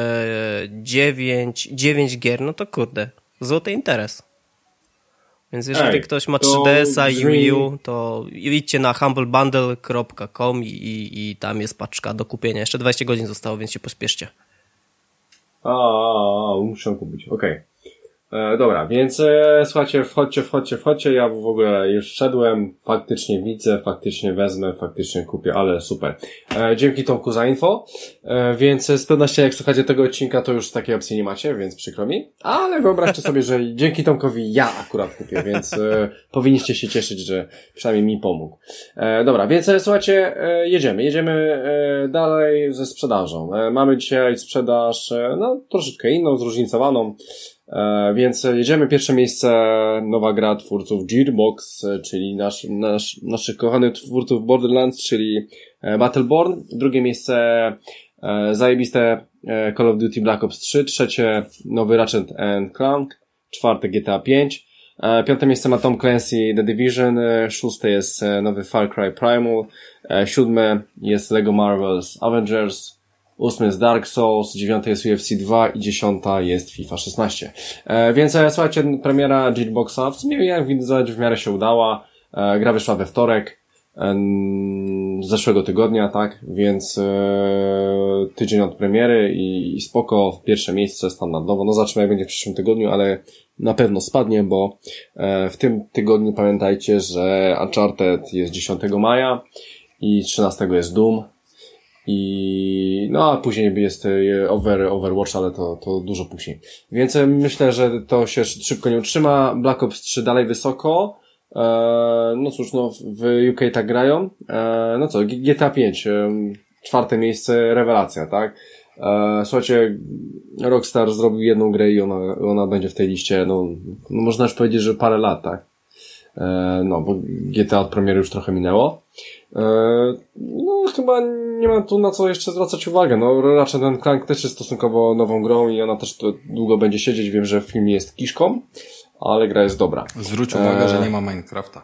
dziewięć, dziewięć gier, no to kurde, złoty interes. Więc jeżeli Ej, ktoś ma trzy D S a i Wii U, to idźcie na humble bundle kropka com i, i, i tam jest paczka do kupienia. Jeszcze dwadzieścia godzin zostało, więc się pospieszcie. A, a, a muszę kupić, okej. Okay. E, dobra, więc e, słuchajcie, wchodźcie, wchodźcie, wchodźcie, ja w ogóle już szedłem, faktycznie widzę, faktycznie wezmę, faktycznie kupię, ale super. E, dzięki Tomku za info, e, więc z pewnością jak słuchacie tego odcinka, to już takiej opcji nie macie, więc przykro mi, ale wyobraźcie sobie, że dzięki Tomkowi ja akurat kupię, więc e, powinniście się cieszyć, że przynajmniej mi pomógł. E, dobra, więc e, słuchajcie, e, jedziemy, jedziemy e, dalej ze sprzedażą. E, mamy dzisiaj sprzedaż, e, no troszeczkę inną, zróżnicowaną. E, więc jedziemy. Pierwsze miejsce, nowa gra twórców Gearbox, czyli nasz, nasz, naszych kochanych twórców Borderlands, czyli e, Battleborn. Drugie miejsce, e, zajebiste e, Call of Duty Black Ops trzy. Trzecie, nowy Ratchet and Clank. Czwarte, G T A pięć. E, piąte miejsce ma Tom Clancy The Division. E, szóste jest e, nowy Far Cry Primal. E, siódme jest Lego Marvel's Avengers. Ósmy jest Dark Souls, dziewiąty jest U F C dwa i dziesiąta jest FIFA szesnaście. E, więc e, słuchajcie, premiera Gearboxa w sumie jak widać w miarę się udała. E, gra wyszła we wtorek e, z zeszłego tygodnia, tak? Więc e, tydzień od premiery i, i spoko, pierwsze miejsce standardowo. No zobaczymy jak będzie w przyszłym tygodniu, ale na pewno spadnie, bo e, w tym tygodniu pamiętajcie, że Uncharted jest dziesiątego maja i trzynastego jest Doom. I no a później jest over, Overwatch, ale to, to dużo później. Więc myślę, że to się szybko nie utrzyma. Black Ops trzy dalej wysoko. Eee, no cóż, no w U K tak grają. Eee, no co, G T A pięć, eee, czwarte miejsce, rewelacja, tak? Eee, słuchajcie, Rockstar zrobił jedną grę i ona, ona będzie w tej liście, no, no można już powiedzieć, że parę lat, tak? Eee, no, bo G T A od premiery już trochę minęło. No chyba nie ma tu na co jeszcze zwracać uwagę. No Ratchet and Clank też jest stosunkowo nową grą i ona też długo będzie siedzieć. Wiem, że film jest kiszką, ale gra jest dobra. Zwróć uwagę, e... że nie ma Minecrafta.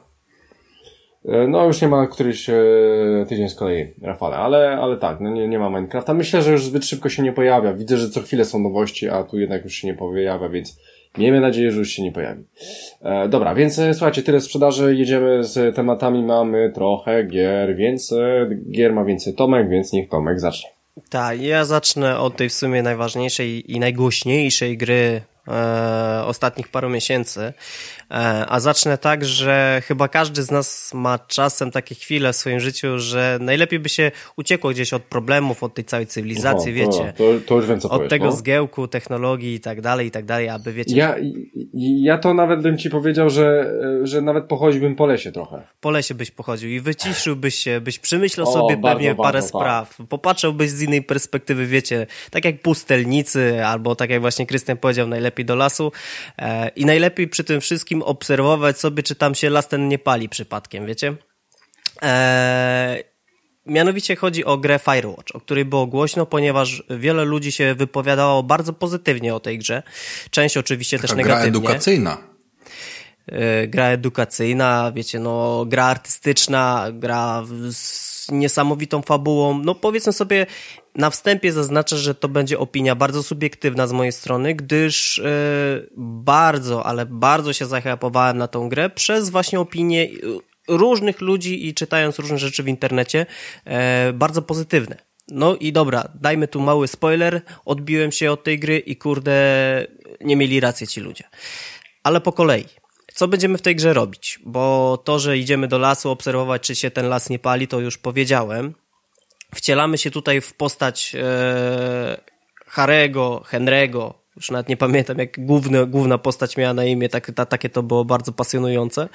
No już nie ma któryś tydzień z kolei, Rafale, ale, ale tak, no nie, nie ma Minecrafta. Myślę, że już zbyt szybko się nie pojawia. Widzę, że co chwilę są nowości, a tu jednak już się nie pojawia, więc miejmy nadzieję, że już się nie pojawi. E, dobra, więc słuchajcie, tyle sprzedaży, jedziemy z tematami, mamy trochę gier, więc e, gier ma więcej Tomek, więc niech Tomek zacznie. Tak, ja zacznę od tej w sumie najważniejszej i najgłośniejszej gry e, ostatnich paru miesięcy, e, a zacznę tak, że chyba każdy z nas ma czasem takie chwile w swoim życiu, że najlepiej by się uciekło gdzieś od problemów, od tej całej cywilizacji, o, wiecie, to, to już wiem, co od powiesz, tego no. zgiełku, technologii i tak dalej, i tak dalej, aby wiecie... Ja, ja to nawet bym ci powiedział, że, że nawet pochodziłbym po lesie trochę. Po lesie byś pochodził i wyciszyłbyś się, byś przemyślał o, sobie bardzo, pewnie parę bardzo, spraw, tak. Popatrzyłbyś z innej perspektywy, wiecie, tak jak pustelnicy, albo tak jak właśnie Krystian powiedział, najlepiej do lasu e, i najlepiej przy tym wszystkim obserwować sobie, czy tam się las ten nie pali przypadkiem, wiecie? E, mianowicie chodzi o grę Firewatch, o której było głośno, ponieważ wiele ludzi się wypowiadało bardzo pozytywnie o tej grze. Część oczywiście Taka też gra negatywnie. edukacyjna. Gra edukacyjna, wiecie, no gra artystyczna, gra z niesamowitą fabułą, no powiedzmy sobie, Na wstępie zaznaczę, że to będzie opinia bardzo subiektywna z mojej strony, gdyż yy, bardzo, ale bardzo się zahypowałem na tą grę przez właśnie opinie różnych ludzi i czytając różne rzeczy w internecie, yy, bardzo pozytywne. No i dobra, dajmy tu mały spoiler, odbiłem się od tej gry i kurde, nie mieli racji ci ludzie. Ale po kolei. Co będziemy w tej grze robić? Bo to, że idziemy do lasu obserwować, czy się ten las nie pali, to już powiedziałem. Wcielamy się tutaj w postać e, Harry'ego, Henry'ego, już nawet nie pamiętam, jak główny, główna postać miała na imię, tak, ta, takie to było bardzo pasjonujące.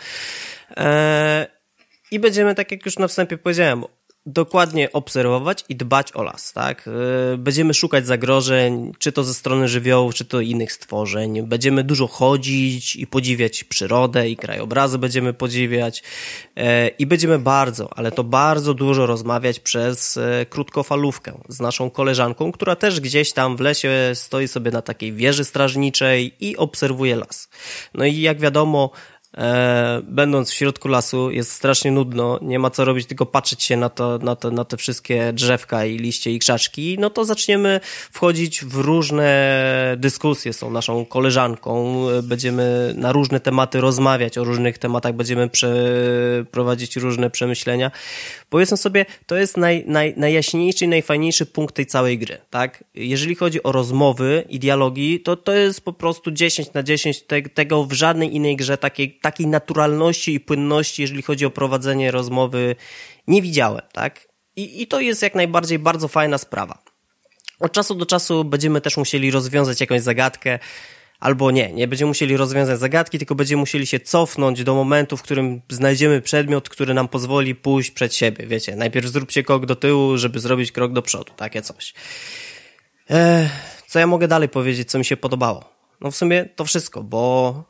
E, I będziemy, tak jak już na wstępie powiedziałem, dokładnie obserwować i dbać o las, tak? Będziemy szukać zagrożeń, czy to ze strony żywiołów, czy to innych stworzeń. Będziemy dużo chodzić i podziwiać przyrodę i krajobrazy będziemy podziwiać i będziemy bardzo, ale to bardzo dużo rozmawiać przez krótkofalówkę z naszą koleżanką, która też gdzieś tam w lesie stoi sobie na takiej wieży strażniczej i obserwuje las. No i jak wiadomo, E, będąc w środku lasu jest strasznie nudno, nie ma co robić, tylko patrzeć się na to, na to, na te wszystkie drzewka i liście i krzaczki, no to zaczniemy wchodzić w różne dyskusje z tą naszą koleżanką, będziemy na różne tematy rozmawiać, o różnych tematach będziemy prowadzić różne przemyślenia. Powiedzmy sobie, to jest naj, naj, najjaśniejszy i najfajniejszy punkt tej całej gry, tak? Jeżeli chodzi o rozmowy i dialogi, to to jest po prostu dziesięć na dziesięć, te, tego w żadnej innej grze takiej takiej naturalności i płynności, jeżeli chodzi o prowadzenie rozmowy, nie widziałem, tak? I, i to jest jak najbardziej bardzo fajna sprawa. Od czasu do czasu będziemy też musieli rozwiązać jakąś zagadkę, albo nie, nie będziemy musieli rozwiązać zagadki, tylko będziemy musieli się cofnąć do momentu, w którym znajdziemy przedmiot, który nam pozwoli pójść przed siebie, wiecie, najpierw zróbcie krok do tyłu, żeby zrobić krok do przodu, takie coś. Ech, co ja mogę dalej powiedzieć, co mi się podobało? No w sumie to wszystko, bo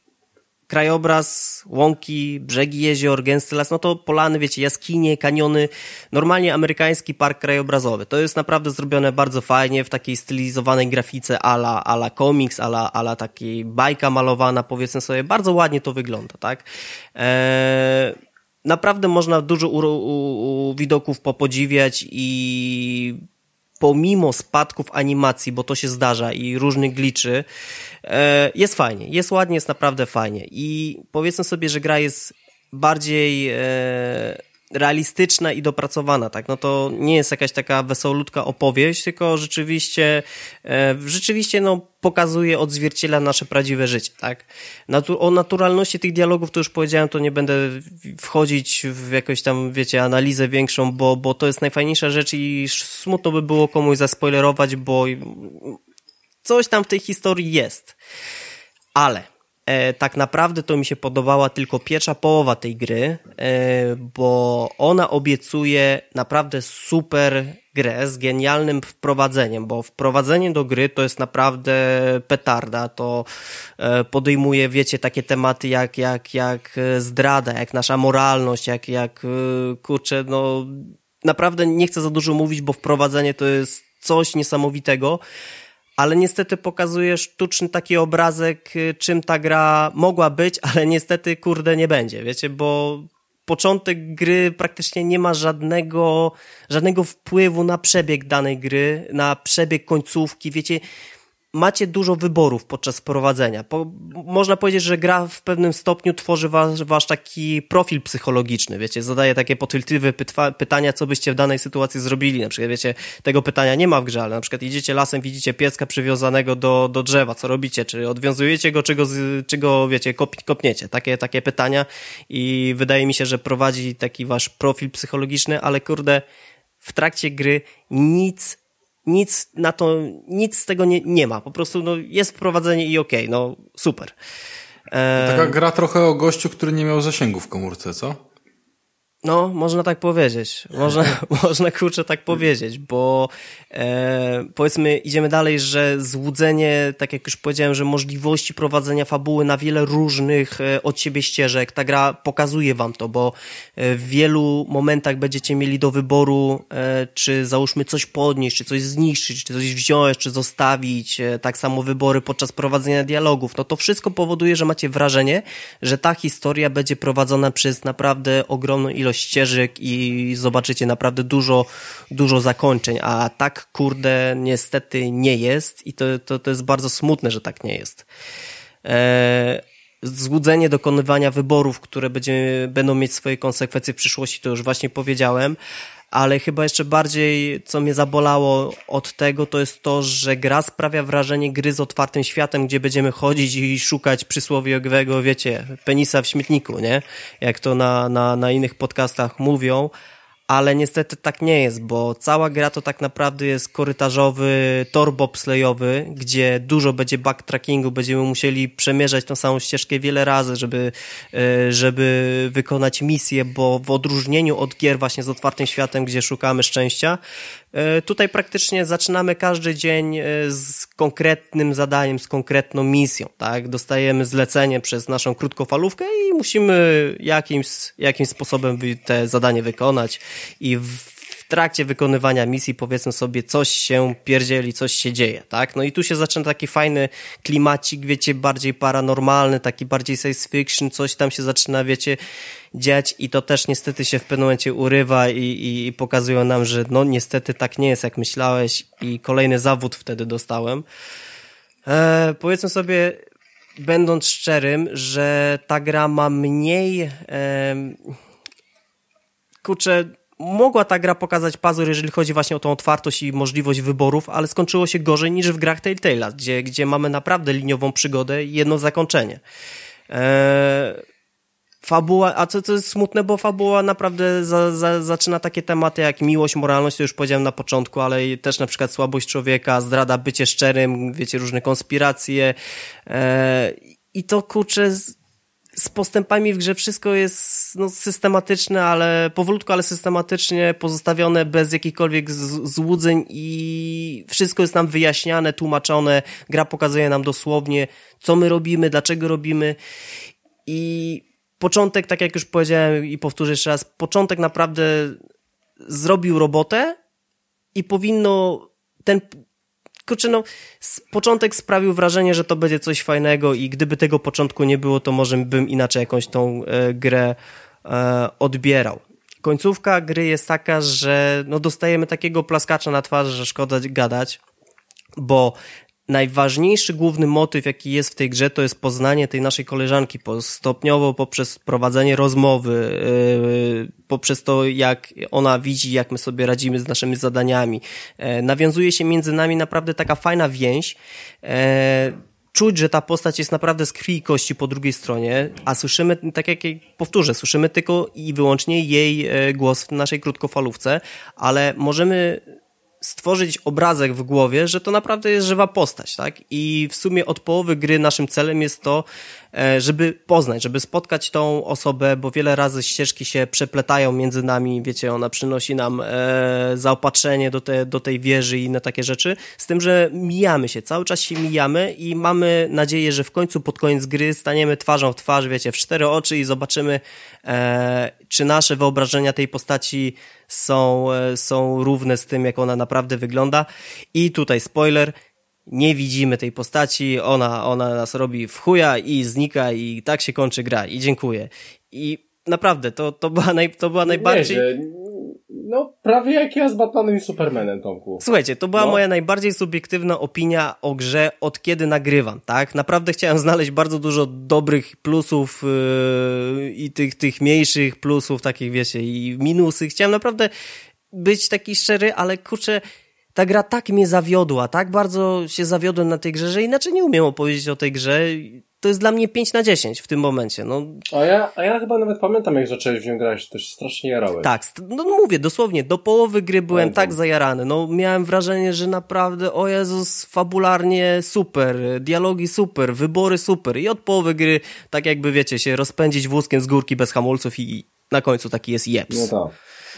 krajobraz, łąki, brzegi jezior, gęsty las, no to polany, wiecie, jaskinie, kaniony, normalnie amerykański park krajobrazowy. To jest naprawdę zrobione bardzo fajnie, w takiej stylizowanej grafice ala, ala komiks, ala, ala takiej bajka malowana, powiedzmy sobie, bardzo ładnie to wygląda, tak? Eee, naprawdę można dużo u, u, u widoków popodziwiać i pomimo spadków animacji, bo to się zdarza i różnych gliczy, jest fajnie, jest ładnie, jest naprawdę fajnie i powiedzmy sobie, że gra jest bardziej realistyczna i dopracowana, tak, no to nie jest jakaś taka wesołutka opowieść, tylko rzeczywiście rzeczywiście no pokazuje, odzwierciedla nasze prawdziwe życie, tak. Natu- o naturalności tych dialogów to już powiedziałem, to nie będę wchodzić w jakąś tam, wiecie, analizę większą, bo, bo to jest najfajniejsza rzecz i smutno by było komuś zaspoilerować, bo coś tam w tej historii jest. Ale e, tak naprawdę to mi się podobała tylko pierwsza połowa tej gry, e, bo ona obiecuje naprawdę super grę z genialnym wprowadzeniem, bo wprowadzenie do gry to jest naprawdę petarda, to e, podejmuje, wiecie, takie tematy jak, jak, jak zdrada, jak nasza moralność, jak, jak e, kurczę, no naprawdę nie chcę za dużo mówić, bo wprowadzenie to jest coś niesamowitego, ale niestety pokazuje sztuczny taki obrazek, czym ta gra mogła być, ale niestety, kurde, nie będzie, wiecie, bo początek gry praktycznie nie ma żadnego, żadnego wpływu na przebieg danej gry, na przebieg końcówki, wiecie, macie dużo wyborów podczas prowadzenia. Po, można powiedzieć, że gra w pewnym stopniu tworzy wasz, wasz taki profil psychologiczny, wiecie, zadaje takie podchwytliwe pytwa, pytania, co byście w danej sytuacji zrobili. Na przykład, wiecie, tego pytania nie ma w grze, ale na przykład idziecie lasem, widzicie pieska przywiązanego do, do drzewa, co robicie? Czy odwiązujecie go, czy go, czy go wiecie, kop, kopniecie? Takie, takie pytania i wydaje mi się, że prowadzi taki wasz profil psychologiczny, ale kurde, w trakcie gry nic Nic na to, nic z tego nie, nie ma. Po prostu no, jest wprowadzenie i okej, okay, no super. E... Taka gra trochę o gościu, który nie miał zasięgu w komórce, co? No, można tak powiedzieć. Można, można kurczę tak powiedzieć, bo e, powiedzmy idziemy dalej, że złudzenie, tak jak już powiedziałem, że możliwości prowadzenia fabuły na wiele różnych e, od siebie ścieżek, ta gra pokazuje wam to, bo e, w wielu momentach będziecie mieli do wyboru, e, czy załóżmy coś podnieść, czy coś zniszczyć, czy coś wziąć, czy zostawić, e, tak samo wybory podczas prowadzenia dialogów. No to wszystko powoduje, że macie wrażenie, że ta historia będzie prowadzona przez naprawdę ogromną ilość ilość ścieżek i zobaczycie naprawdę dużo, dużo zakończeń, a tak kurde niestety nie jest i to, to, to jest bardzo smutne, że tak nie jest. Eee, złudzenie dokonywania wyborów, które będzie, będą mieć swoje konsekwencje w przyszłości, to już właśnie powiedziałem, ale chyba jeszcze bardziej, co mnie zabolało od tego, to jest to, że gra sprawia wrażenie gry z otwartym światem, gdzie będziemy chodzić i szukać przysłowiowego, wiecie, penisa w śmietniku, nie? Jak to na, na, na innych podcastach mówią, ale niestety tak nie jest, bo cała gra to tak naprawdę jest korytarzowy tor bobslejowy, gdzie dużo będzie backtrackingu, będziemy musieli przemierzać tą samą ścieżkę wiele razy, żeby, żeby wykonać misję, bo w odróżnieniu od gier właśnie z otwartym światem, gdzie szukamy szczęścia, tutaj praktycznie zaczynamy każdy dzień z konkretnym zadaniem, z konkretną misją, tak? Dostajemy zlecenie przez naszą krótkofalówkę i musimy jakimś, jakimś sposobem te zadanie wykonać i w, w trakcie wykonywania misji, powiedzmy sobie, coś się pierdzieli, coś się dzieje, tak? No i tu się zaczyna taki fajny klimacik, wiecie, bardziej paranormalny, taki bardziej science fiction, coś tam się zaczyna, wiecie, dziać i to też niestety się w pewnym momencie urywa i, i, i pokazują nam, że no niestety tak nie jest, jak myślałeś i kolejny zawód wtedy dostałem. E, powiedzmy sobie, będąc szczerym, że ta gra ma mniej e, kurczę, mogła ta gra pokazać pazur, jeżeli chodzi właśnie o tą otwartość i możliwość wyborów, ale skończyło się gorzej niż w grach Telltale'a, gdzie, gdzie mamy naprawdę liniową przygodę i jedno zakończenie. Eee, fabuła, a co to jest smutne, bo fabuła naprawdę za, za, zaczyna takie tematy jak miłość, moralność, to już powiedziałem na początku, ale też na przykład słabość człowieka, zdrada, bycie szczerym, wiecie, różne konspiracje eee, i to kurczę z postępami w grze wszystko jest no, systematyczne, ale powolutku, ale systematycznie pozostawione bez jakichkolwiek z- złudzeń i wszystko jest nam wyjaśniane, tłumaczone, gra pokazuje nam dosłownie, co my robimy, dlaczego robimy i początek, tak jak już powiedziałem i powtórzę jeszcze raz, początek naprawdę zrobił robotę i powinno ten kurczę, no, początek sprawił wrażenie, że to będzie coś fajnego i gdyby tego początku nie było, to może bym inaczej jakąś tą e, grę e, odbierał. Końcówka gry jest taka, że no, dostajemy takiego plaskacza na twarz, że szkoda gadać, bo najważniejszy główny motyw, jaki jest w tej grze, to jest poznanie tej naszej koleżanki stopniowo poprzez prowadzenie rozmowy, yy, poprzez to, jak ona widzi, jak my sobie radzimy z naszymi zadaniami. Yy, nawiązuje się między nami naprawdę taka fajna więź. Yy, czuć, że ta postać jest naprawdę z krwi i kości po drugiej stronie, a słyszymy, tak jak powtórzę, słyszymy tylko i wyłącznie jej yy, głos w naszej krótkofalówce, ale możemy stworzyć obrazek w głowie, że to naprawdę jest żywa postać, tak? I w sumie od połowy gry naszym celem jest to, żeby poznać, żeby spotkać tą osobę, bo wiele razy ścieżki się przepletają między nami, wiecie, ona przynosi nam e, zaopatrzenie do, te, do tej wieży i inne takie rzeczy, z tym, że mijamy się, cały czas się mijamy i mamy nadzieję, że w końcu pod koniec gry staniemy twarzą w twarz, wiecie, w cztery oczy i zobaczymy, e, czy nasze wyobrażenia tej postaci są, e, są równe z tym, jak ona naprawdę wygląda. I tutaj spoiler, nie widzimy tej postaci, ona, ona nas robi w chuja i znika i tak się kończy gra i dziękuję. I naprawdę, to, to, była, naj, to była najbardziej... Nie, no prawie jak ja z Batmanem i Supermanem, Tomku. Słuchajcie, to była no. moja najbardziej subiektywna opinia o grze, od kiedy nagrywam, tak? Naprawdę chciałem znaleźć bardzo dużo dobrych plusów yy, i tych, tych mniejszych plusów, takich wiecie, i minusy. Chciałem naprawdę być taki szczery, ale kurczę, ta gra tak mnie zawiodła, tak bardzo się zawiodłem na tej grze, że inaczej nie umiem opowiedzieć o tej grze. To jest dla mnie pięć na dziesięć w tym momencie. No. A ja, a ja chyba nawet pamiętam, jak zacząłeś w nią grać, to się strasznie jarałeś. Tak, no mówię, dosłownie, do połowy gry byłem Pamiętam. tak zajarany. No miałem wrażenie, że naprawdę, o Jezus, fabularnie super, dialogi super, wybory super i od połowy gry, tak jakby wiecie, się rozpędzić wózkiem z górki bez hamulców i na końcu taki jest jeps. No tak.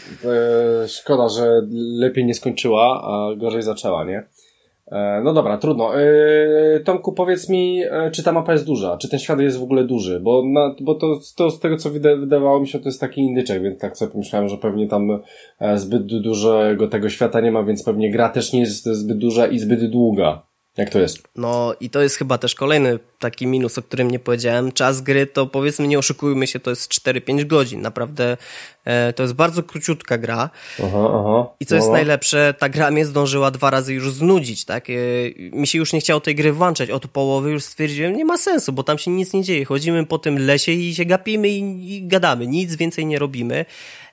E, szkoda, że lepiej nie skończyła, a gorzej zaczęła, nie? E, no dobra, trudno. E, Tomku, powiedz mi, e, czy ta mapa jest duża? Czy ten świat jest w ogóle duży? Bo, na, bo to, to z tego, co wyda, wydawało mi się, to jest taki indyczek, więc tak sobie pomyślałem, że pewnie tam e, zbyt dużego tego świata nie ma, więc pewnie gra też nie jest zbyt duża i zbyt długa. Jak to jest? No i to jest chyba też kolejny taki minus, o którym nie powiedziałem. Czas gry to, powiedzmy, nie oszukujmy się, to jest cztery pięć godzin. Naprawdę e, to jest bardzo króciutka gra. Aha, aha. I co jest no. najlepsze, ta gra mnie zdążyła dwa razy już znudzić, tak? E, mi się już nie chciało tej gry włączać. Od połowy już stwierdziłem, nie ma sensu, bo tam się nic nie dzieje. Chodzimy po tym lesie i się gapimy i, i gadamy. Nic więcej nie robimy.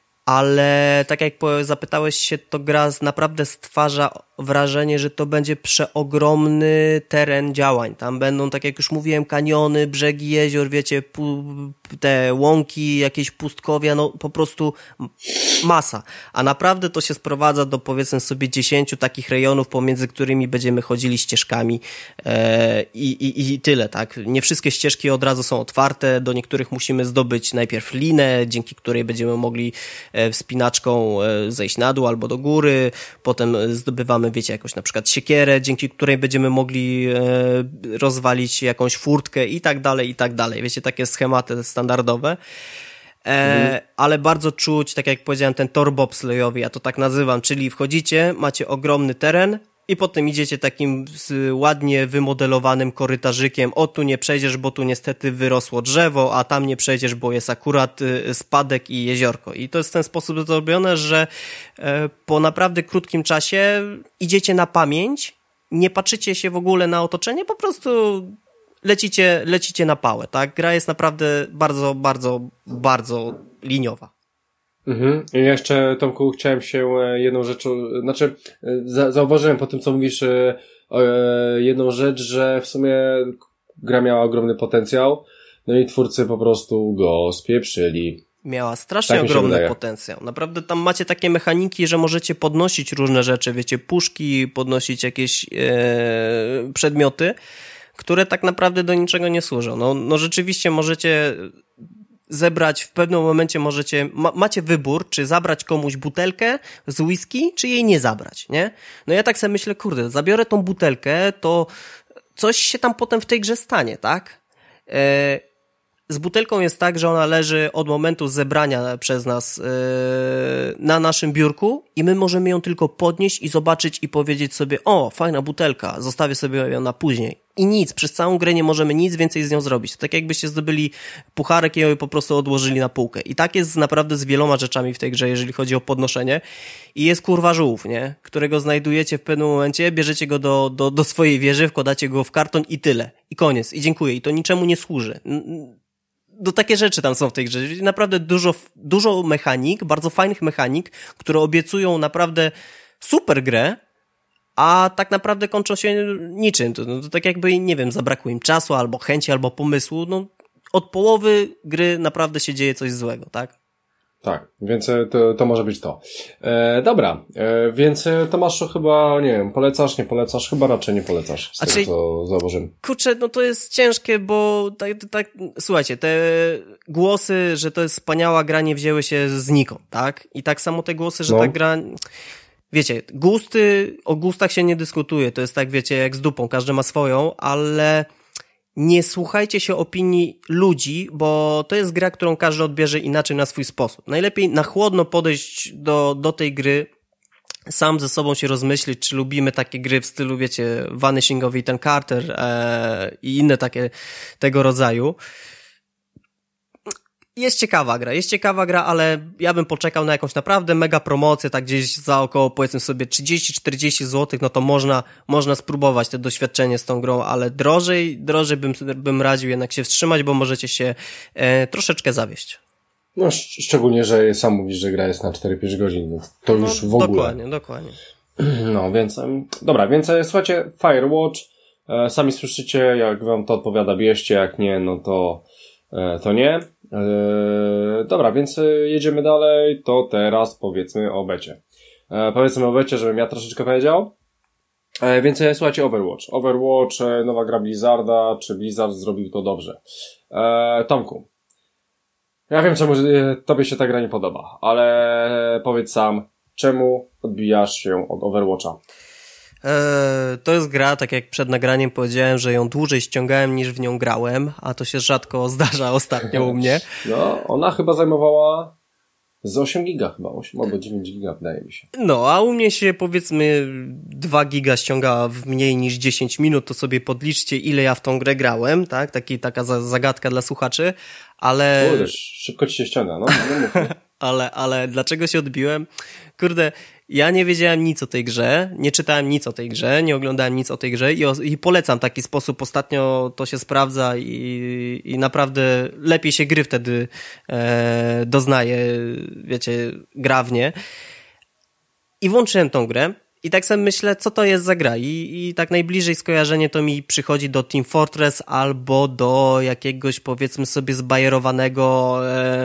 Ale tak jak zapytałeś się, to gra naprawdę stwarza wrażenie, że to będzie przeogromny teren działań. Tam będą, tak jak już mówiłem, kaniony, brzegi jezior, wiecie, pu- te łąki, jakieś pustkowia, no po prostu masa. A naprawdę to się sprowadza do, powiedzmy sobie, dziesięciu takich rejonów, pomiędzy którymi będziemy chodzili ścieżkami e, i, i, i tyle, tak? Nie wszystkie ścieżki od razu są otwarte, do niektórych musimy zdobyć najpierw linę, dzięki której będziemy mogli e, wspinaczką e, zejść na dół albo do góry, potem zdobywamy, wiecie, jakąś na przykład siekierę, dzięki której będziemy mogli e, rozwalić jakąś furtkę i tak dalej, i tak dalej. Wiecie, takie schematy standardowe. E, mhm. Ale bardzo czuć, tak jak powiedziałem, ten tor bobslejowy, ja to tak nazywam, czyli wchodzicie, macie ogromny teren i potem idziecie takim ładnie wymodelowanym korytarzykiem. O, tu nie przejdziesz, bo tu niestety wyrosło drzewo, a tam nie przejdziesz, bo jest akurat spadek i jeziorko. I to jest w ten sposób zrobione, że po naprawdę krótkim czasie idziecie na pamięć, nie patrzycie się w ogóle na otoczenie, po prostu lecicie, lecicie na pałę, tak? Gra jest naprawdę bardzo, bardzo, bardzo liniowa. Mhm. I jeszcze, Tomku, chciałem się jedną rzeczą, znaczy za, zauważyłem po tym, co mówisz, e, jedną rzecz, że w sumie gra miała ogromny potencjał, no i twórcy po prostu go spieprzyli. Miała strasznie tak ogromny potencjał. Naprawdę tam macie takie mechaniki, że możecie podnosić różne rzeczy, wiecie, puszki, podnosić jakieś e, przedmioty, które tak naprawdę do niczego nie służą. No, no rzeczywiście możecie zebrać, w pewnym momencie możecie, ma, macie wybór, czy zabrać komuś butelkę z whisky, czy jej nie zabrać, nie? No ja tak sobie myślę, kurde, zabiorę tą butelkę, to coś się tam potem w tej grze stanie, tak? E, z butelką jest tak, że ona leży od momentu zebrania przez nas e, na naszym biurku i my możemy ją tylko podnieść i zobaczyć i powiedzieć sobie, o, fajna butelka, zostawię sobie ją na później. I nic, przez całą grę nie możemy nic więcej z nią zrobić. To tak jakbyście zdobyli pucharek i ją po prostu odłożyli na półkę. I tak jest naprawdę z wieloma rzeczami w tej grze, jeżeli chodzi o podnoszenie. I jest kurwa żółw, nie? Którego znajdujecie w pewnym momencie, bierzecie go do, do, do swojej wieży, wkładacie go w karton i tyle. I koniec. I dziękuję. I to niczemu nie służy. Do takie rzeczy tam są w tej grze. Naprawdę dużo, dużo mechanik, bardzo fajnych mechanik, które obiecują naprawdę super grę, a tak naprawdę kończą się niczym. To, no, to tak jakby, nie wiem, zabrakło im czasu, albo chęci, albo pomysłu. No, od połowy gry naprawdę się dzieje coś złego, tak? Tak, więc to, to może być to. E, dobra, e, więc Tomaszu chyba, nie wiem, polecasz, nie polecasz? Chyba raczej nie polecasz, z A tego czy... co zauważyłem. Kurczę, no to jest ciężkie, bo tak, tak, słuchajcie, te głosy, że to jest wspaniała gra, nie wzięły się znikąd, tak? I tak samo te głosy, że no. ta gra... Wiecie, gusty, o gustach się nie dyskutuje, to jest tak, wiecie, jak z dupą, każdy ma swoją, ale nie słuchajcie się opinii ludzi, bo to jest gra, którą każdy odbierze inaczej na swój sposób. Najlepiej na chłodno podejść do, do tej gry, sam ze sobą się rozmyślić, czy lubimy takie gry w stylu, wiecie, Vanishing of Ethan Carter e, i inne takie tego rodzaju. Jest ciekawa gra, jest ciekawa gra, ale ja bym poczekał na jakąś naprawdę mega promocję, tak gdzieś za około, powiedzmy sobie, trzydzieści czterdzieści złotych, no to można, można spróbować to doświadczenie z tą grą, ale drożej, drożej bym, bym radził jednak się wstrzymać, bo możecie się e, troszeczkę zawieść. No, sz- szczególnie, że sam mówisz, że gra jest na cztery pięć godzin, no, to no, już w ogóle. Dokładnie, dokładnie. No, więc, dobra, więc słuchajcie, Firewatch, e, sami słyszycie, jak wam to odpowiada, bierzcie, jak nie, no to, e, to nie. Eee, dobra, więc jedziemy dalej, to teraz powiedzmy o becie. Eee, powiedzmy o becie, żebym ja troszeczkę powiedział. Eee, więc słuchajcie, Overwatch. Overwatch, e, nowa gra Blizzarda, czy Blizzard zrobił to dobrze? Eee, Tomku, ja wiem, czemu tobie się ta gra nie podoba, ale powiedz sam, czemu odbijasz się od Overwatcha? Eee, to jest gra, tak jak przed nagraniem powiedziałem, że ją dłużej ściągałem niż w nią grałem, a to się rzadko zdarza ostatnio u mnie. No, ona chyba zajmowała z osiem giga chyba, osiem albo dziewięć giga wydaje mi się. No, a u mnie się powiedzmy dwa giga ściąga w mniej niż dziesięć minut, to sobie podliczcie, ile ja w tą grę grałem, tak? Taki, taka zagadka dla słuchaczy, ale... Kurde, szybko ci się ściąga, no. no ale, ale dlaczego się odbiłem? Kurde, ja nie wiedziałem nic o tej grze, nie czytałem nic o tej grze, nie oglądałem nic o tej grze i, o, i polecam taki sposób, ostatnio to się sprawdza i, i naprawdę lepiej się gry wtedy e, doznaje, wiecie, gra w nie. I włączyłem tą grę i tak sobie myślę, co to jest za gra i, i tak najbliżej skojarzenie to mi przychodzi do Team Fortress albo do jakiegoś powiedzmy sobie zbajerowanego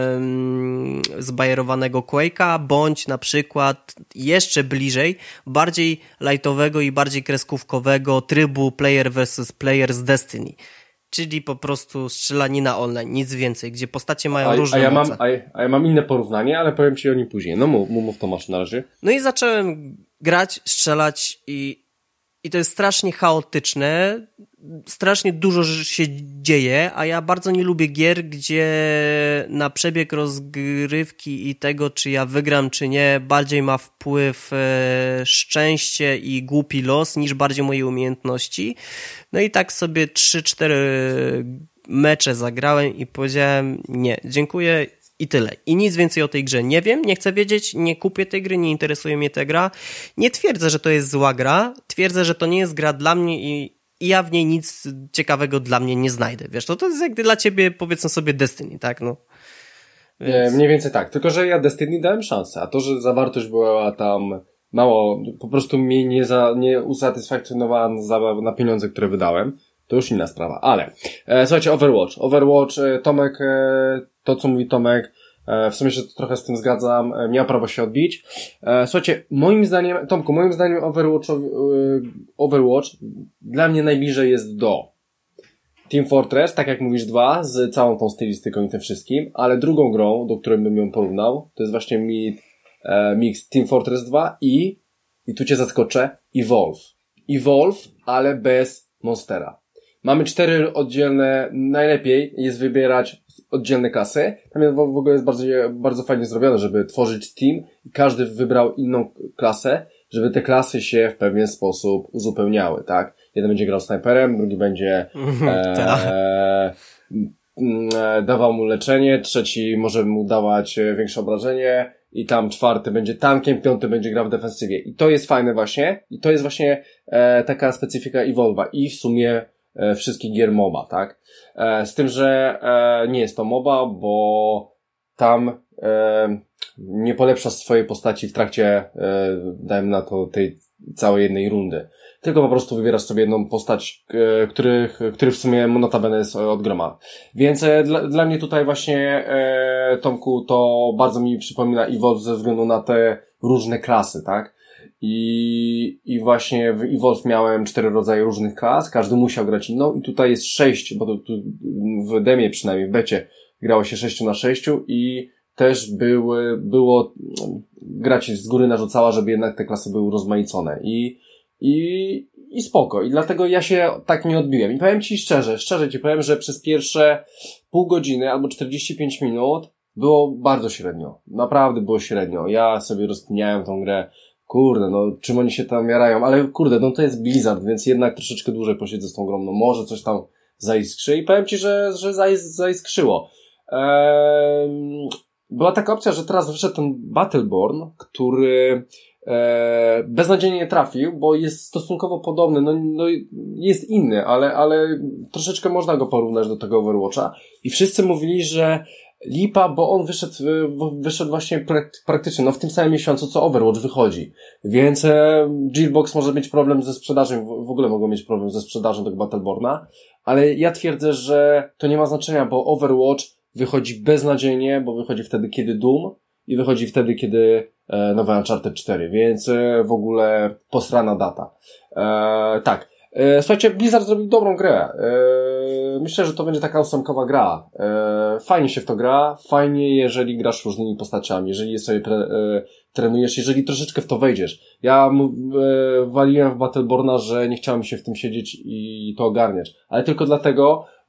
em, zbajerowanego Quake'a, bądź na przykład jeszcze bliżej bardziej lightowego i bardziej kreskówkowego trybu player versus player z Destiny. Czyli po prostu strzelanina online, nic więcej, gdzie postacie mają a, różne a ja moce. mam, a, ja, a ja mam inne porównanie, ale powiem ci o nim później. No mów, mów Tomasz, na razie. No i zacząłem grać, strzelać i, i to jest strasznie chaotyczne, strasznie dużo się dzieje, a ja bardzo nie lubię gier, gdzie na przebieg rozgrywki i tego, czy ja wygram, czy nie, bardziej ma wpływ e, szczęście i głupi los, niż bardziej moje umiejętności. No i tak sobie trzy cztery mecze zagrałem i powiedziałem nie, dziękuję i tyle. I nic więcej o tej grze nie wiem, nie chcę wiedzieć, nie kupię tej gry, nie interesuje mnie ta gra. Nie twierdzę, że to jest zła gra, twierdzę, że to nie jest gra dla mnie i, i ja w niej nic ciekawego dla mnie nie znajdę. Wiesz, to, to jest jak dla ciebie, powiedzmy sobie, Destiny, tak? No. Więc... Nie, mniej więcej tak, tylko że ja Destiny dałem szansę, a to, że zawartość była tam mało, po prostu mnie nie, za, nie usatysfakcjonowała na, na pieniądze, które wydałem, to już inna sprawa, ale e, słuchajcie, Overwatch, Overwatch, e, Tomek, e, to co mówi Tomek, e, w sumie się trochę z tym zgadzam, e, miał prawo się odbić. E, słuchajcie, moim zdaniem, Tomku, moim zdaniem Overwatch, e, Overwatch dla mnie najbliżej jest do Team Fortress, tak jak mówisz, dwa, z całą tą stylistyką i tym wszystkim, ale drugą grą, do której bym ją porównał, to jest właśnie mi, e, mix Team Fortress dwa i, i tu cię zaskoczę, Evolve. Evolve, ale bez Monstera. Mamy cztery oddzielne, najlepiej jest wybierać oddzielne klasy, natomiast w ogóle jest bardzo, bardzo fajnie zrobione, żeby tworzyć team i każdy wybrał inną klasę, żeby te klasy się w pewien sposób uzupełniały, tak? Jeden będzie grał snajperem, drugi będzie e, e, dawał mu leczenie, trzeci może mu dawać większe obrażenie i tam czwarty będzie tankiem, piąty będzie grał w defensywie. I to jest fajne właśnie i to jest właśnie e, taka specyfika Evolve'a i w sumie e, wszystkich gier MOBA, tak? E, z tym, że e, nie jest to MOBA, bo tam e, nie polepszasz swojej postaci w trakcie, e, dajmy na to, tej całej jednej rundy. Tylko po prostu wybierasz sobie jedną postać, e, których, który w sumie notabene jest od groma. Więc e, dla, dla mnie tutaj właśnie, e, Tomku, to bardzo mi przypomina Evolve ze względu na te różne klasy, tak? I, i właśnie w Evolve miałem cztery rodzaje różnych klas, każdy musiał grać inną i tutaj jest sześć, bo to, tu w demie przynajmniej, w becie grało się sześciu na sześciu i też były, było, gra ci z góry narzucała, żeby jednak te klasy były rozmaicone i, i, i spoko. I dlatego ja się tak nie odbiłem. I powiem ci szczerze, szczerze ci powiem, że przez pierwsze pół godziny albo czterdzieści pięć minut było bardzo średnio. Naprawdę było średnio. Ja sobie rozkminiałem tą grę. Kurde, no czym oni się tam jarają, ale kurde, no to jest Blizzard, więc jednak troszeczkę dłużej posiedzę z tą grą. No może coś tam zaiskrzy i powiem ci, że, że zais, zaiskrzyło. Eee, była taka opcja, że teraz wyszedł ten Battleborn, który e, beznadziejnie trafił, bo jest stosunkowo podobny, no, no jest inny, ale, ale troszeczkę można go porównać do tego Overwatcha i wszyscy mówili, że lipa, bo on wyszedł, wyszedł właśnie praktycznie, no w tym samym miesiącu, co Overwatch wychodzi. Więc e, Gearbox może mieć problem ze sprzedażą, w ogóle mogą mieć problem ze sprzedażą tego Battleborna, ale ja twierdzę, że to nie ma znaczenia, bo Overwatch wychodzi beznadziejnie, bo wychodzi wtedy, kiedy Doom i wychodzi wtedy, kiedy e, nowe Uncharted cztery, więc e, w ogóle posrana data. E, tak. E, słuchajcie, Blizzard zrobił dobrą grę. E, myślę, że to będzie taka ósemkowa gra. E, fajnie się w to gra, fajnie jeżeli grasz różnymi postaciami, jeżeli sobie pre, e, trenujesz, jeżeli troszeczkę w to wejdziesz. Ja e, waliłem w Battleborna, że nie chciałem się w tym siedzieć i to ogarniać, ale tylko dlatego,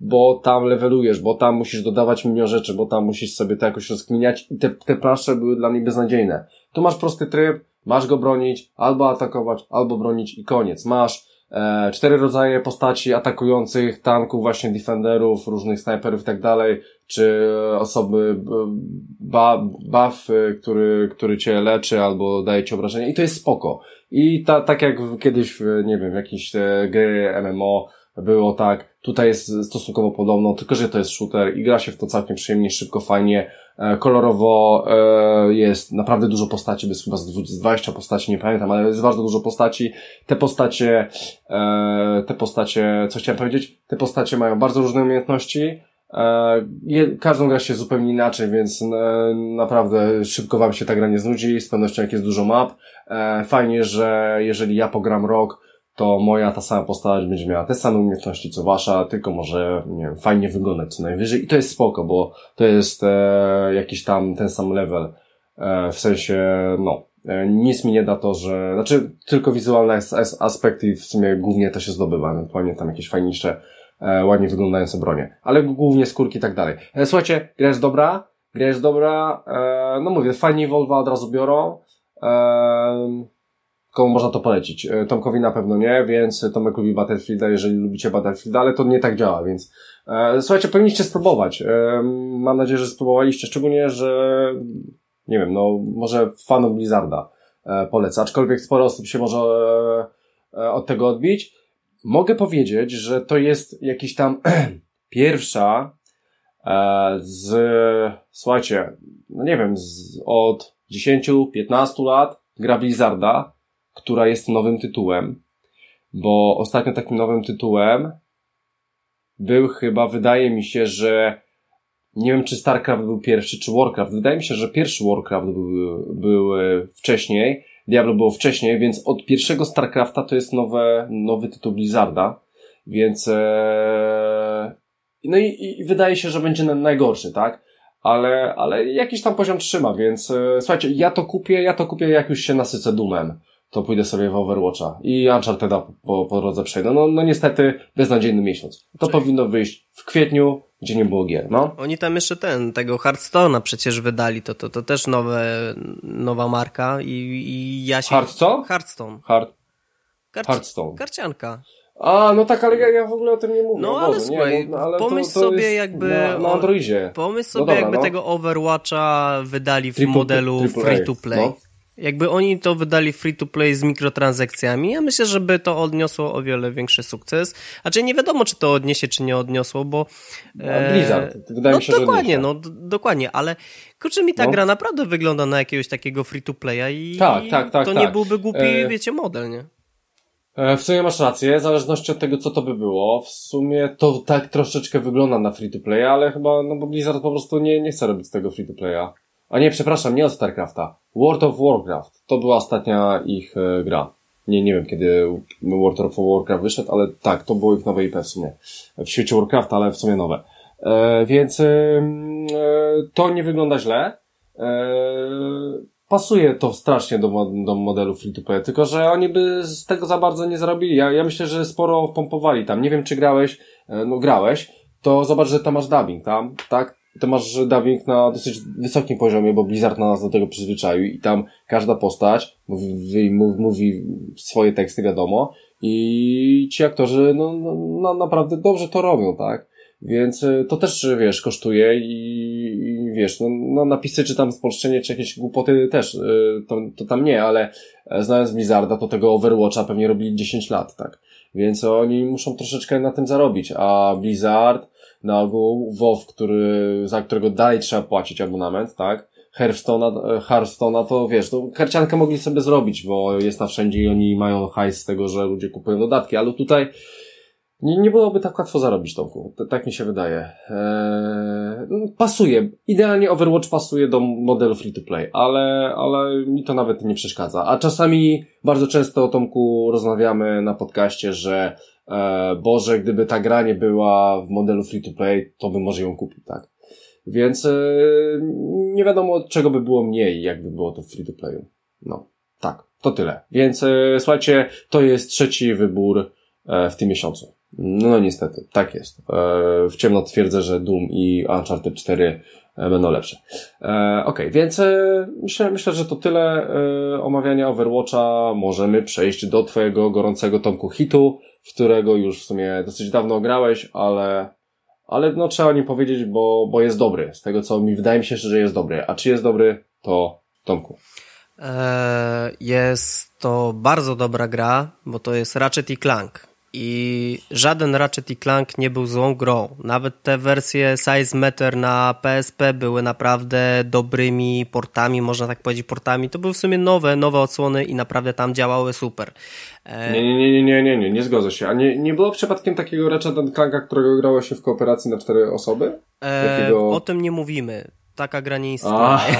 bo tam levelujesz, bo tam musisz dodawać milion rzeczy, bo tam musisz sobie to jakoś rozkminiać i te, te plansze były dla mnie beznadziejne. Tu masz prosty tryb, masz go bronić, albo atakować, albo bronić i koniec. Masz e, cztery rodzaje postaci atakujących, tanków, właśnie defenderów, różnych snajperów i tak dalej, czy osoby ba, buff, który, który cię leczy albo daje ci obrażenia i to jest spoko. I ta, tak jak kiedyś, nie wiem, w jakiejś e, gry M M O było tak, tutaj jest stosunkowo podobno, tylko że to jest shooter i gra się w to całkiem przyjemnie, szybko, fajnie, e, kolorowo, e, jest naprawdę dużo postaci, jest chyba z dwadzieścia postaci, nie pamiętam, ale jest bardzo dużo postaci. Te postacie, e, te postacie, co chciałem powiedzieć, te postacie mają bardzo różne umiejętności, e, je, każdą gra się zupełnie inaczej, więc e, naprawdę szybko wam się ta gra nie znudzi, z pewnością jak jest dużo map. E, fajnie, że jeżeli ja pogram rok, to moja ta sama postać będzie miała te same umiejętności co wasza, tylko może, nie wiem, fajnie wyglądać co najwyżej i to jest spoko, bo to jest e, jakiś tam ten sam level, e, w sensie, no, e, nic mi nie da to, że, znaczy tylko wizualne as, as, aspekty i w sumie głównie to się zdobywa, ewentualnie tam jakieś fajniejsze, e, ładnie wyglądające bronie, ale głównie skórki i tak dalej. E, słuchajcie, gra jest dobra, gra jest dobra, e, no mówię, fajnie Volva od razu biorą, e, komu można to polecić. Tomkowi na pewno nie, więc Tomek lubi Battlefielda, jeżeli lubicie Battlefielda, ale to nie tak działa, więc e, słuchajcie, powinniście spróbować. E, mam nadzieję, że spróbowaliście, szczególnie, że nie wiem, no może fanom Blizzarda e, polecę, aczkolwiek sporo osób się może e, e, od tego odbić. Mogę powiedzieć, że to jest jakiś tam pierwsza e, z, słuchajcie, no nie wiem, z, od dziesięciu piętnastu lat gra Blizzarda, która jest nowym tytułem, bo ostatnio takim nowym tytułem był chyba, wydaje mi się, że nie wiem, czy StarCraft był pierwszy, czy Warcraft. Wydaje mi się, że pierwszy Warcraft był, był wcześniej, Diablo było wcześniej, więc od pierwszego StarCrafta to jest nowe, nowy tytuł Blizzarda, więc ee, no i, i wydaje się, że będzie najgorszy, tak? Ale, ale jakiś tam poziom trzyma, więc e, słuchajcie, ja to kupię, ja to kupię, jak już się nasycę Doomem, to pójdę sobie w Overwatcha i Uncharted'a po, po drodze przejdę. No, no niestety beznadziejny miesiąc. To Czyli... powinno wyjść w kwietniu, gdzie nie było gier, no. Oni tam jeszcze ten, tego Hearthstone'a przecież wydali, to, to, to też nowe, nowa marka i, i ja się... Heart co? Hearthstone. Heart... Karci... Hearthstone. Karcianka. A, no tak, ale ja, ja w ogóle o tym nie mówię. No ale Boże, słuchaj, nie, no, ale pomyśl to, to sobie jakby... Na, na Androidzie. Pomyśl sobie no dobra, jakby no. tego Overwatcha wydali w triple, modelu triple free to play. No. Jakby oni to wydali free to play z mikrotransakcjami, ja myślę, że by to odniosło o wiele większy sukces. Znaczy nie wiadomo, czy to odniesie, czy nie odniosło, bo... E, Blizzard, wydaje no, mi się, dokładnie, że no d- dokładnie, ale kurczę mi ta no. gra naprawdę wygląda na jakiegoś takiego free to playa i tak, tak, tak, to tak. nie byłby głupi, e... wiecie, model, nie? W sumie masz rację, w zależności od tego, co to by było. W sumie to tak troszeczkę wygląda na free to play, ale chyba, no bo Blizzard po prostu nie, nie chce robić z tego free to playa. A nie, przepraszam, nie od StarCrafta. World of Warcraft. To była ostatnia ich e, gra. Nie, nie wiem, kiedy World of Warcraft wyszedł, ale tak, to było ich nowe I P w sumie. W świecie Warcrafta, ale w sumie nowe. E, więc e, to nie wygląda źle. E, pasuje to strasznie do, do modelu free to play, tylko że oni by z tego za bardzo nie zarobili. Ja, ja myślę, że sporo wpompowali tam. Nie wiem, czy grałeś, e, no grałeś, to zobacz, że tam masz dubbing, tam, tak? To masz dubbing na dosyć wysokim poziomie, bo Blizzard nas do tego przyzwyczaił i tam każda postać mówi, mówi, mówi swoje teksty, wiadomo, i ci aktorzy, no, no, no naprawdę dobrze to robią, tak? Więc to też, wiesz, kosztuje i, i wiesz, no, no napisy czy tam spolszczenie, czy jakieś głupoty też, to, to tam nie, ale znając Blizzarda, to tego Overwatcha pewnie robili dziesięć lat, tak? Więc oni muszą troszeczkę na tym zarobić, a Blizzard na ogół WoW, który, za którego dalej trzeba płacić abonament, tak? Hearthstone'a, Hearthstone'a to wiesz, to karciankę mogli sobie zrobić, bo jest na wszędzie i oni mają hajs z tego, że ludzie kupują dodatki, ale tutaj nie, nie byłoby tak łatwo zarobić, Tomku. T- tak mi się wydaje. Eee, pasuje. Idealnie Overwatch pasuje do modelu free to play, ale, ale mi to nawet nie przeszkadza. A czasami bardzo często, Tomku, rozmawiamy na podcaście, że e, Boże, gdyby ta gra nie była w modelu free to play, to bym może ją kupił, tak? Więc e, nie wiadomo, czego by było mniej, jakby było to w free to playu. No, tak, to tyle. Więc e, słuchajcie, to jest trzeci wybór e, w tym miesiącu. No, no niestety, tak jest. E, w ciemno twierdzę, że Doom i Uncharted cztery będą lepsze. E, Okej, okay, więc e, myślę, myślę, że to tyle e, omawiania Overwatcha. Możemy przejść do twojego gorącego, Tomku, hitu, w którego już w sumie dosyć dawno grałeś, ale ale no trzeba o nim powiedzieć, bo, bo jest dobry. Z tego, co mi wydaje mi się, że jest dobry. A czy jest dobry, to Tomku. Eee, jest to bardzo dobra gra, bo to jest Ratchet i Clank. I żaden Ratchet i Clank nie był złą grą. Nawet te wersje Size Matter na P S P były naprawdę dobrymi portami, można tak powiedzieć portami. To były w sumie nowe, nowe odsłony i naprawdę tam działały super. E... Nie, nie, nie, nie, nie, nie, nie zgodzę się. A nie, nie było przypadkiem takiego Ratchet and Clanka, którego grało się w kooperacji na cztery osoby? E... Takiego... O tym nie mówimy. Taka gra nie istnieje.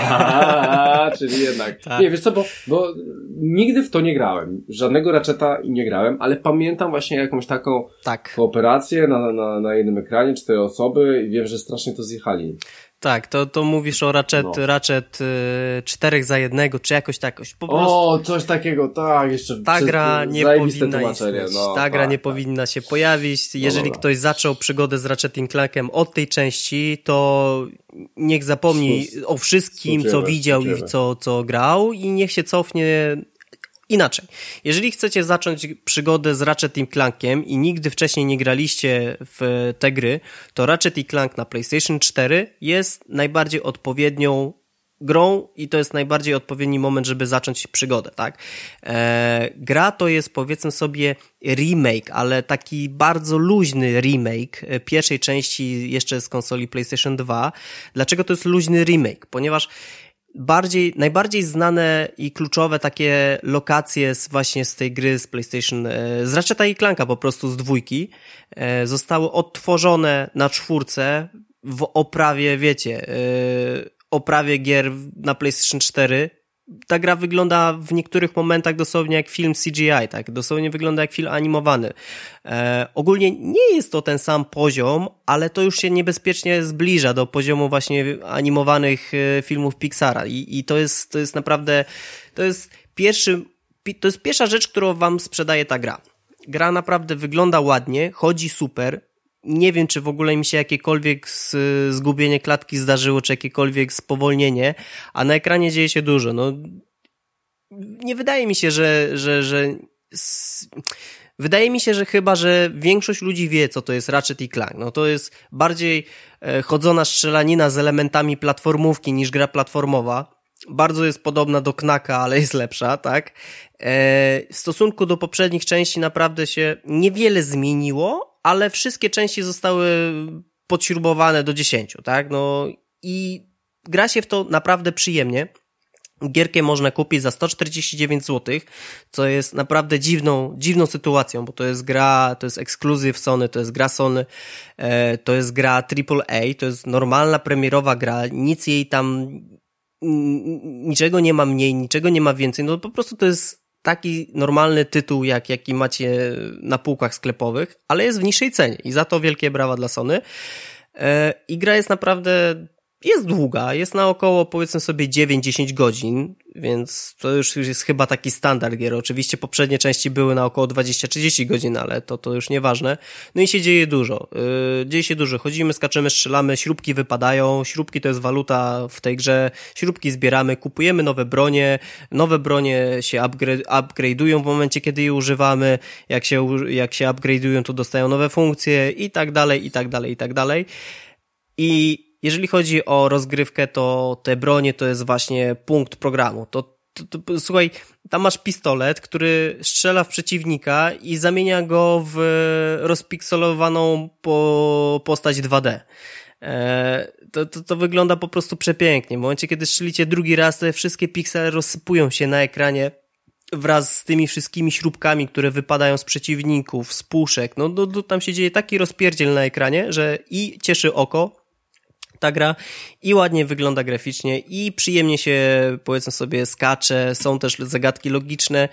A, czyli jednak. Tak. Nie, wiesz co, bo, bo nigdy w to nie grałem. Żadnego Ratcheta nie grałem, ale pamiętam właśnie jakąś taką tak. kooperację na, na, na jednym ekranie, cztery osoby i wiem, że strasznie to zjechali. Tak, to, to mówisz o Ratchet, no. Ratchet y, czterech za jednego, czy jakoś tak. Po prostu... O, coś takiego, tak, jeszcze. Ta gra nie powinna istnieć. No, Ta tak, gra nie tak. powinna się pojawić. Jeżeli no ktoś zaczął przygodę z Ratchet and Clankiem od tej części, to niech zapomni Sus, o wszystkim, co widział i co, co grał i niech się cofnie. Inaczej, jeżeli chcecie zacząć przygodę z Ratchet i Clankiem i nigdy wcześniej nie graliście w te gry, to Ratchet i Clank na PlayStation cztery jest najbardziej odpowiednią grą i to jest najbardziej odpowiedni moment, żeby zacząć przygodę, tak? Eee, gra to jest, powiedzmy sobie, remake, ale taki bardzo luźny remake pierwszej części jeszcze z konsoli PlayStation dwa. Dlaczego to jest luźny remake? Ponieważ Bardziej, najbardziej znane i kluczowe takie lokacje z, właśnie z tej gry z PlayStation, z Ratcheta i Clanka po prostu z dwójki, zostały odtworzone na czwórce w oprawie, wiecie, oprawie gier na PlayStation cztery. Ta gra wygląda w niektórych momentach dosłownie jak film C G I, tak? Dosłownie wygląda jak film animowany. E, ogólnie nie jest to ten sam poziom, ale to już się niebezpiecznie zbliża do poziomu właśnie animowanych e, filmów Pixara i, i to jest, to jest naprawdę, to jest pierwszy, to jest pierwsza rzecz, którą wam sprzedaje ta gra. Gra naprawdę wygląda ładnie, chodzi super. Nie wiem, czy w ogóle mi się jakiekolwiek zgubienie klatki zdarzyło, czy jakiekolwiek spowolnienie, a na ekranie dzieje się dużo. No, nie wydaje mi się, że, że, że wydaje mi się, że chyba, że większość ludzi wie, co to jest Ratchet i Clank. No to jest bardziej chodzona strzelanina z elementami platformówki niż gra platformowa. Bardzo jest podobna do Knaka, ale jest lepsza, tak? W stosunku do poprzednich części naprawdę się niewiele zmieniło, ale wszystkie części zostały podśrubowane do dziesięciu, tak? No i gra się w to naprawdę przyjemnie. Gierkę można kupić za sto czterdzieści dziewięć złotych, co jest naprawdę dziwną, dziwną sytuacją, bo to jest gra, to jest ekskluzyw Sony, to jest gra Sony, e, to jest gra triple A, to jest normalna premierowa gra, nic jej tam, niczego nie ma mniej, niczego nie ma więcej, no po prostu to jest taki normalny tytuł, jak, jaki macie na półkach sklepowych, ale jest w niższej cenie i za to wielkie brawa dla Sony. E, I gra jest naprawdę, jest długa, jest na około, powiedzmy sobie, dziewięć dziesięć godzin, więc to już jest chyba taki standard gier. Oczywiście poprzednie części były na około dwadzieścia trzydzieści godzin, ale to, to już nieważne. No i się dzieje dużo. Yy, dzieje się dużo. Chodzimy, skaczemy, strzelamy, śrubki wypadają, śrubki to jest waluta w tej grze, śrubki zbieramy, kupujemy nowe bronie, nowe bronie się upgrade, upgrade'ują w momencie, kiedy je używamy, jak się, jak się upgrade'ują, to dostają nowe funkcje i tak dalej, i tak dalej, i tak dalej. I jeżeli chodzi o rozgrywkę, to te bronie to jest właśnie punkt programu. To, to, to, słuchaj, tam masz pistolet, który strzela w przeciwnika i zamienia go w rozpikselowaną po, postać dwa D. E, to, to, to wygląda po prostu przepięknie. W momencie, kiedy strzelicie drugi raz, te wszystkie piksele rozsypują się na ekranie wraz z tymi wszystkimi śrubkami, które wypadają z przeciwników, z puszek. No, no, no tam się dzieje taki rozpierdziel na ekranie, że i cieszy oko ta gra i ładnie wygląda graficznie i przyjemnie się, powiedzmy sobie, skacze, są też zagadki logiczne.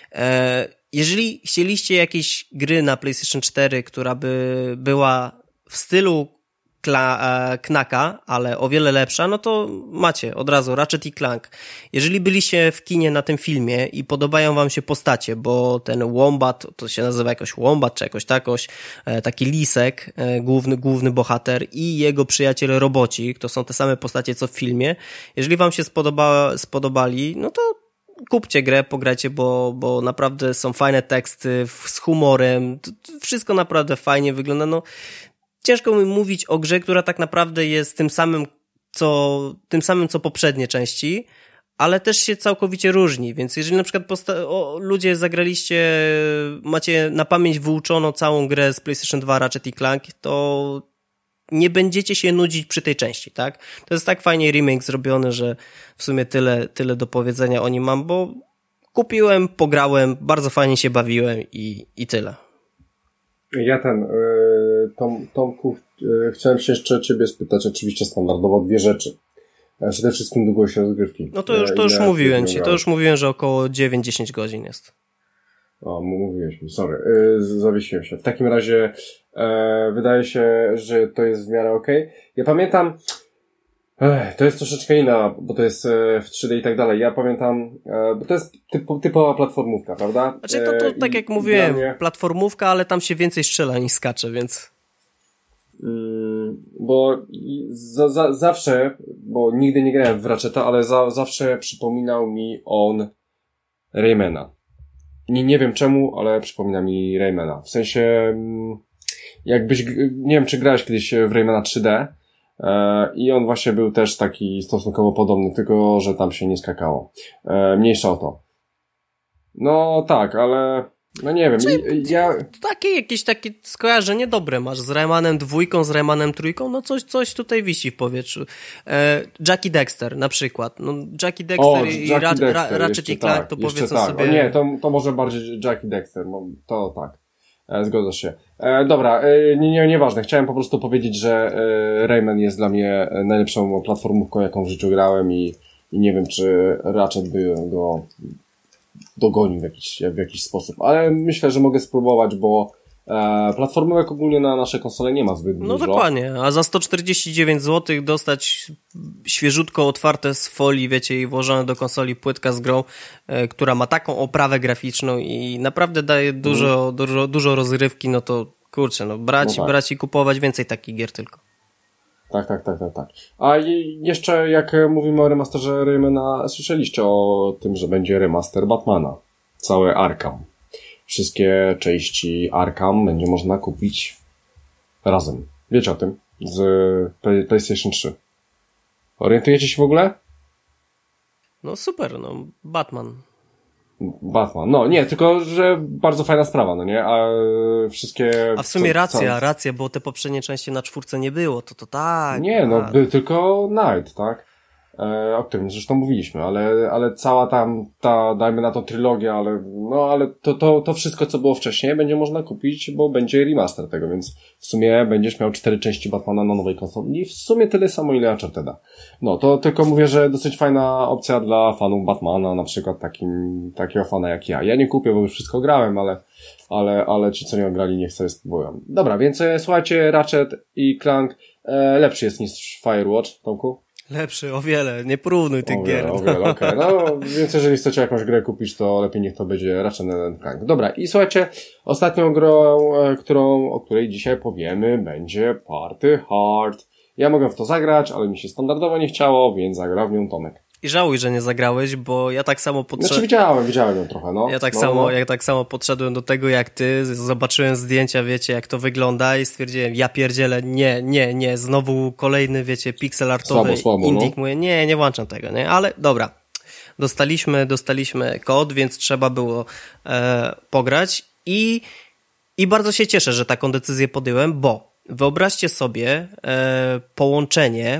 Jeżeli chcieliście jakieś gry na PlayStation cztery, która by była w stylu Kla- e, Knaka, ale o wiele lepsza, no to macie od razu Ratchet i Clank. Jeżeli byliście w kinie na tym filmie i podobają wam się postacie, bo ten Wombat, to się nazywa jakoś Wombat czy jakoś takoś, e, taki lisek, e, główny, główny bohater i jego przyjaciel Robocik, to są te same postacie co w filmie. Jeżeli wam się spodoba- spodobali, no to kupcie grę, pograjcie, bo, bo naprawdę są fajne teksty, z humorem, wszystko naprawdę fajnie wygląda, no ciężko mi mówić o grze, która tak naprawdę jest tym samym, co, tym samym, co poprzednie części, ale też się całkowicie różni, więc jeżeli na przykład posta- o, ludzie zagraliście, macie na pamięć wyuczoną całą grę z PlayStation dwa Ratchet i Clank, to nie będziecie się nudzić przy tej części, tak? To jest tak fajnie remake zrobiony, że w sumie tyle, tyle do powiedzenia o nim mam, bo kupiłem, pograłem, bardzo fajnie się bawiłem i, i tyle. Ja ten, yy, Tom, Tomku, yy, chciałem się jeszcze ciebie spytać, oczywiście standardowo dwie rzeczy. Przede wszystkim długość rozgrywki. No to już, to już mówiłem ci, to już mówiłem, że około dziewięć do dziesięciu godzin jest. O, mówiłeś mi, sorry, yy, zawiesiłem się. W takim razie yy, wydaje się, że to jest w miarę okej. Okay. Ja pamiętam, ech, to jest troszeczkę inna, bo to jest yy, w trzy D i tak dalej. Ja pamiętam, yy, bo to jest typo, typowa platformówka, prawda? Znaczy to, to tak yy, jak mówiłem, mnie... platformówka, ale tam się więcej strzela niż skacze, więc... Yy, bo za, za, zawsze, bo nigdy nie grałem w Ratcheta, ale za, zawsze przypominał mi on Raymana. Nie, nie wiem czemu, ale przypomina mi Raymana. W sensie, jakbyś, nie wiem czy grałeś kiedyś w Raymana trzy D e, i on właśnie był też taki stosunkowo podobny, tylko że tam się nie skakało. E, mniejsza o to. No tak, ale no nie wiem. Znaczy, ja... Takie jakieś takie skojarzenie dobre masz z Raymanem dwójką, z Raymanem trójką, no coś, coś tutaj wisi w powietrzu. E, Jackie Dexter na przykład. No, Jackie Dexter o, i Jackie Ra- Dexter, Ra- Ratchet i Clank tak, to powiedzmy tak. sobie... O nie, to, to może bardziej Jackie Dexter, no, to tak. E, zgadzasz się. E, dobra, e, nie, nie, nieważne. Chciałem po prostu powiedzieć, że e, Rayman jest dla mnie najlepszą platformówką, jaką w życiu grałem i, i nie wiem, czy Ratchet by go dogonił w jakiś, w jakiś sposób. Ale myślę, że mogę spróbować, bo e, platformówek ogólnie na nasze konsole nie ma zbyt no dużo. No dokładnie, a za sto czterdzieści dziewięć złotych dostać świeżutko otwarte z folii, wiecie, i włożone do konsoli płytka z grą, e, która ma taką oprawę graficzną i naprawdę daje dużo, mm. dużo, dużo rozrywki, no to kurczę, no brać, no tak. brać i kupować więcej takich gier tylko. Tak, tak, tak, tak, tak. A jeszcze jak mówimy o remasterze Raymana, słyszeliście o tym, że będzie remaster Batmana. Całe Arkham. Wszystkie części Arkham będzie można kupić razem. Wiecie o tym? Z PlayStation trzy. Orientujecie się w ogóle? No super, no Batman. Batman, no nie, tylko, że bardzo fajna sprawa, no nie, a wszystkie... A w sumie co, racja, co... racja, bo te poprzednie części na czwórce nie było, to to tak. Nie, no tak. był tylko Night, tak, e, o którym zresztą mówiliśmy, ale, ale cała tam, ta, dajmy na to trylogia, ale, no ale to, to, to wszystko, co było wcześniej, będzie można kupić, bo będzie remaster tego, więc w sumie będziesz miał cztery części Batmana na nowej konsoli i w sumie tyle samo, ile Uncharted'a. No, to tylko mówię, że dosyć fajna opcja dla fanów Batmana, na przykład takim, takiego fana jak ja. Ja nie kupię, bo już wszystko grałem, ale, ale, ale ci, co nie grali, niech sobie spróbują. Dobra, więc e, słuchajcie, Ratchet i Clank e, lepszy jest niż Firewatch, Tomku? Lepszy, o wiele, nie porównuj tych o gier. Wiele, o wiele, okej. Okay. No, więc jeżeli chcecie jakąś grę kupić, to lepiej niech to będzie Ratchet and Clank. Dobra, i słuchajcie, ostatnią grą, e, którą, o której dzisiaj powiemy, będzie Party Hard. Ja mogę w to zagrać, ale mi się standardowo nie chciało, więc zagrał w nią Tomek. I żałuj, że nie zagrałeś, bo ja tak samo podszedłem... Znaczy widziałem, widziałem ją trochę, no. Ja tak, no, samo, no. ja tak samo podszedłem do tego jak ty, zobaczyłem zdjęcia, wiecie, jak to wygląda i stwierdziłem, ja pierdzielę, nie, nie, nie, znowu kolejny, wiecie, pixel artowy słabo, słabo, indik, no. mówię, nie, nie włączam tego, nie, ale dobra. Dostaliśmy, dostaliśmy kod, więc trzeba było e, pograć i, i bardzo się cieszę, że taką decyzję podjąłem, bo wyobraźcie sobie e, połączenie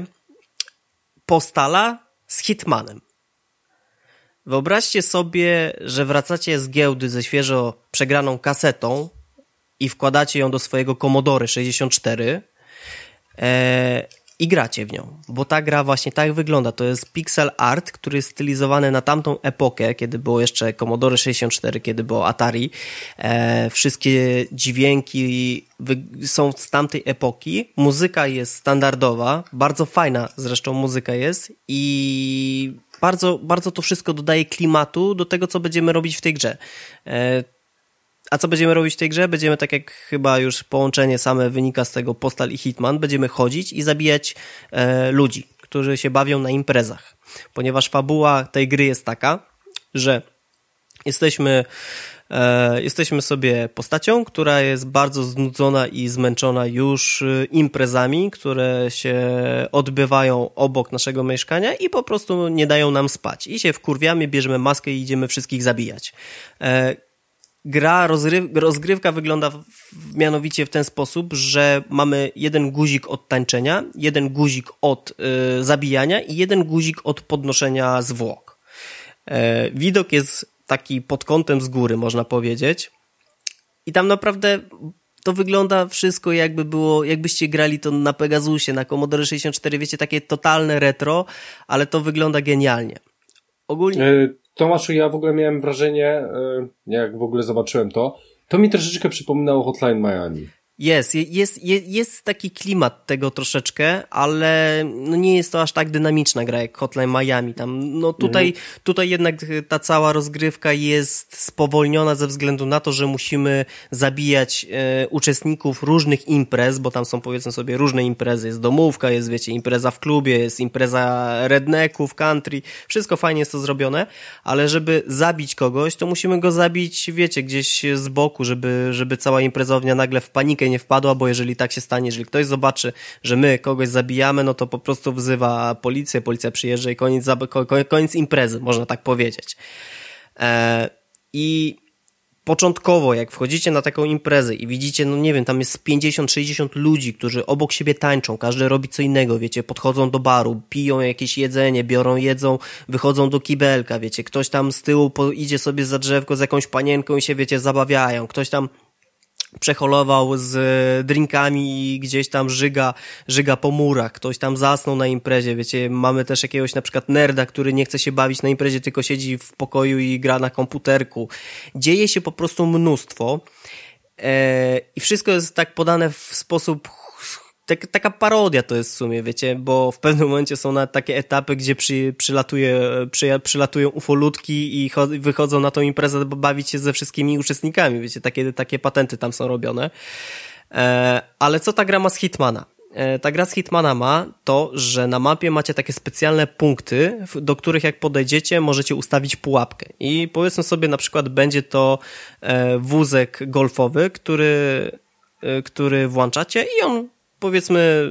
Postala z Hitmanem. Wyobraźcie sobie, że wracacie z giełdy ze świeżo przegraną kasetą i wkładacie ją do swojego Commodore sześćdziesiąt cztery e, i gracie w nią, bo ta gra właśnie tak wygląda. To jest pixel art, który jest stylizowany na tamtą epokę, kiedy było jeszcze Commodore sześćdziesiąt cztery, kiedy było Atari. E, wszystkie dźwięki wy- są z tamtej epoki. Muzyka jest standardowa, bardzo fajna zresztą muzyka jest i bardzo, bardzo to wszystko dodaje klimatu do tego, co będziemy robić w tej grze. E, A co będziemy robić w tej grze? Będziemy, tak jak chyba już połączenie same wynika z tego Postal i Hitman, będziemy chodzić i zabijać e, ludzi, którzy się bawią na imprezach. Ponieważ fabuła tej gry jest taka, że jesteśmy, e, jesteśmy sobie postacią, która jest bardzo znudzona i zmęczona już imprezami, które się odbywają obok naszego mieszkania i po prostu nie dają nam spać. I się wkurwiamy, bierzemy maskę i idziemy wszystkich zabijać. E, Gra, rozryw, rozgrywka wygląda w, mianowicie w ten sposób, że mamy jeden guzik od tańczenia, jeden guzik od y, zabijania i jeden guzik od podnoszenia zwłok. E, widok jest taki pod kątem z góry, można powiedzieć. I tam naprawdę to wygląda wszystko jakby było, jakbyście grali to na Pegasusie, na Commodore sześćdziesiąt cztery, wiecie, takie totalne retro, ale to wygląda genialnie. Ogólnie... Y- Tomaszu, ja w ogóle miałem wrażenie, jak w ogóle zobaczyłem to, to mi troszeczkę przypominało Hotline Miami. Jest, jest, jest, jest taki klimat tego troszeczkę, ale no nie jest to aż tak dynamiczna gra jak Hotline Miami. Tam, no tutaj, mhm. tutaj jednak ta cała rozgrywka jest spowolniona ze względu na to, że musimy zabijać e, uczestników różnych imprez, bo tam są, powiedzmy sobie, różne imprezy. Jest domówka, jest, wiecie, impreza w klubie, jest impreza rednecków, country. Wszystko fajnie jest to zrobione, ale żeby zabić kogoś, to musimy go zabić, wiecie, gdzieś z boku, żeby, żeby cała imprezownia nagle w panikę nie wpadła, bo jeżeli tak się stanie, jeżeli ktoś zobaczy, że my kogoś zabijamy, no to po prostu wzywa policję, policja przyjeżdża i koniec, koniec imprezy, można tak powiedzieć. E, I początkowo, jak wchodzicie na taką imprezę i widzicie, no nie wiem, tam jest pięćdziesiąt sześćdziesiąt ludzi, którzy obok siebie tańczą, każdy robi co innego, wiecie, podchodzą do baru, piją jakieś jedzenie, biorą, jedzą, wychodzą do kibelka, wiecie, ktoś tam z tyłu po, idzie sobie za drzewko z jakąś panienką i się, wiecie, zabawiają, ktoś tam przeholował z drinkami i gdzieś tam żyga, żyga po murach, ktoś tam zasnął na imprezie, wiecie, mamy też jakiegoś na przykład nerda, który nie chce się bawić na imprezie, tylko siedzi w pokoju i gra na komputerku. Dzieje się po prostu mnóstwo e, i wszystko jest tak podane w sposób, tak, taka parodia to jest w sumie, wiecie, bo w pewnym momencie są nawet takie etapy, gdzie przy, przylatuje, przy, przylatują ufolutki i cho- wychodzą na tą imprezę bawić się ze wszystkimi uczestnikami, wiecie, takie, takie patenty tam są robione. E, ale co ta gra ma z Hitmana? E, ta gra z Hitmana ma to, że na mapie macie takie specjalne punkty, do których jak podejdziecie, możecie ustawić pułapkę. I powiedzmy sobie, na przykład będzie to e, wózek golfowy, który, e, który włączacie i on, powiedzmy,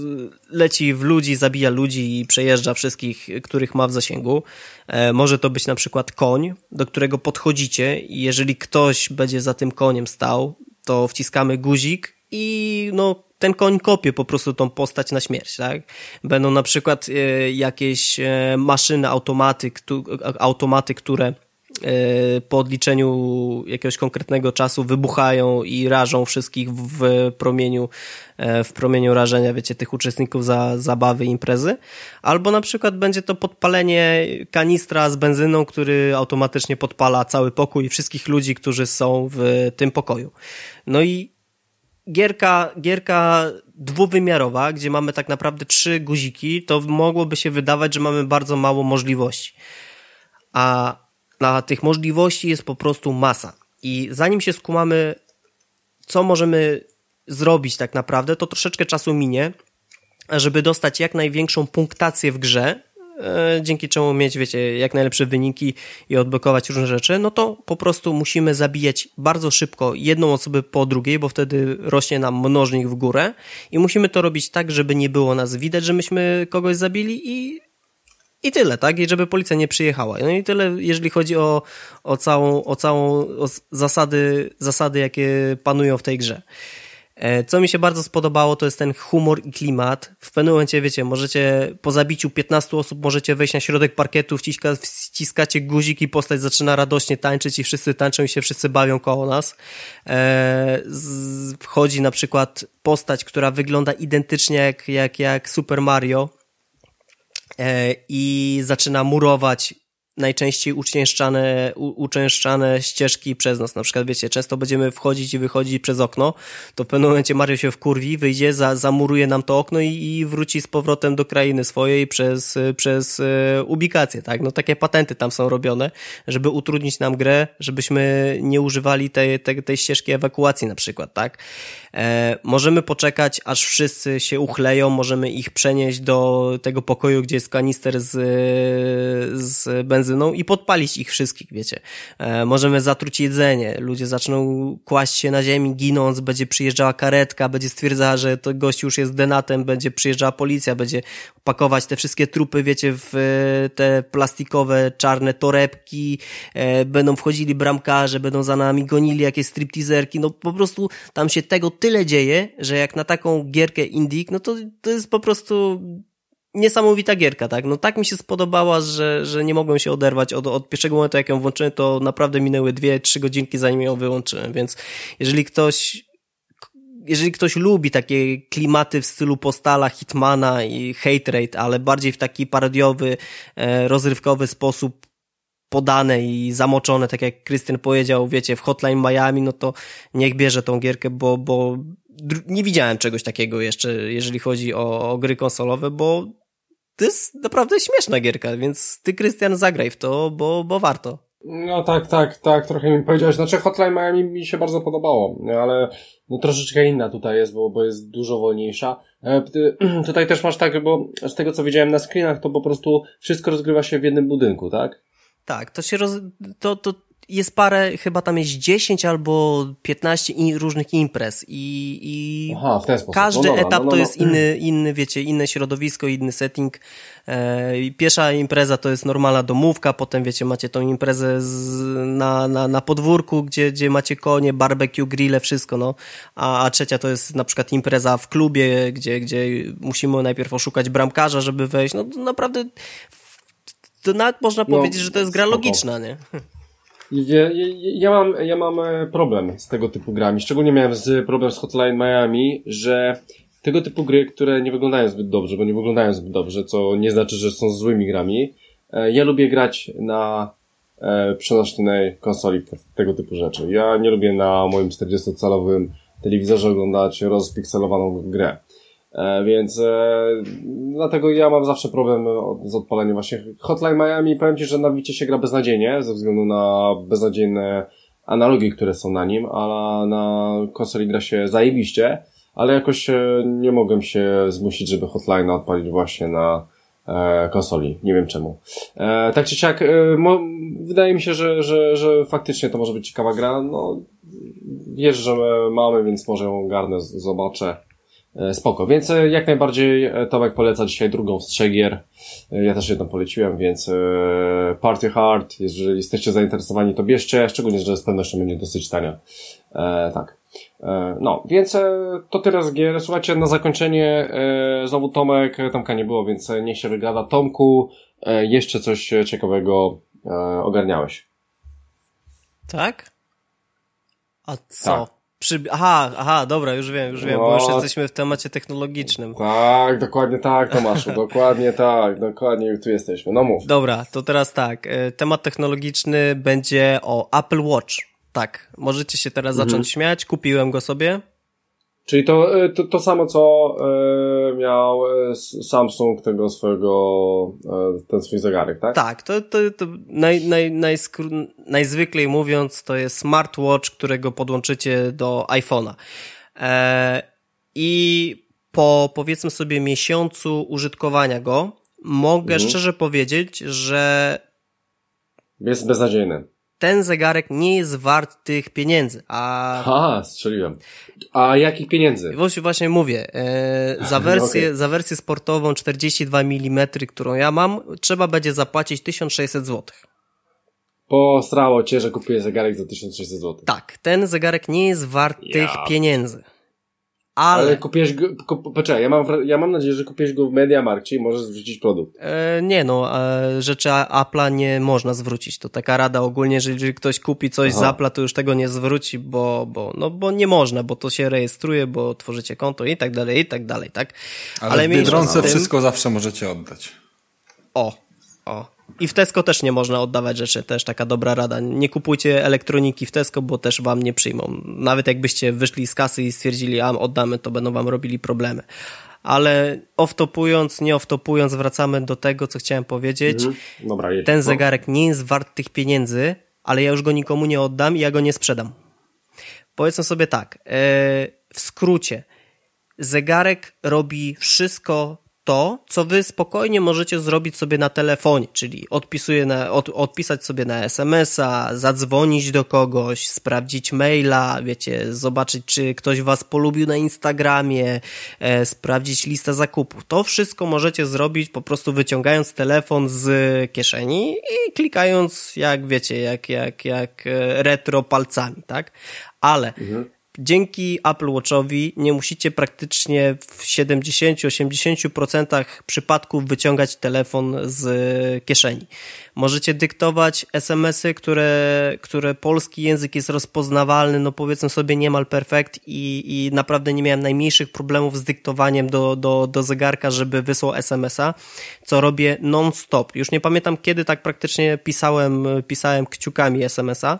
leci w ludzi, zabija ludzi i przejeżdża wszystkich, których ma w zasięgu. E, może to być na przykład koń, do którego podchodzicie i jeżeli ktoś będzie za tym koniem stał, to wciskamy guzik i no ten koń kopie po prostu tą postać na śmierć, tak? Będą na przykład e, jakieś e, maszyny, automaty, ktu, automaty, które po odliczeniu jakiegoś konkretnego czasu wybuchają i rażą wszystkich w promieniu, w promieniu rażenia, wiecie, tych uczestników za zabawy, imprezy. Albo na przykład będzie to podpalenie kanistra z benzyną, który automatycznie podpala cały pokój i wszystkich ludzi, którzy są w tym pokoju. No i gierka, gierka dwuwymiarowa, gdzie mamy tak naprawdę trzy guziki, to mogłoby się wydawać, że mamy bardzo mało możliwości. A na tych możliwości jest po prostu masa. I zanim się skumamy, co możemy zrobić tak naprawdę, to troszeczkę czasu minie, żeby dostać jak największą punktację w grze, e, dzięki czemu mieć, wiecie, jak najlepsze wyniki i odblokować różne rzeczy, no to po prostu musimy zabijać bardzo szybko jedną osobę po drugiej, bo wtedy rośnie nam mnożnik w górę i musimy to robić tak, żeby nie było nas widać, że myśmy kogoś zabili i I tyle, tak? I żeby policja nie przyjechała. No i tyle, jeżeli chodzi o, o całą, o całą o zasady, zasady, jakie panują w tej grze. Co mi się bardzo spodobało, to jest ten humor i klimat. W pewnym momencie, wiecie, możecie po zabiciu piętnastu osób możecie wejść na środek parkietu, wciska, wciskacie guzik i postać zaczyna radośnie tańczyć i wszyscy tańczą i się wszyscy bawią koło nas. E, z, wchodzi na przykład postać, która wygląda identycznie jak, jak, jak Super Mario e, i zaczyna murować najczęściej uczęszczane, u, uczęszczane ścieżki przez nas. Na przykład, wiecie, często będziemy wchodzić i wychodzić przez okno, to w pewnym momencie Mario się wkurwi, wyjdzie, za, zamuruje nam to okno i, i wróci z powrotem do krainy swojej przez, przez e, ubikację, tak? No takie patenty tam są robione, żeby utrudnić nam grę, żebyśmy nie używali tej, tej, tej ścieżki ewakuacji na przykład, tak? E, możemy poczekać, aż wszyscy się uchleją, możemy ich przenieść do tego pokoju, gdzie jest kanister z, z benzyną i podpalić ich wszystkich, wiecie. E, możemy zatruć jedzenie, ludzie zaczną kłaść się na ziemi, ginąc, będzie przyjeżdżała karetka, będzie stwierdzała, że to gość już jest denatem, będzie przyjeżdżała policja, będzie pakować te wszystkie trupy, wiecie, w te plastikowe, czarne torebki, e, będą wchodzili bramkarze, będą za nami gonili jakieś stripteaserki, no po prostu tam się tego tyle dzieje, że jak na taką gierkę indie, no to, to jest po prostu niesamowita gierka, tak? No tak mi się spodobała, że, że nie mogłem się oderwać od, od pierwszego momentu, jak ją włączyłem, to naprawdę minęły dwie, trzy godzinki, zanim ją wyłączyłem, więc jeżeli ktoś jeżeli ktoś lubi takie klimaty w stylu Postala, Hitmana i Hate Raid, ale bardziej w taki parodiowy, e, rozrywkowy sposób podane i zamoczone, tak jak Krystian powiedział, wiecie, w Hotline Miami, no to niech bierze tą gierkę, bo, bo nie widziałem czegoś takiego jeszcze, jeżeli chodzi o, o gry konsolowe, bo to jest naprawdę śmieszna gierka, więc ty, Krystian, zagraj w to, bo, bo warto. No tak, tak, tak, trochę mi powiedziałeś. Znaczy Hotline Miami mi się bardzo podobało, ale no troszeczkę inna tutaj jest, bo, bo jest dużo wolniejsza. E, ty, tutaj też masz tak, bo z tego co widziałem na screenach, to po prostu wszystko rozgrywa się w jednym budynku, tak? Tak, to się roz... to, to jest parę, chyba tam jest dziesięć albo piętnaście in, różnych imprez i, i Aha, w ten sposób. każdy no dobra, etap no, no, to no. jest inny, inny, wiecie, inne środowisko, inny setting. E, pierwsza impreza to jest normalna domówka, potem wiecie, macie tą imprezę z, na, na, na podwórku, gdzie, gdzie macie konie, barbecue, grille, wszystko, no. A, a trzecia to jest na przykład impreza w klubie, gdzie, gdzie musimy najpierw oszukać bramkarza, żeby wejść. No to naprawdę to nawet można No, powiedzieć, że to jest gra spoko. logiczna, nie? Ja, ja, ja mam, ja mam problem z tego typu grami. Szczególnie miałem z, problem z Hotline Miami, że tego typu gry, które nie wyglądają zbyt dobrze, bo nie wyglądają zbyt dobrze, co nie znaczy, że są złymi grami. Ja lubię grać na e, przenośnej konsoli w tego typu rzeczy. Ja nie lubię na moim czterdziestocalowym telewizorze oglądać rozpikselowaną grę. E, więc e, dlatego ja mam zawsze problem od, z odpaleniem właśnie Hotline Miami. Powiem Ci, że na Vicie się gra beznadziejnie ze względu na beznadziejne analogi, które są na nim, a na konsoli gra się zajebiście, ale jakoś e, nie mogłem się zmusić, żeby Hotline odpalić właśnie na e, konsoli. Nie wiem czemu. E, tak czy siak, e, mo, wydaje mi się, że, że, że faktycznie to może być ciekawa gra. No, wiesz, że mamy, więc może ją garnę, z- zobaczę. Spoko, więc jak najbardziej Tomek poleca dzisiaj drugą z trzech gier. Ja też jedną poleciłem, więc Party Hard, jeżeli jesteście zainteresowani, to bierzcie, szczególnie, że z pewnością będzie dosyć tania. E, tak. E, no, więc to tyle z gier. Słuchajcie, na zakończenie e, znowu Tomek, Tomka nie było, więc niech się wygada. Tomku, e, jeszcze coś ciekawego e, ogarniałeś. Tak? A co? Tak. Przy... Aha, aha, dobra, już wiem, już wiem, bo już No. jesteśmy w temacie technologicznym. Tak, dokładnie tak, Tomaszu, dokładnie tak, dokładnie tu jesteśmy. No mów. Dobra, to teraz tak, e, temat technologiczny będzie o Apple Watch. Tak, możecie się teraz Mhm. zacząć śmiać, kupiłem go sobie. Czyli to, to, to samo, co e, miał e, Samsung tego swojego, e, ten swój zegarek, tak? Tak, to, to, to naj, naj, najskró- najzwyklej mówiąc, to jest smartwatch, którego podłączycie do iPhone'a. E, I po, powiedzmy sobie, miesiącu użytkowania go, mogę Mhm. szczerze powiedzieć, że Jest beznadziejny. ten zegarek nie jest wart tych pieniędzy, a Aha, strzeliłem. A jakich pieniędzy? właśnie, właśnie mówię, e, za wersję, Okej. za wersję sportową czterdzieści dwa milimetry, którą ja mam, trzeba będzie zapłacić tysiąc sześćset złotych. Posrało cię, że kupiłeś zegarek za tysiąc sześćset złotych. Tak, ten zegarek nie jest wart Ja. tych pieniędzy. Ale, Ale kupiłeś go, kup, poczekaj, ja mam, ja mam nadzieję, że kupiłeś go w MediaMarkcie i możesz zwrócić produkt. E, nie no, e, rzeczy Apple'a nie można zwrócić. To taka rada ogólnie, że jeżeli ktoś kupi coś Aha. z Apple'a, to już tego nie zwróci, bo, bo, no, bo nie można, bo to się rejestruje, bo tworzycie konto i tak dalej, i tak dalej, tak? Ale, Ale w Biedronce tym... wszystko zawsze możecie oddać. O, o. I w Tesco też nie można oddawać rzeczy, też taka dobra rada. Nie kupujcie elektroniki w Tesco, bo też wam nie przyjmą. Nawet jakbyście wyszli z kasy i stwierdzili, a oddamy, to będą wam robili problemy. Ale off-topując, nie off-topując, wracamy do tego, co chciałem powiedzieć. Mhm. Dobra, jedź, Ten zegarek nie jest wart tych pieniędzy, ale ja już go nikomu nie oddam i ja go nie sprzedam. Powiedzmy sobie tak, w skrócie, zegarek robi wszystko to, co wy spokojnie możecie zrobić sobie na telefonie, czyli odpisuje na, od, odpisać sobie na es em es a, zadzwonić do kogoś, sprawdzić maila, wiecie, zobaczyć, czy ktoś was polubił na Instagramie, e, sprawdzić listę zakupów. To wszystko możecie zrobić po prostu wyciągając telefon z kieszeni i klikając, jak wiecie, jak, jak, jak retro palcami, tak? Ale mhm. dzięki Apple Watchowi nie musicie praktycznie w siedemdziesiąt do osiemdziesięciu procent przypadków wyciągać telefon z kieszeni. Możecie dyktować es em es y, które, które polski język jest rozpoznawalny, no powiedzmy sobie niemal perfekt i, i naprawdę nie miałem najmniejszych problemów z dyktowaniem do, do, do zegarka, żeby wysłał es em es a, co robię non-stop. Już nie pamiętam, kiedy tak praktycznie pisałem, pisałem kciukami es em es a.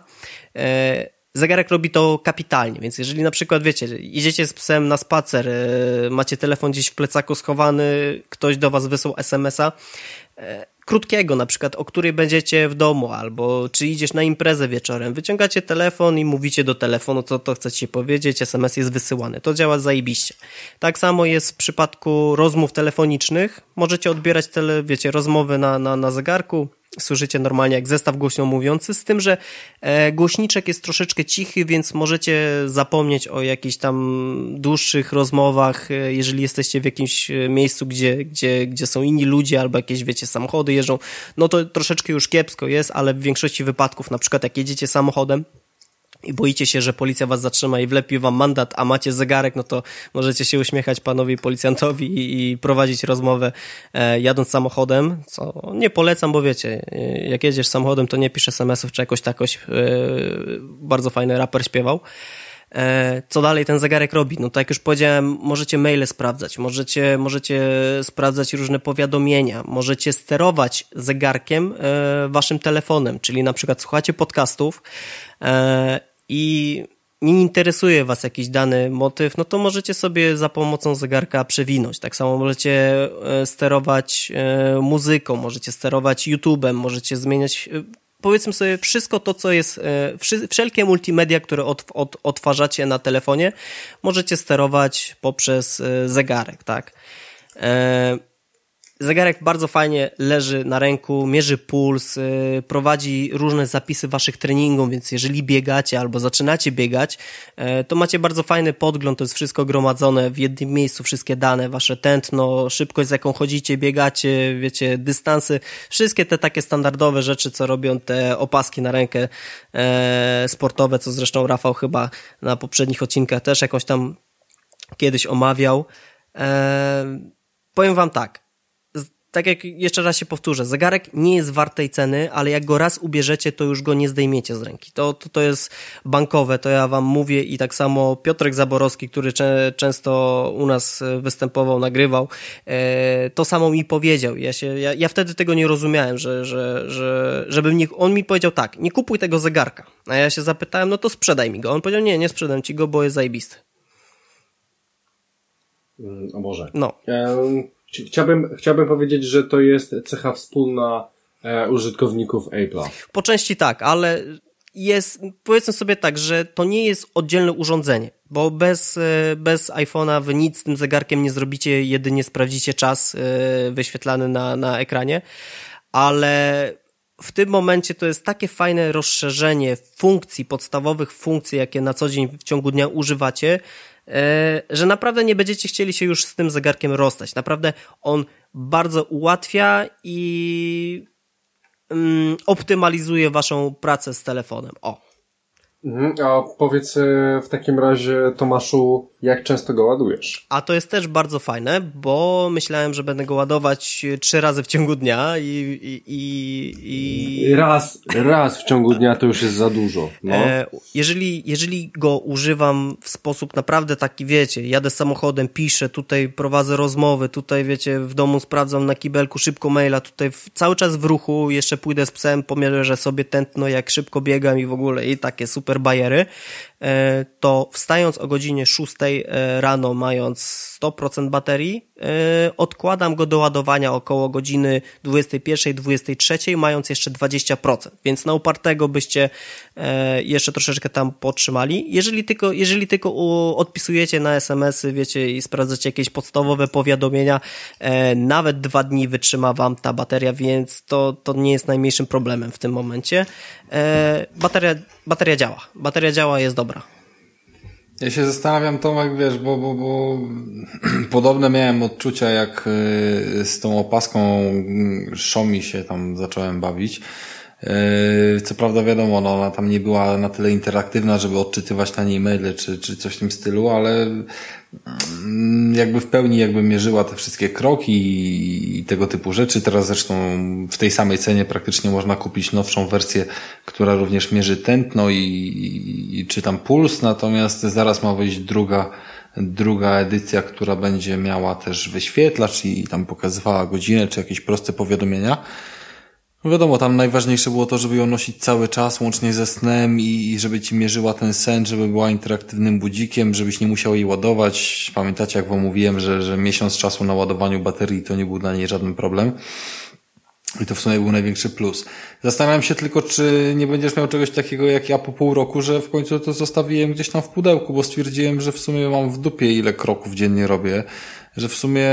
E, Zegarek robi to kapitalnie, więc jeżeli na przykład, wiecie, idziecie z psem na spacer, yy, macie telefon gdzieś w plecaku schowany, ktoś do was wysłał es em es a, yy, krótkiego na przykład, o której będziecie w domu, albo czy idziesz na imprezę wieczorem, wyciągacie telefon i mówicie do telefonu, co to chcecie powiedzieć, es em es jest wysyłany. To działa zajebiście. Tak samo jest w przypadku rozmów telefonicznych. Możecie odbierać, tele, wiecie, rozmowy na, na, na zegarku, słyszycie normalnie jak zestaw głośno mówiący, z tym, że e, głośniczek jest troszeczkę cichy, więc możecie zapomnieć o jakichś tam dłuższych rozmowach, e, jeżeli jesteście w jakimś miejscu, gdzie, gdzie, gdzie są inni ludzie albo jakieś, wiecie, samochody jeżdżą, no to troszeczkę już kiepsko jest, ale w większości wypadków, na przykład jak jedziecie samochodem i boicie się, że policja was zatrzyma i wlepi wam mandat, a macie zegarek, no to możecie się uśmiechać panowi policjantowi i, i prowadzić rozmowę e, jadąc samochodem, co nie polecam, bo wiecie, e, jak jedziesz samochodem, to nie pisz es em esów czy jakoś takoś, e, bardzo fajny raper śpiewał. E, co dalej ten zegarek robi? No tak jak już powiedziałem, możecie maile sprawdzać, możecie, możecie sprawdzać różne powiadomienia, możecie sterować zegarkiem e, waszym telefonem, czyli na przykład słuchacie podcastów e, i nie interesuje was jakiś dany motyw, no to możecie sobie za pomocą zegarka przewinąć. Tak samo możecie sterować muzyką, możecie sterować YouTube'em, możecie zmieniać, powiedzmy sobie, wszystko to, co jest, wszelkie multimedia, które od, od, odtwarzacie na telefonie, możecie sterować poprzez zegarek, tak. Zegarek bardzo fajnie leży na ręku, mierzy puls, yy, prowadzi różne zapisy waszych treningów, więc jeżeli biegacie albo zaczynacie biegać, yy, to macie bardzo fajny podgląd, to jest wszystko gromadzone w jednym miejscu, wszystkie dane, wasze tętno, szybkość z jaką chodzicie, biegacie, wiecie, dystansy, wszystkie te takie standardowe rzeczy, co robią te opaski na rękę yy, sportowe, co zresztą Rafał chyba na poprzednich odcinkach też jakoś tam kiedyś omawiał. Yy, powiem wam tak, tak jak jeszcze raz się powtórzę, zegarek nie jest wart tej ceny, ale jak go raz ubierzecie, to już go nie zdejmiecie z ręki. To, to, to jest bankowe, to ja wam mówię i tak samo Piotrek Zaborowski, który cze, często u nas występował, nagrywał, e, to samo mi powiedział. Ja, się, ja, ja wtedy tego nie rozumiałem, że, że, że żebym nie, on mi powiedział tak, nie kupuj tego zegarka. A ja się zapytałem, no to sprzedaj mi go. On powiedział, nie, nie sprzedam ci go, bo jest zajebisty. O Boże. No. Um... Chciałbym, chciałbym powiedzieć, że to jest cecha wspólna e, użytkowników Apple'a. Po części tak, ale jest, powiedzmy sobie tak, że to nie jest oddzielne urządzenie, bo bez, bez iPhone'a wy nic z tym zegarkiem nie zrobicie, jedynie sprawdzicie czas e, wyświetlany na, na ekranie, ale w tym momencie to jest takie fajne rozszerzenie funkcji, podstawowych funkcji, jakie na co dzień w ciągu dnia używacie, że naprawdę nie będziecie chcieli się już z tym zegarkiem rozstać. Naprawdę on bardzo ułatwia i um, optymalizuje waszą pracę z telefonem. O. Mhm, a powiedz w takim razie, Tomaszu, jak często go ładujesz? A to jest też bardzo fajne, bo myślałem, że będę go ładować trzy razy w ciągu dnia i... i, i, i... Raz, raz w ciągu dnia to już jest za dużo. No. E, jeżeli, jeżeli go używam w sposób naprawdę taki, wiecie, jadę samochodem, piszę, tutaj prowadzę rozmowy, tutaj, wiecie, w domu sprawdzam na kibelku szybko maila, tutaj w, cały czas w ruchu, jeszcze pójdę z psem, pomierzę sobie tętno, jak szybko biegam i w ogóle i takie super bajery, e, to wstając o godzinie szóstej rano, mając sto procent baterii, e, odkładam go do ładowania około godziny dwudziestej pierwszej, dwudziestej trzeciej, mając jeszcze dwadzieścia procent, więc na upartego byście e, jeszcze troszeczkę tam potrzymali. Jeżeli tylko, jeżeli tylko u, odpisujecie na es em esy, wiecie, i sprawdzacie jakieś podstawowe powiadomienia, e, nawet dwa dni wytrzyma wam ta bateria, więc to, to nie jest najmniejszym problemem w tym momencie. E, bateria, bateria działa. Bateria działa, jest dobra. Ja się zastanawiam, Tomek, wiesz, bo, bo, bo podobne miałem odczucia, jak z tą opaską Xiaomi się tam zacząłem bawić. Co prawda wiadomo, no, ona tam nie była na tyle interaktywna, żeby odczytywać na niej maile czy, czy coś w tym stylu, ale jakby w pełni jakby mierzyła te wszystkie kroki i tego typu rzeczy. Teraz zresztą w tej samej cenie praktycznie można kupić nowszą wersję, która również mierzy tętno i, i, i czy tam puls, natomiast zaraz ma wyjść druga druga edycja, która będzie miała też wyświetlacz i tam pokazywała godzinę czy jakieś proste powiadomienia. No wiadomo, tam najważniejsze było to, żeby ją nosić cały czas, łącznie ze snem i żeby ci mierzyła ten sen, żeby była interaktywnym budzikiem, żebyś nie musiał jej ładować. Pamiętacie, jak wam mówiłem, że, że miesiąc czasu na ładowaniu baterii to nie był dla niej żaden problem. I to w sumie był największy plus. Zastanawiam się tylko, czy nie będziesz miał czegoś takiego jak ja po pół roku, że w końcu to zostawiłem gdzieś tam w pudełku, bo stwierdziłem, że w sumie mam w dupie, ile kroków dziennie robię, że w sumie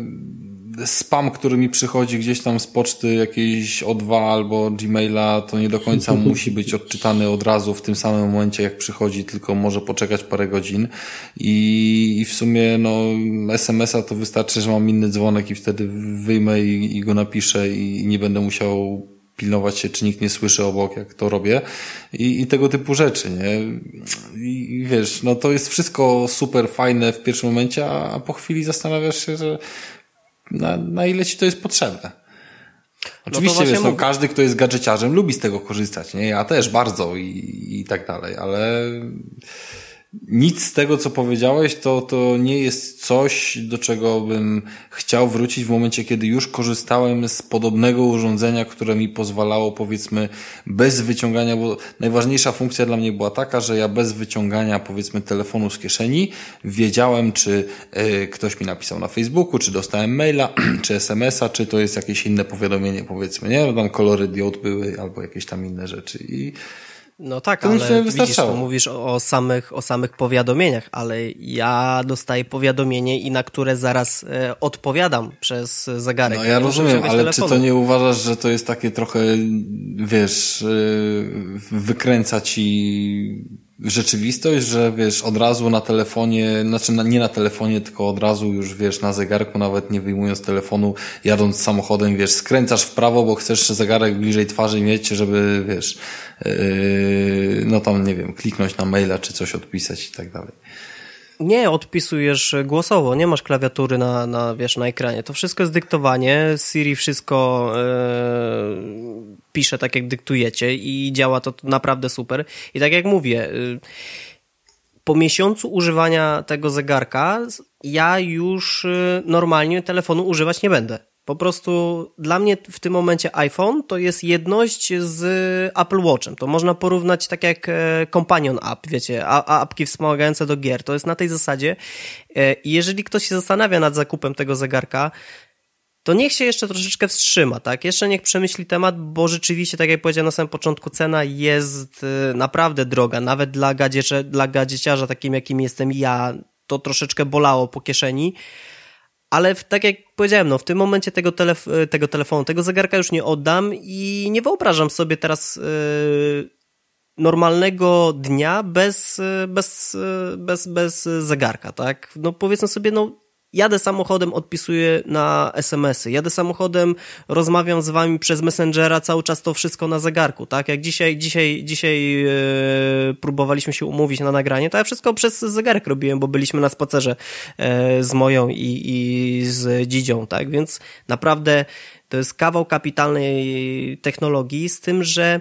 spam, który mi przychodzi gdzieś tam z poczty jakiejś O dwa albo Gmaila, to nie do końca musi być odczytany od razu w tym samym momencie, jak przychodzi, tylko może poczekać parę godzin i, i w sumie no es em es a to wystarczy, że mam inny dzwonek i wtedy wyjmę i, i go napiszę i nie będę musiał pilnować się, czy nikt nie słyszy obok, jak to robię i, i tego typu rzeczy, nie? I, I wiesz, no to jest wszystko super fajne w pierwszym momencie, a, a po chwili zastanawiasz się, że Na, na ile ci to jest potrzebne. Oczywiście, no wiesz, no, każdy, kto jest gadżeciarzem, lubi z tego korzystać, nie? Ja też bardzo i, i tak dalej, ale nic z tego, co powiedziałeś, to, to nie jest coś, do czego bym chciał wrócić w momencie, kiedy już korzystałem z podobnego urządzenia, które mi pozwalało, powiedzmy, bez wyciągania, bo najważniejsza funkcja dla mnie była taka, że ja bez wyciągania, powiedzmy, telefonu z kieszeni wiedziałem, czy y, ktoś mi napisał na Facebooku, czy dostałem maila, czy es em es a, czy to jest jakieś inne powiadomienie, powiedzmy, nie? Tam kolory diod były, albo jakieś tam inne rzeczy i no tak, to ale widzisz, to mówisz o samych, o samych powiadomieniach, ale ja dostaję powiadomienie i na które zaraz e, odpowiadam przez zegarek. No ja rozumiem, ale telefonu. Czy to nie uważasz, że to jest takie trochę, wiesz, yy, wykręca ci rzeczywistość, że wiesz, od razu na telefonie, znaczy na, nie na telefonie, tylko od razu już wiesz, na zegarku, nawet nie wyjmując telefonu, jadąc samochodem, wiesz, skręcasz w prawo, bo chcesz zegarek bliżej twarzy mieć, żeby wiesz, yy, no tam nie wiem, kliknąć na maila, czy coś odpisać i tak dalej. Nie, odpisujesz głosowo, nie masz klawiatury na, na, wiesz, na ekranie. To wszystko jest dyktowanie, Siri wszystko yy, pisze tak, jak dyktujecie i działa to naprawdę super. I tak jak mówię, yy, po miesiącu używania tego zegarka ja już yy, normalnie telefonu używać nie będę. Po prostu dla mnie w tym momencie iPhone to jest jedność z Apple Watchem. To można porównać tak jak Companion App, wiecie, a, a apki wspomagające do gier. To jest na tej zasadzie. I jeżeli ktoś się zastanawia nad zakupem tego zegarka, to niech się jeszcze troszeczkę wstrzyma, tak? Jeszcze niech przemyśli temat, bo rzeczywiście, tak jak powiedziałem na samym początku, cena jest naprawdę droga. Nawet dla, gadziecie, dla gadzieciarza takim, jakim jestem ja, to troszeczkę bolało po kieszeni. Ale w, tak jak powiedziałem, no w tym momencie tego, telef- tego telefonu, tego zegarka już nie oddam i nie wyobrażam sobie teraz yy, normalnego dnia bez, bez, bez, bez zegarka, tak? No powiedzmy sobie, no jadę samochodem, odpisuję na es em esy, jadę samochodem, rozmawiam z wami przez Messengera, cały czas to wszystko na zegarku, tak? Jak dzisiaj, dzisiaj, dzisiaj yy, próbowaliśmy się umówić na nagranie, to ja wszystko przez zegarek robiłem, bo byliśmy na spacerze yy, z moją i, i z Dzidzią, tak? Więc naprawdę to jest kawał kapitalnej technologii, z tym, że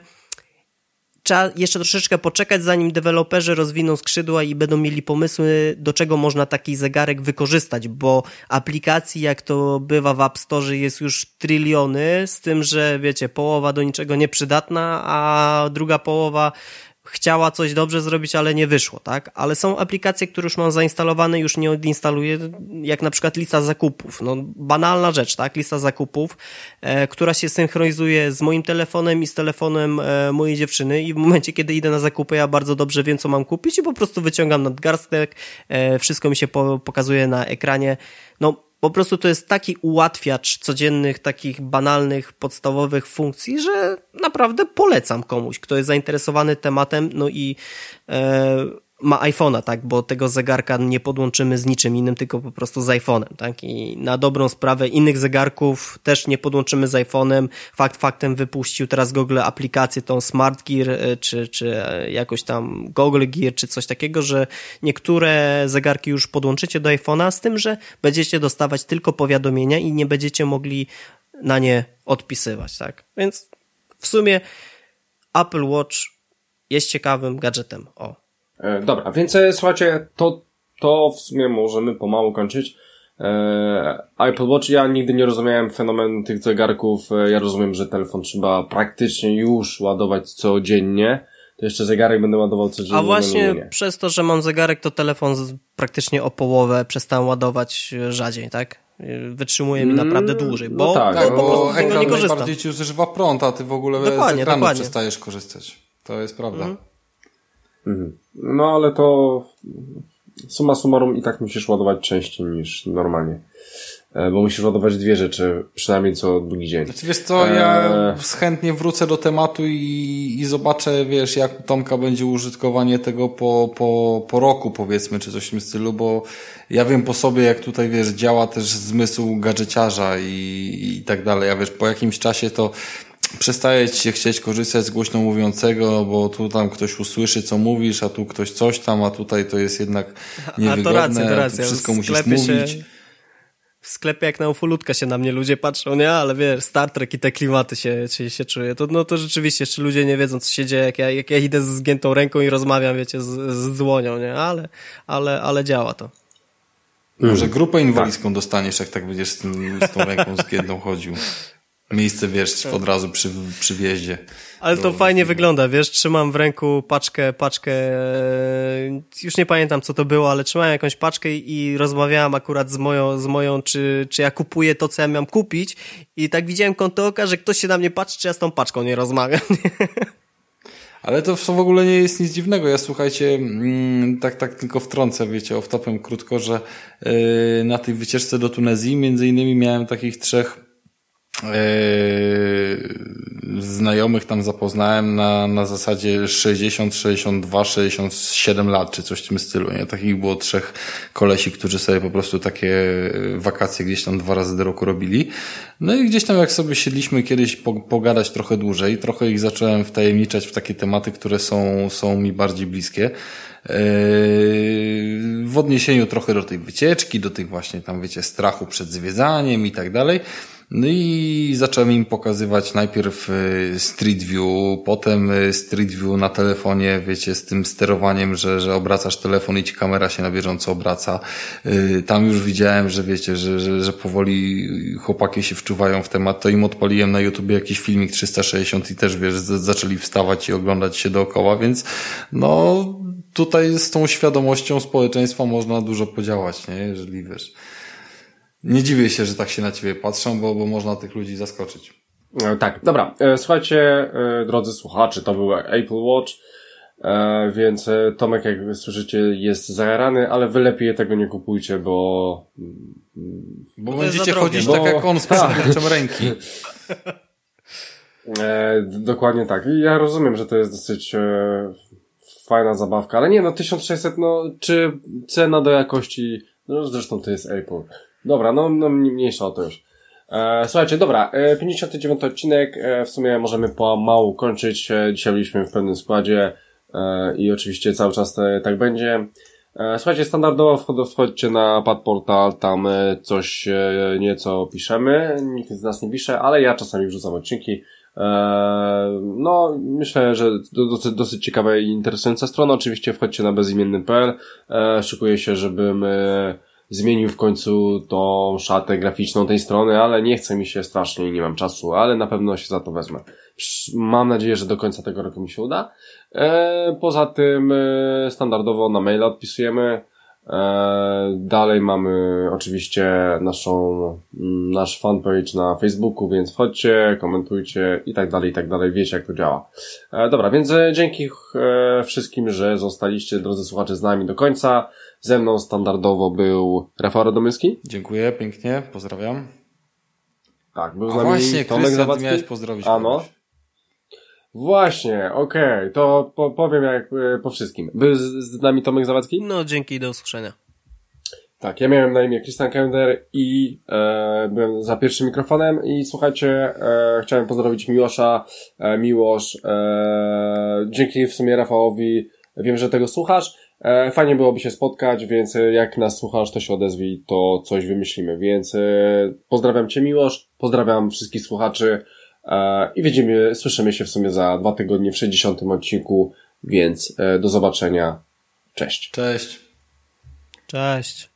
trzeba jeszcze troszeczkę poczekać, zanim deweloperzy rozwiną skrzydła i będą mieli pomysły, do czego można taki zegarek wykorzystać, bo aplikacji, jak to bywa w App Store, jest już tryliony, z tym, że wiecie, połowa do niczego nieprzydatna, a druga połowa chciała coś dobrze zrobić, ale nie wyszło, tak? Ale są aplikacje, które już mam zainstalowane, już nie odinstaluję, jak na przykład lista zakupów. No, banalna rzecz, tak? Lista zakupów, e, która się synchronizuje z moim telefonem i z telefonem e, mojej dziewczyny i w momencie, kiedy idę na zakupy, ja bardzo dobrze wiem, co mam kupić i po prostu wyciągam nadgarstek, e, wszystko mi się po, pokazuje na ekranie. No, po prostu to jest taki ułatwiacz codziennych, takich banalnych, podstawowych funkcji, że naprawdę polecam komuś, kto jest zainteresowany tematem, no i e, ma iPhone'a, tak, bo tego zegarka nie podłączymy z niczym innym, tylko po prostu z iPhone'em, tak, i na dobrą sprawę innych zegarków też nie podłączymy z iPhone'em. Fakt faktem wypuścił teraz Google aplikację, tą Smart Gear, czy, czy jakoś tam Google Gear, czy coś takiego, że niektóre zegarki już podłączycie do iPhone'a, z tym, że będziecie dostawać tylko powiadomienia i nie będziecie mogli na nie odpisywać, tak, więc w sumie Apple Watch jest ciekawym gadżetem, o. Dobra, więc słuchajcie, to, to w sumie możemy pomału kończyć. E, Apple Watch, ja nigdy nie rozumiałem fenomenu tych zegarków. Ja rozumiem, że telefon trzeba praktycznie już ładować codziennie. To jeszcze zegarek będę ładował codziennie. A właśnie no, nie. Przez to, że mam zegarek, to telefon z, praktycznie o połowę przestałem ładować rzadziej, tak? Wytrzymuje mi naprawdę dłużej, bo, no tak, bo bo po prostu z niego nie korzystam. najbardziej ci zużywa prąd, a ty w ogóle dokładnie, z ekranu dokładnie. przestajesz korzystać. To jest prawda. Mhm. Mhm. No ale to summa summarum i tak musisz ładować częściej niż normalnie. Bo musisz ładować dwie rzeczy, przynajmniej co drugi dzień. Znaczy, wiesz co, ja eee... chętnie wrócę do tematu i, i zobaczę, wiesz, jak u Tomka będzie użytkowanie tego po, po, po roku, powiedzmy, czy coś w tym stylu, bo ja wiem po sobie, jak tutaj, wiesz, działa też zmysł gadżeciarza i, i tak dalej. Ja wiesz, po jakimś czasie to przestaje ci się chcieć korzystać z głośno mówiącego, bo tu tam ktoś usłyszy, co mówisz, a tu ktoś coś tam, a tutaj to jest jednak niewygodne. A to racja, to racja. Wszystko musisz mówić. Się... W sklepie jak na ufolutka się na mnie ludzie patrzą, nie? Ale wiesz, Star Trek i te klimaty się, się, się czuje. To, no to rzeczywiście jeszcze ludzie nie wiedzą, co się dzieje, jak ja, jak ja idę z zgiętą ręką i rozmawiam, wiecie, z, z dłonią, nie? Ale, ale, ale działa to. Może grupę inwalidzką dostaniesz, jak tak będziesz z, tym, z tą ręką zgiętą chodził. Miejsce, wiesz, od razu przy, przy wjeździe. Ale to fajnie wygląda, wiesz, trzymam w ręku paczkę, paczkę, już nie pamiętam co to było, ale trzymałem jakąś paczkę i rozmawiałem akurat z moją, z moją, czy, czy ja kupuję to, co ja miałem kupić i tak widziałem kątem oka, że ktoś się na mnie patrzy, czy ja z tą paczką nie rozmawiam. Ale to w ogóle nie jest nic dziwnego. Ja słuchajcie, tak, tak tylko wtrącę, wiecie, off-topem krótko, że na tej wycieczce do Tunezji między innymi miałem takich trzech Yy, znajomych tam zapoznałem na, na zasadzie sześćdziesiąt, sześćdziesiąt dwa, sześćdziesiąt siedem lat, czy coś w tym stylu, nie? Takich było trzech kolesi, którzy sobie po prostu takie wakacje gdzieś tam dwa razy do roku robili. No i gdzieś tam jak sobie siedliśmy kiedyś po, pogadać trochę dłużej, trochę ich zacząłem wtajemniczać w takie tematy, które są, są mi bardziej bliskie. Yy, w odniesieniu trochę do tej wycieczki, do tych właśnie tam, wiecie, strachu przed zwiedzaniem i tak dalej. No i zacząłem im pokazywać najpierw Street View, potem Street View na telefonie, wiecie, z tym sterowaniem, że, że obracasz telefon i ci kamera się na bieżąco obraca. Tam już widziałem, że wiecie, że, że, że powoli chłopaki się wczuwają w temat, to im odpaliłem na YouTubie jakiś filmik trzysta sześćdziesiąt i też, wiesz, zaczęli wstawać i oglądać się dookoła, więc no tutaj z tą świadomością społeczeństwa można dużo podziałać, nie, jeżeli wiesz... Nie dziwię się, że tak się na ciebie patrzą, bo, bo można tych ludzi zaskoczyć. E, tak, dobra. E, słuchajcie, e, drodzy słuchacze, to był Apple Watch, e, więc e, Tomek, jak słyszycie, jest zajarany, ale wy lepiej tego nie kupujcie, bo... Bo będziecie chodzić bo... tak jak on z przewodniczym ręki. E, dokładnie tak. I ja rozumiem, że to jest dosyć e, fajna zabawka, ale nie, no tysiąc sześćset, no czy cena do jakości No zresztą to jest Apple. Dobra, no, no mniejsza o to już. E, słuchajcie, dobra, e, pięćdziesiąty dziewiąty odcinek, e, w sumie możemy pomału kończyć. E, dzisiaj byliśmy w pełnym składzie e, i oczywiście cały czas te, tak będzie. E, słuchajcie, standardowo wchod, wchodźcie na Padportal, tam e, coś e, nieco piszemy, nikt z nas nie pisze, ale ja czasami wrzucam odcinki. E, no, myślę, że dosyć, dosyć ciekawa i interesująca strona. Oczywiście wchodźcie na bezimienny kropka p l. E, szykuję się, żebym e, zmienił w końcu tą szatę graficzną tej strony, ale nie chce mi się strasznie i nie mam czasu, ale na pewno się za to wezmę. Mam nadzieję, że do końca tego roku mi się uda. E, poza tym e, standardowo na maila odpisujemy. E, dalej mamy oczywiście naszą, nasz fanpage na Facebooku, więc wchodźcie, komentujcie i tak dalej, i tak dalej. Wiecie, jak to działa. E, dobra, więc e, dzięki e, wszystkim, że zostaliście, drodzy słuchacze, z nami do końca. Ze mną standardowo był Rafał Radomyski. Dziękuję pięknie, pozdrawiam. Tak, był z A nami właśnie, Tomek Krystian, Zawadzki. miałeś pozdrowić. Ano. kogoś. Właśnie, okej, okay. to po, powiem jak e, po wszystkim. Był z, z nami Tomek Zawadzki? No, dzięki, do usłyszenia. Tak, ja miałem na imię Christian Kender i e, byłem za pierwszym mikrofonem i słuchajcie, e, chciałem pozdrowić Miłosza, e, Miłosz, e, dzięki w sumie Rafałowi, wiem, że tego słuchasz, e, fajnie byłoby się spotkać, więc jak nas słuchasz, to się odezwij, to coś wymyślimy, więc e, pozdrawiam Cię Miłosz, pozdrawiam wszystkich słuchaczy e, i widzimy, słyszymy się w sumie za dwa tygodnie w sześćdziesiątym odcinku, więc e, do zobaczenia, cześć. Cześć. Cześć.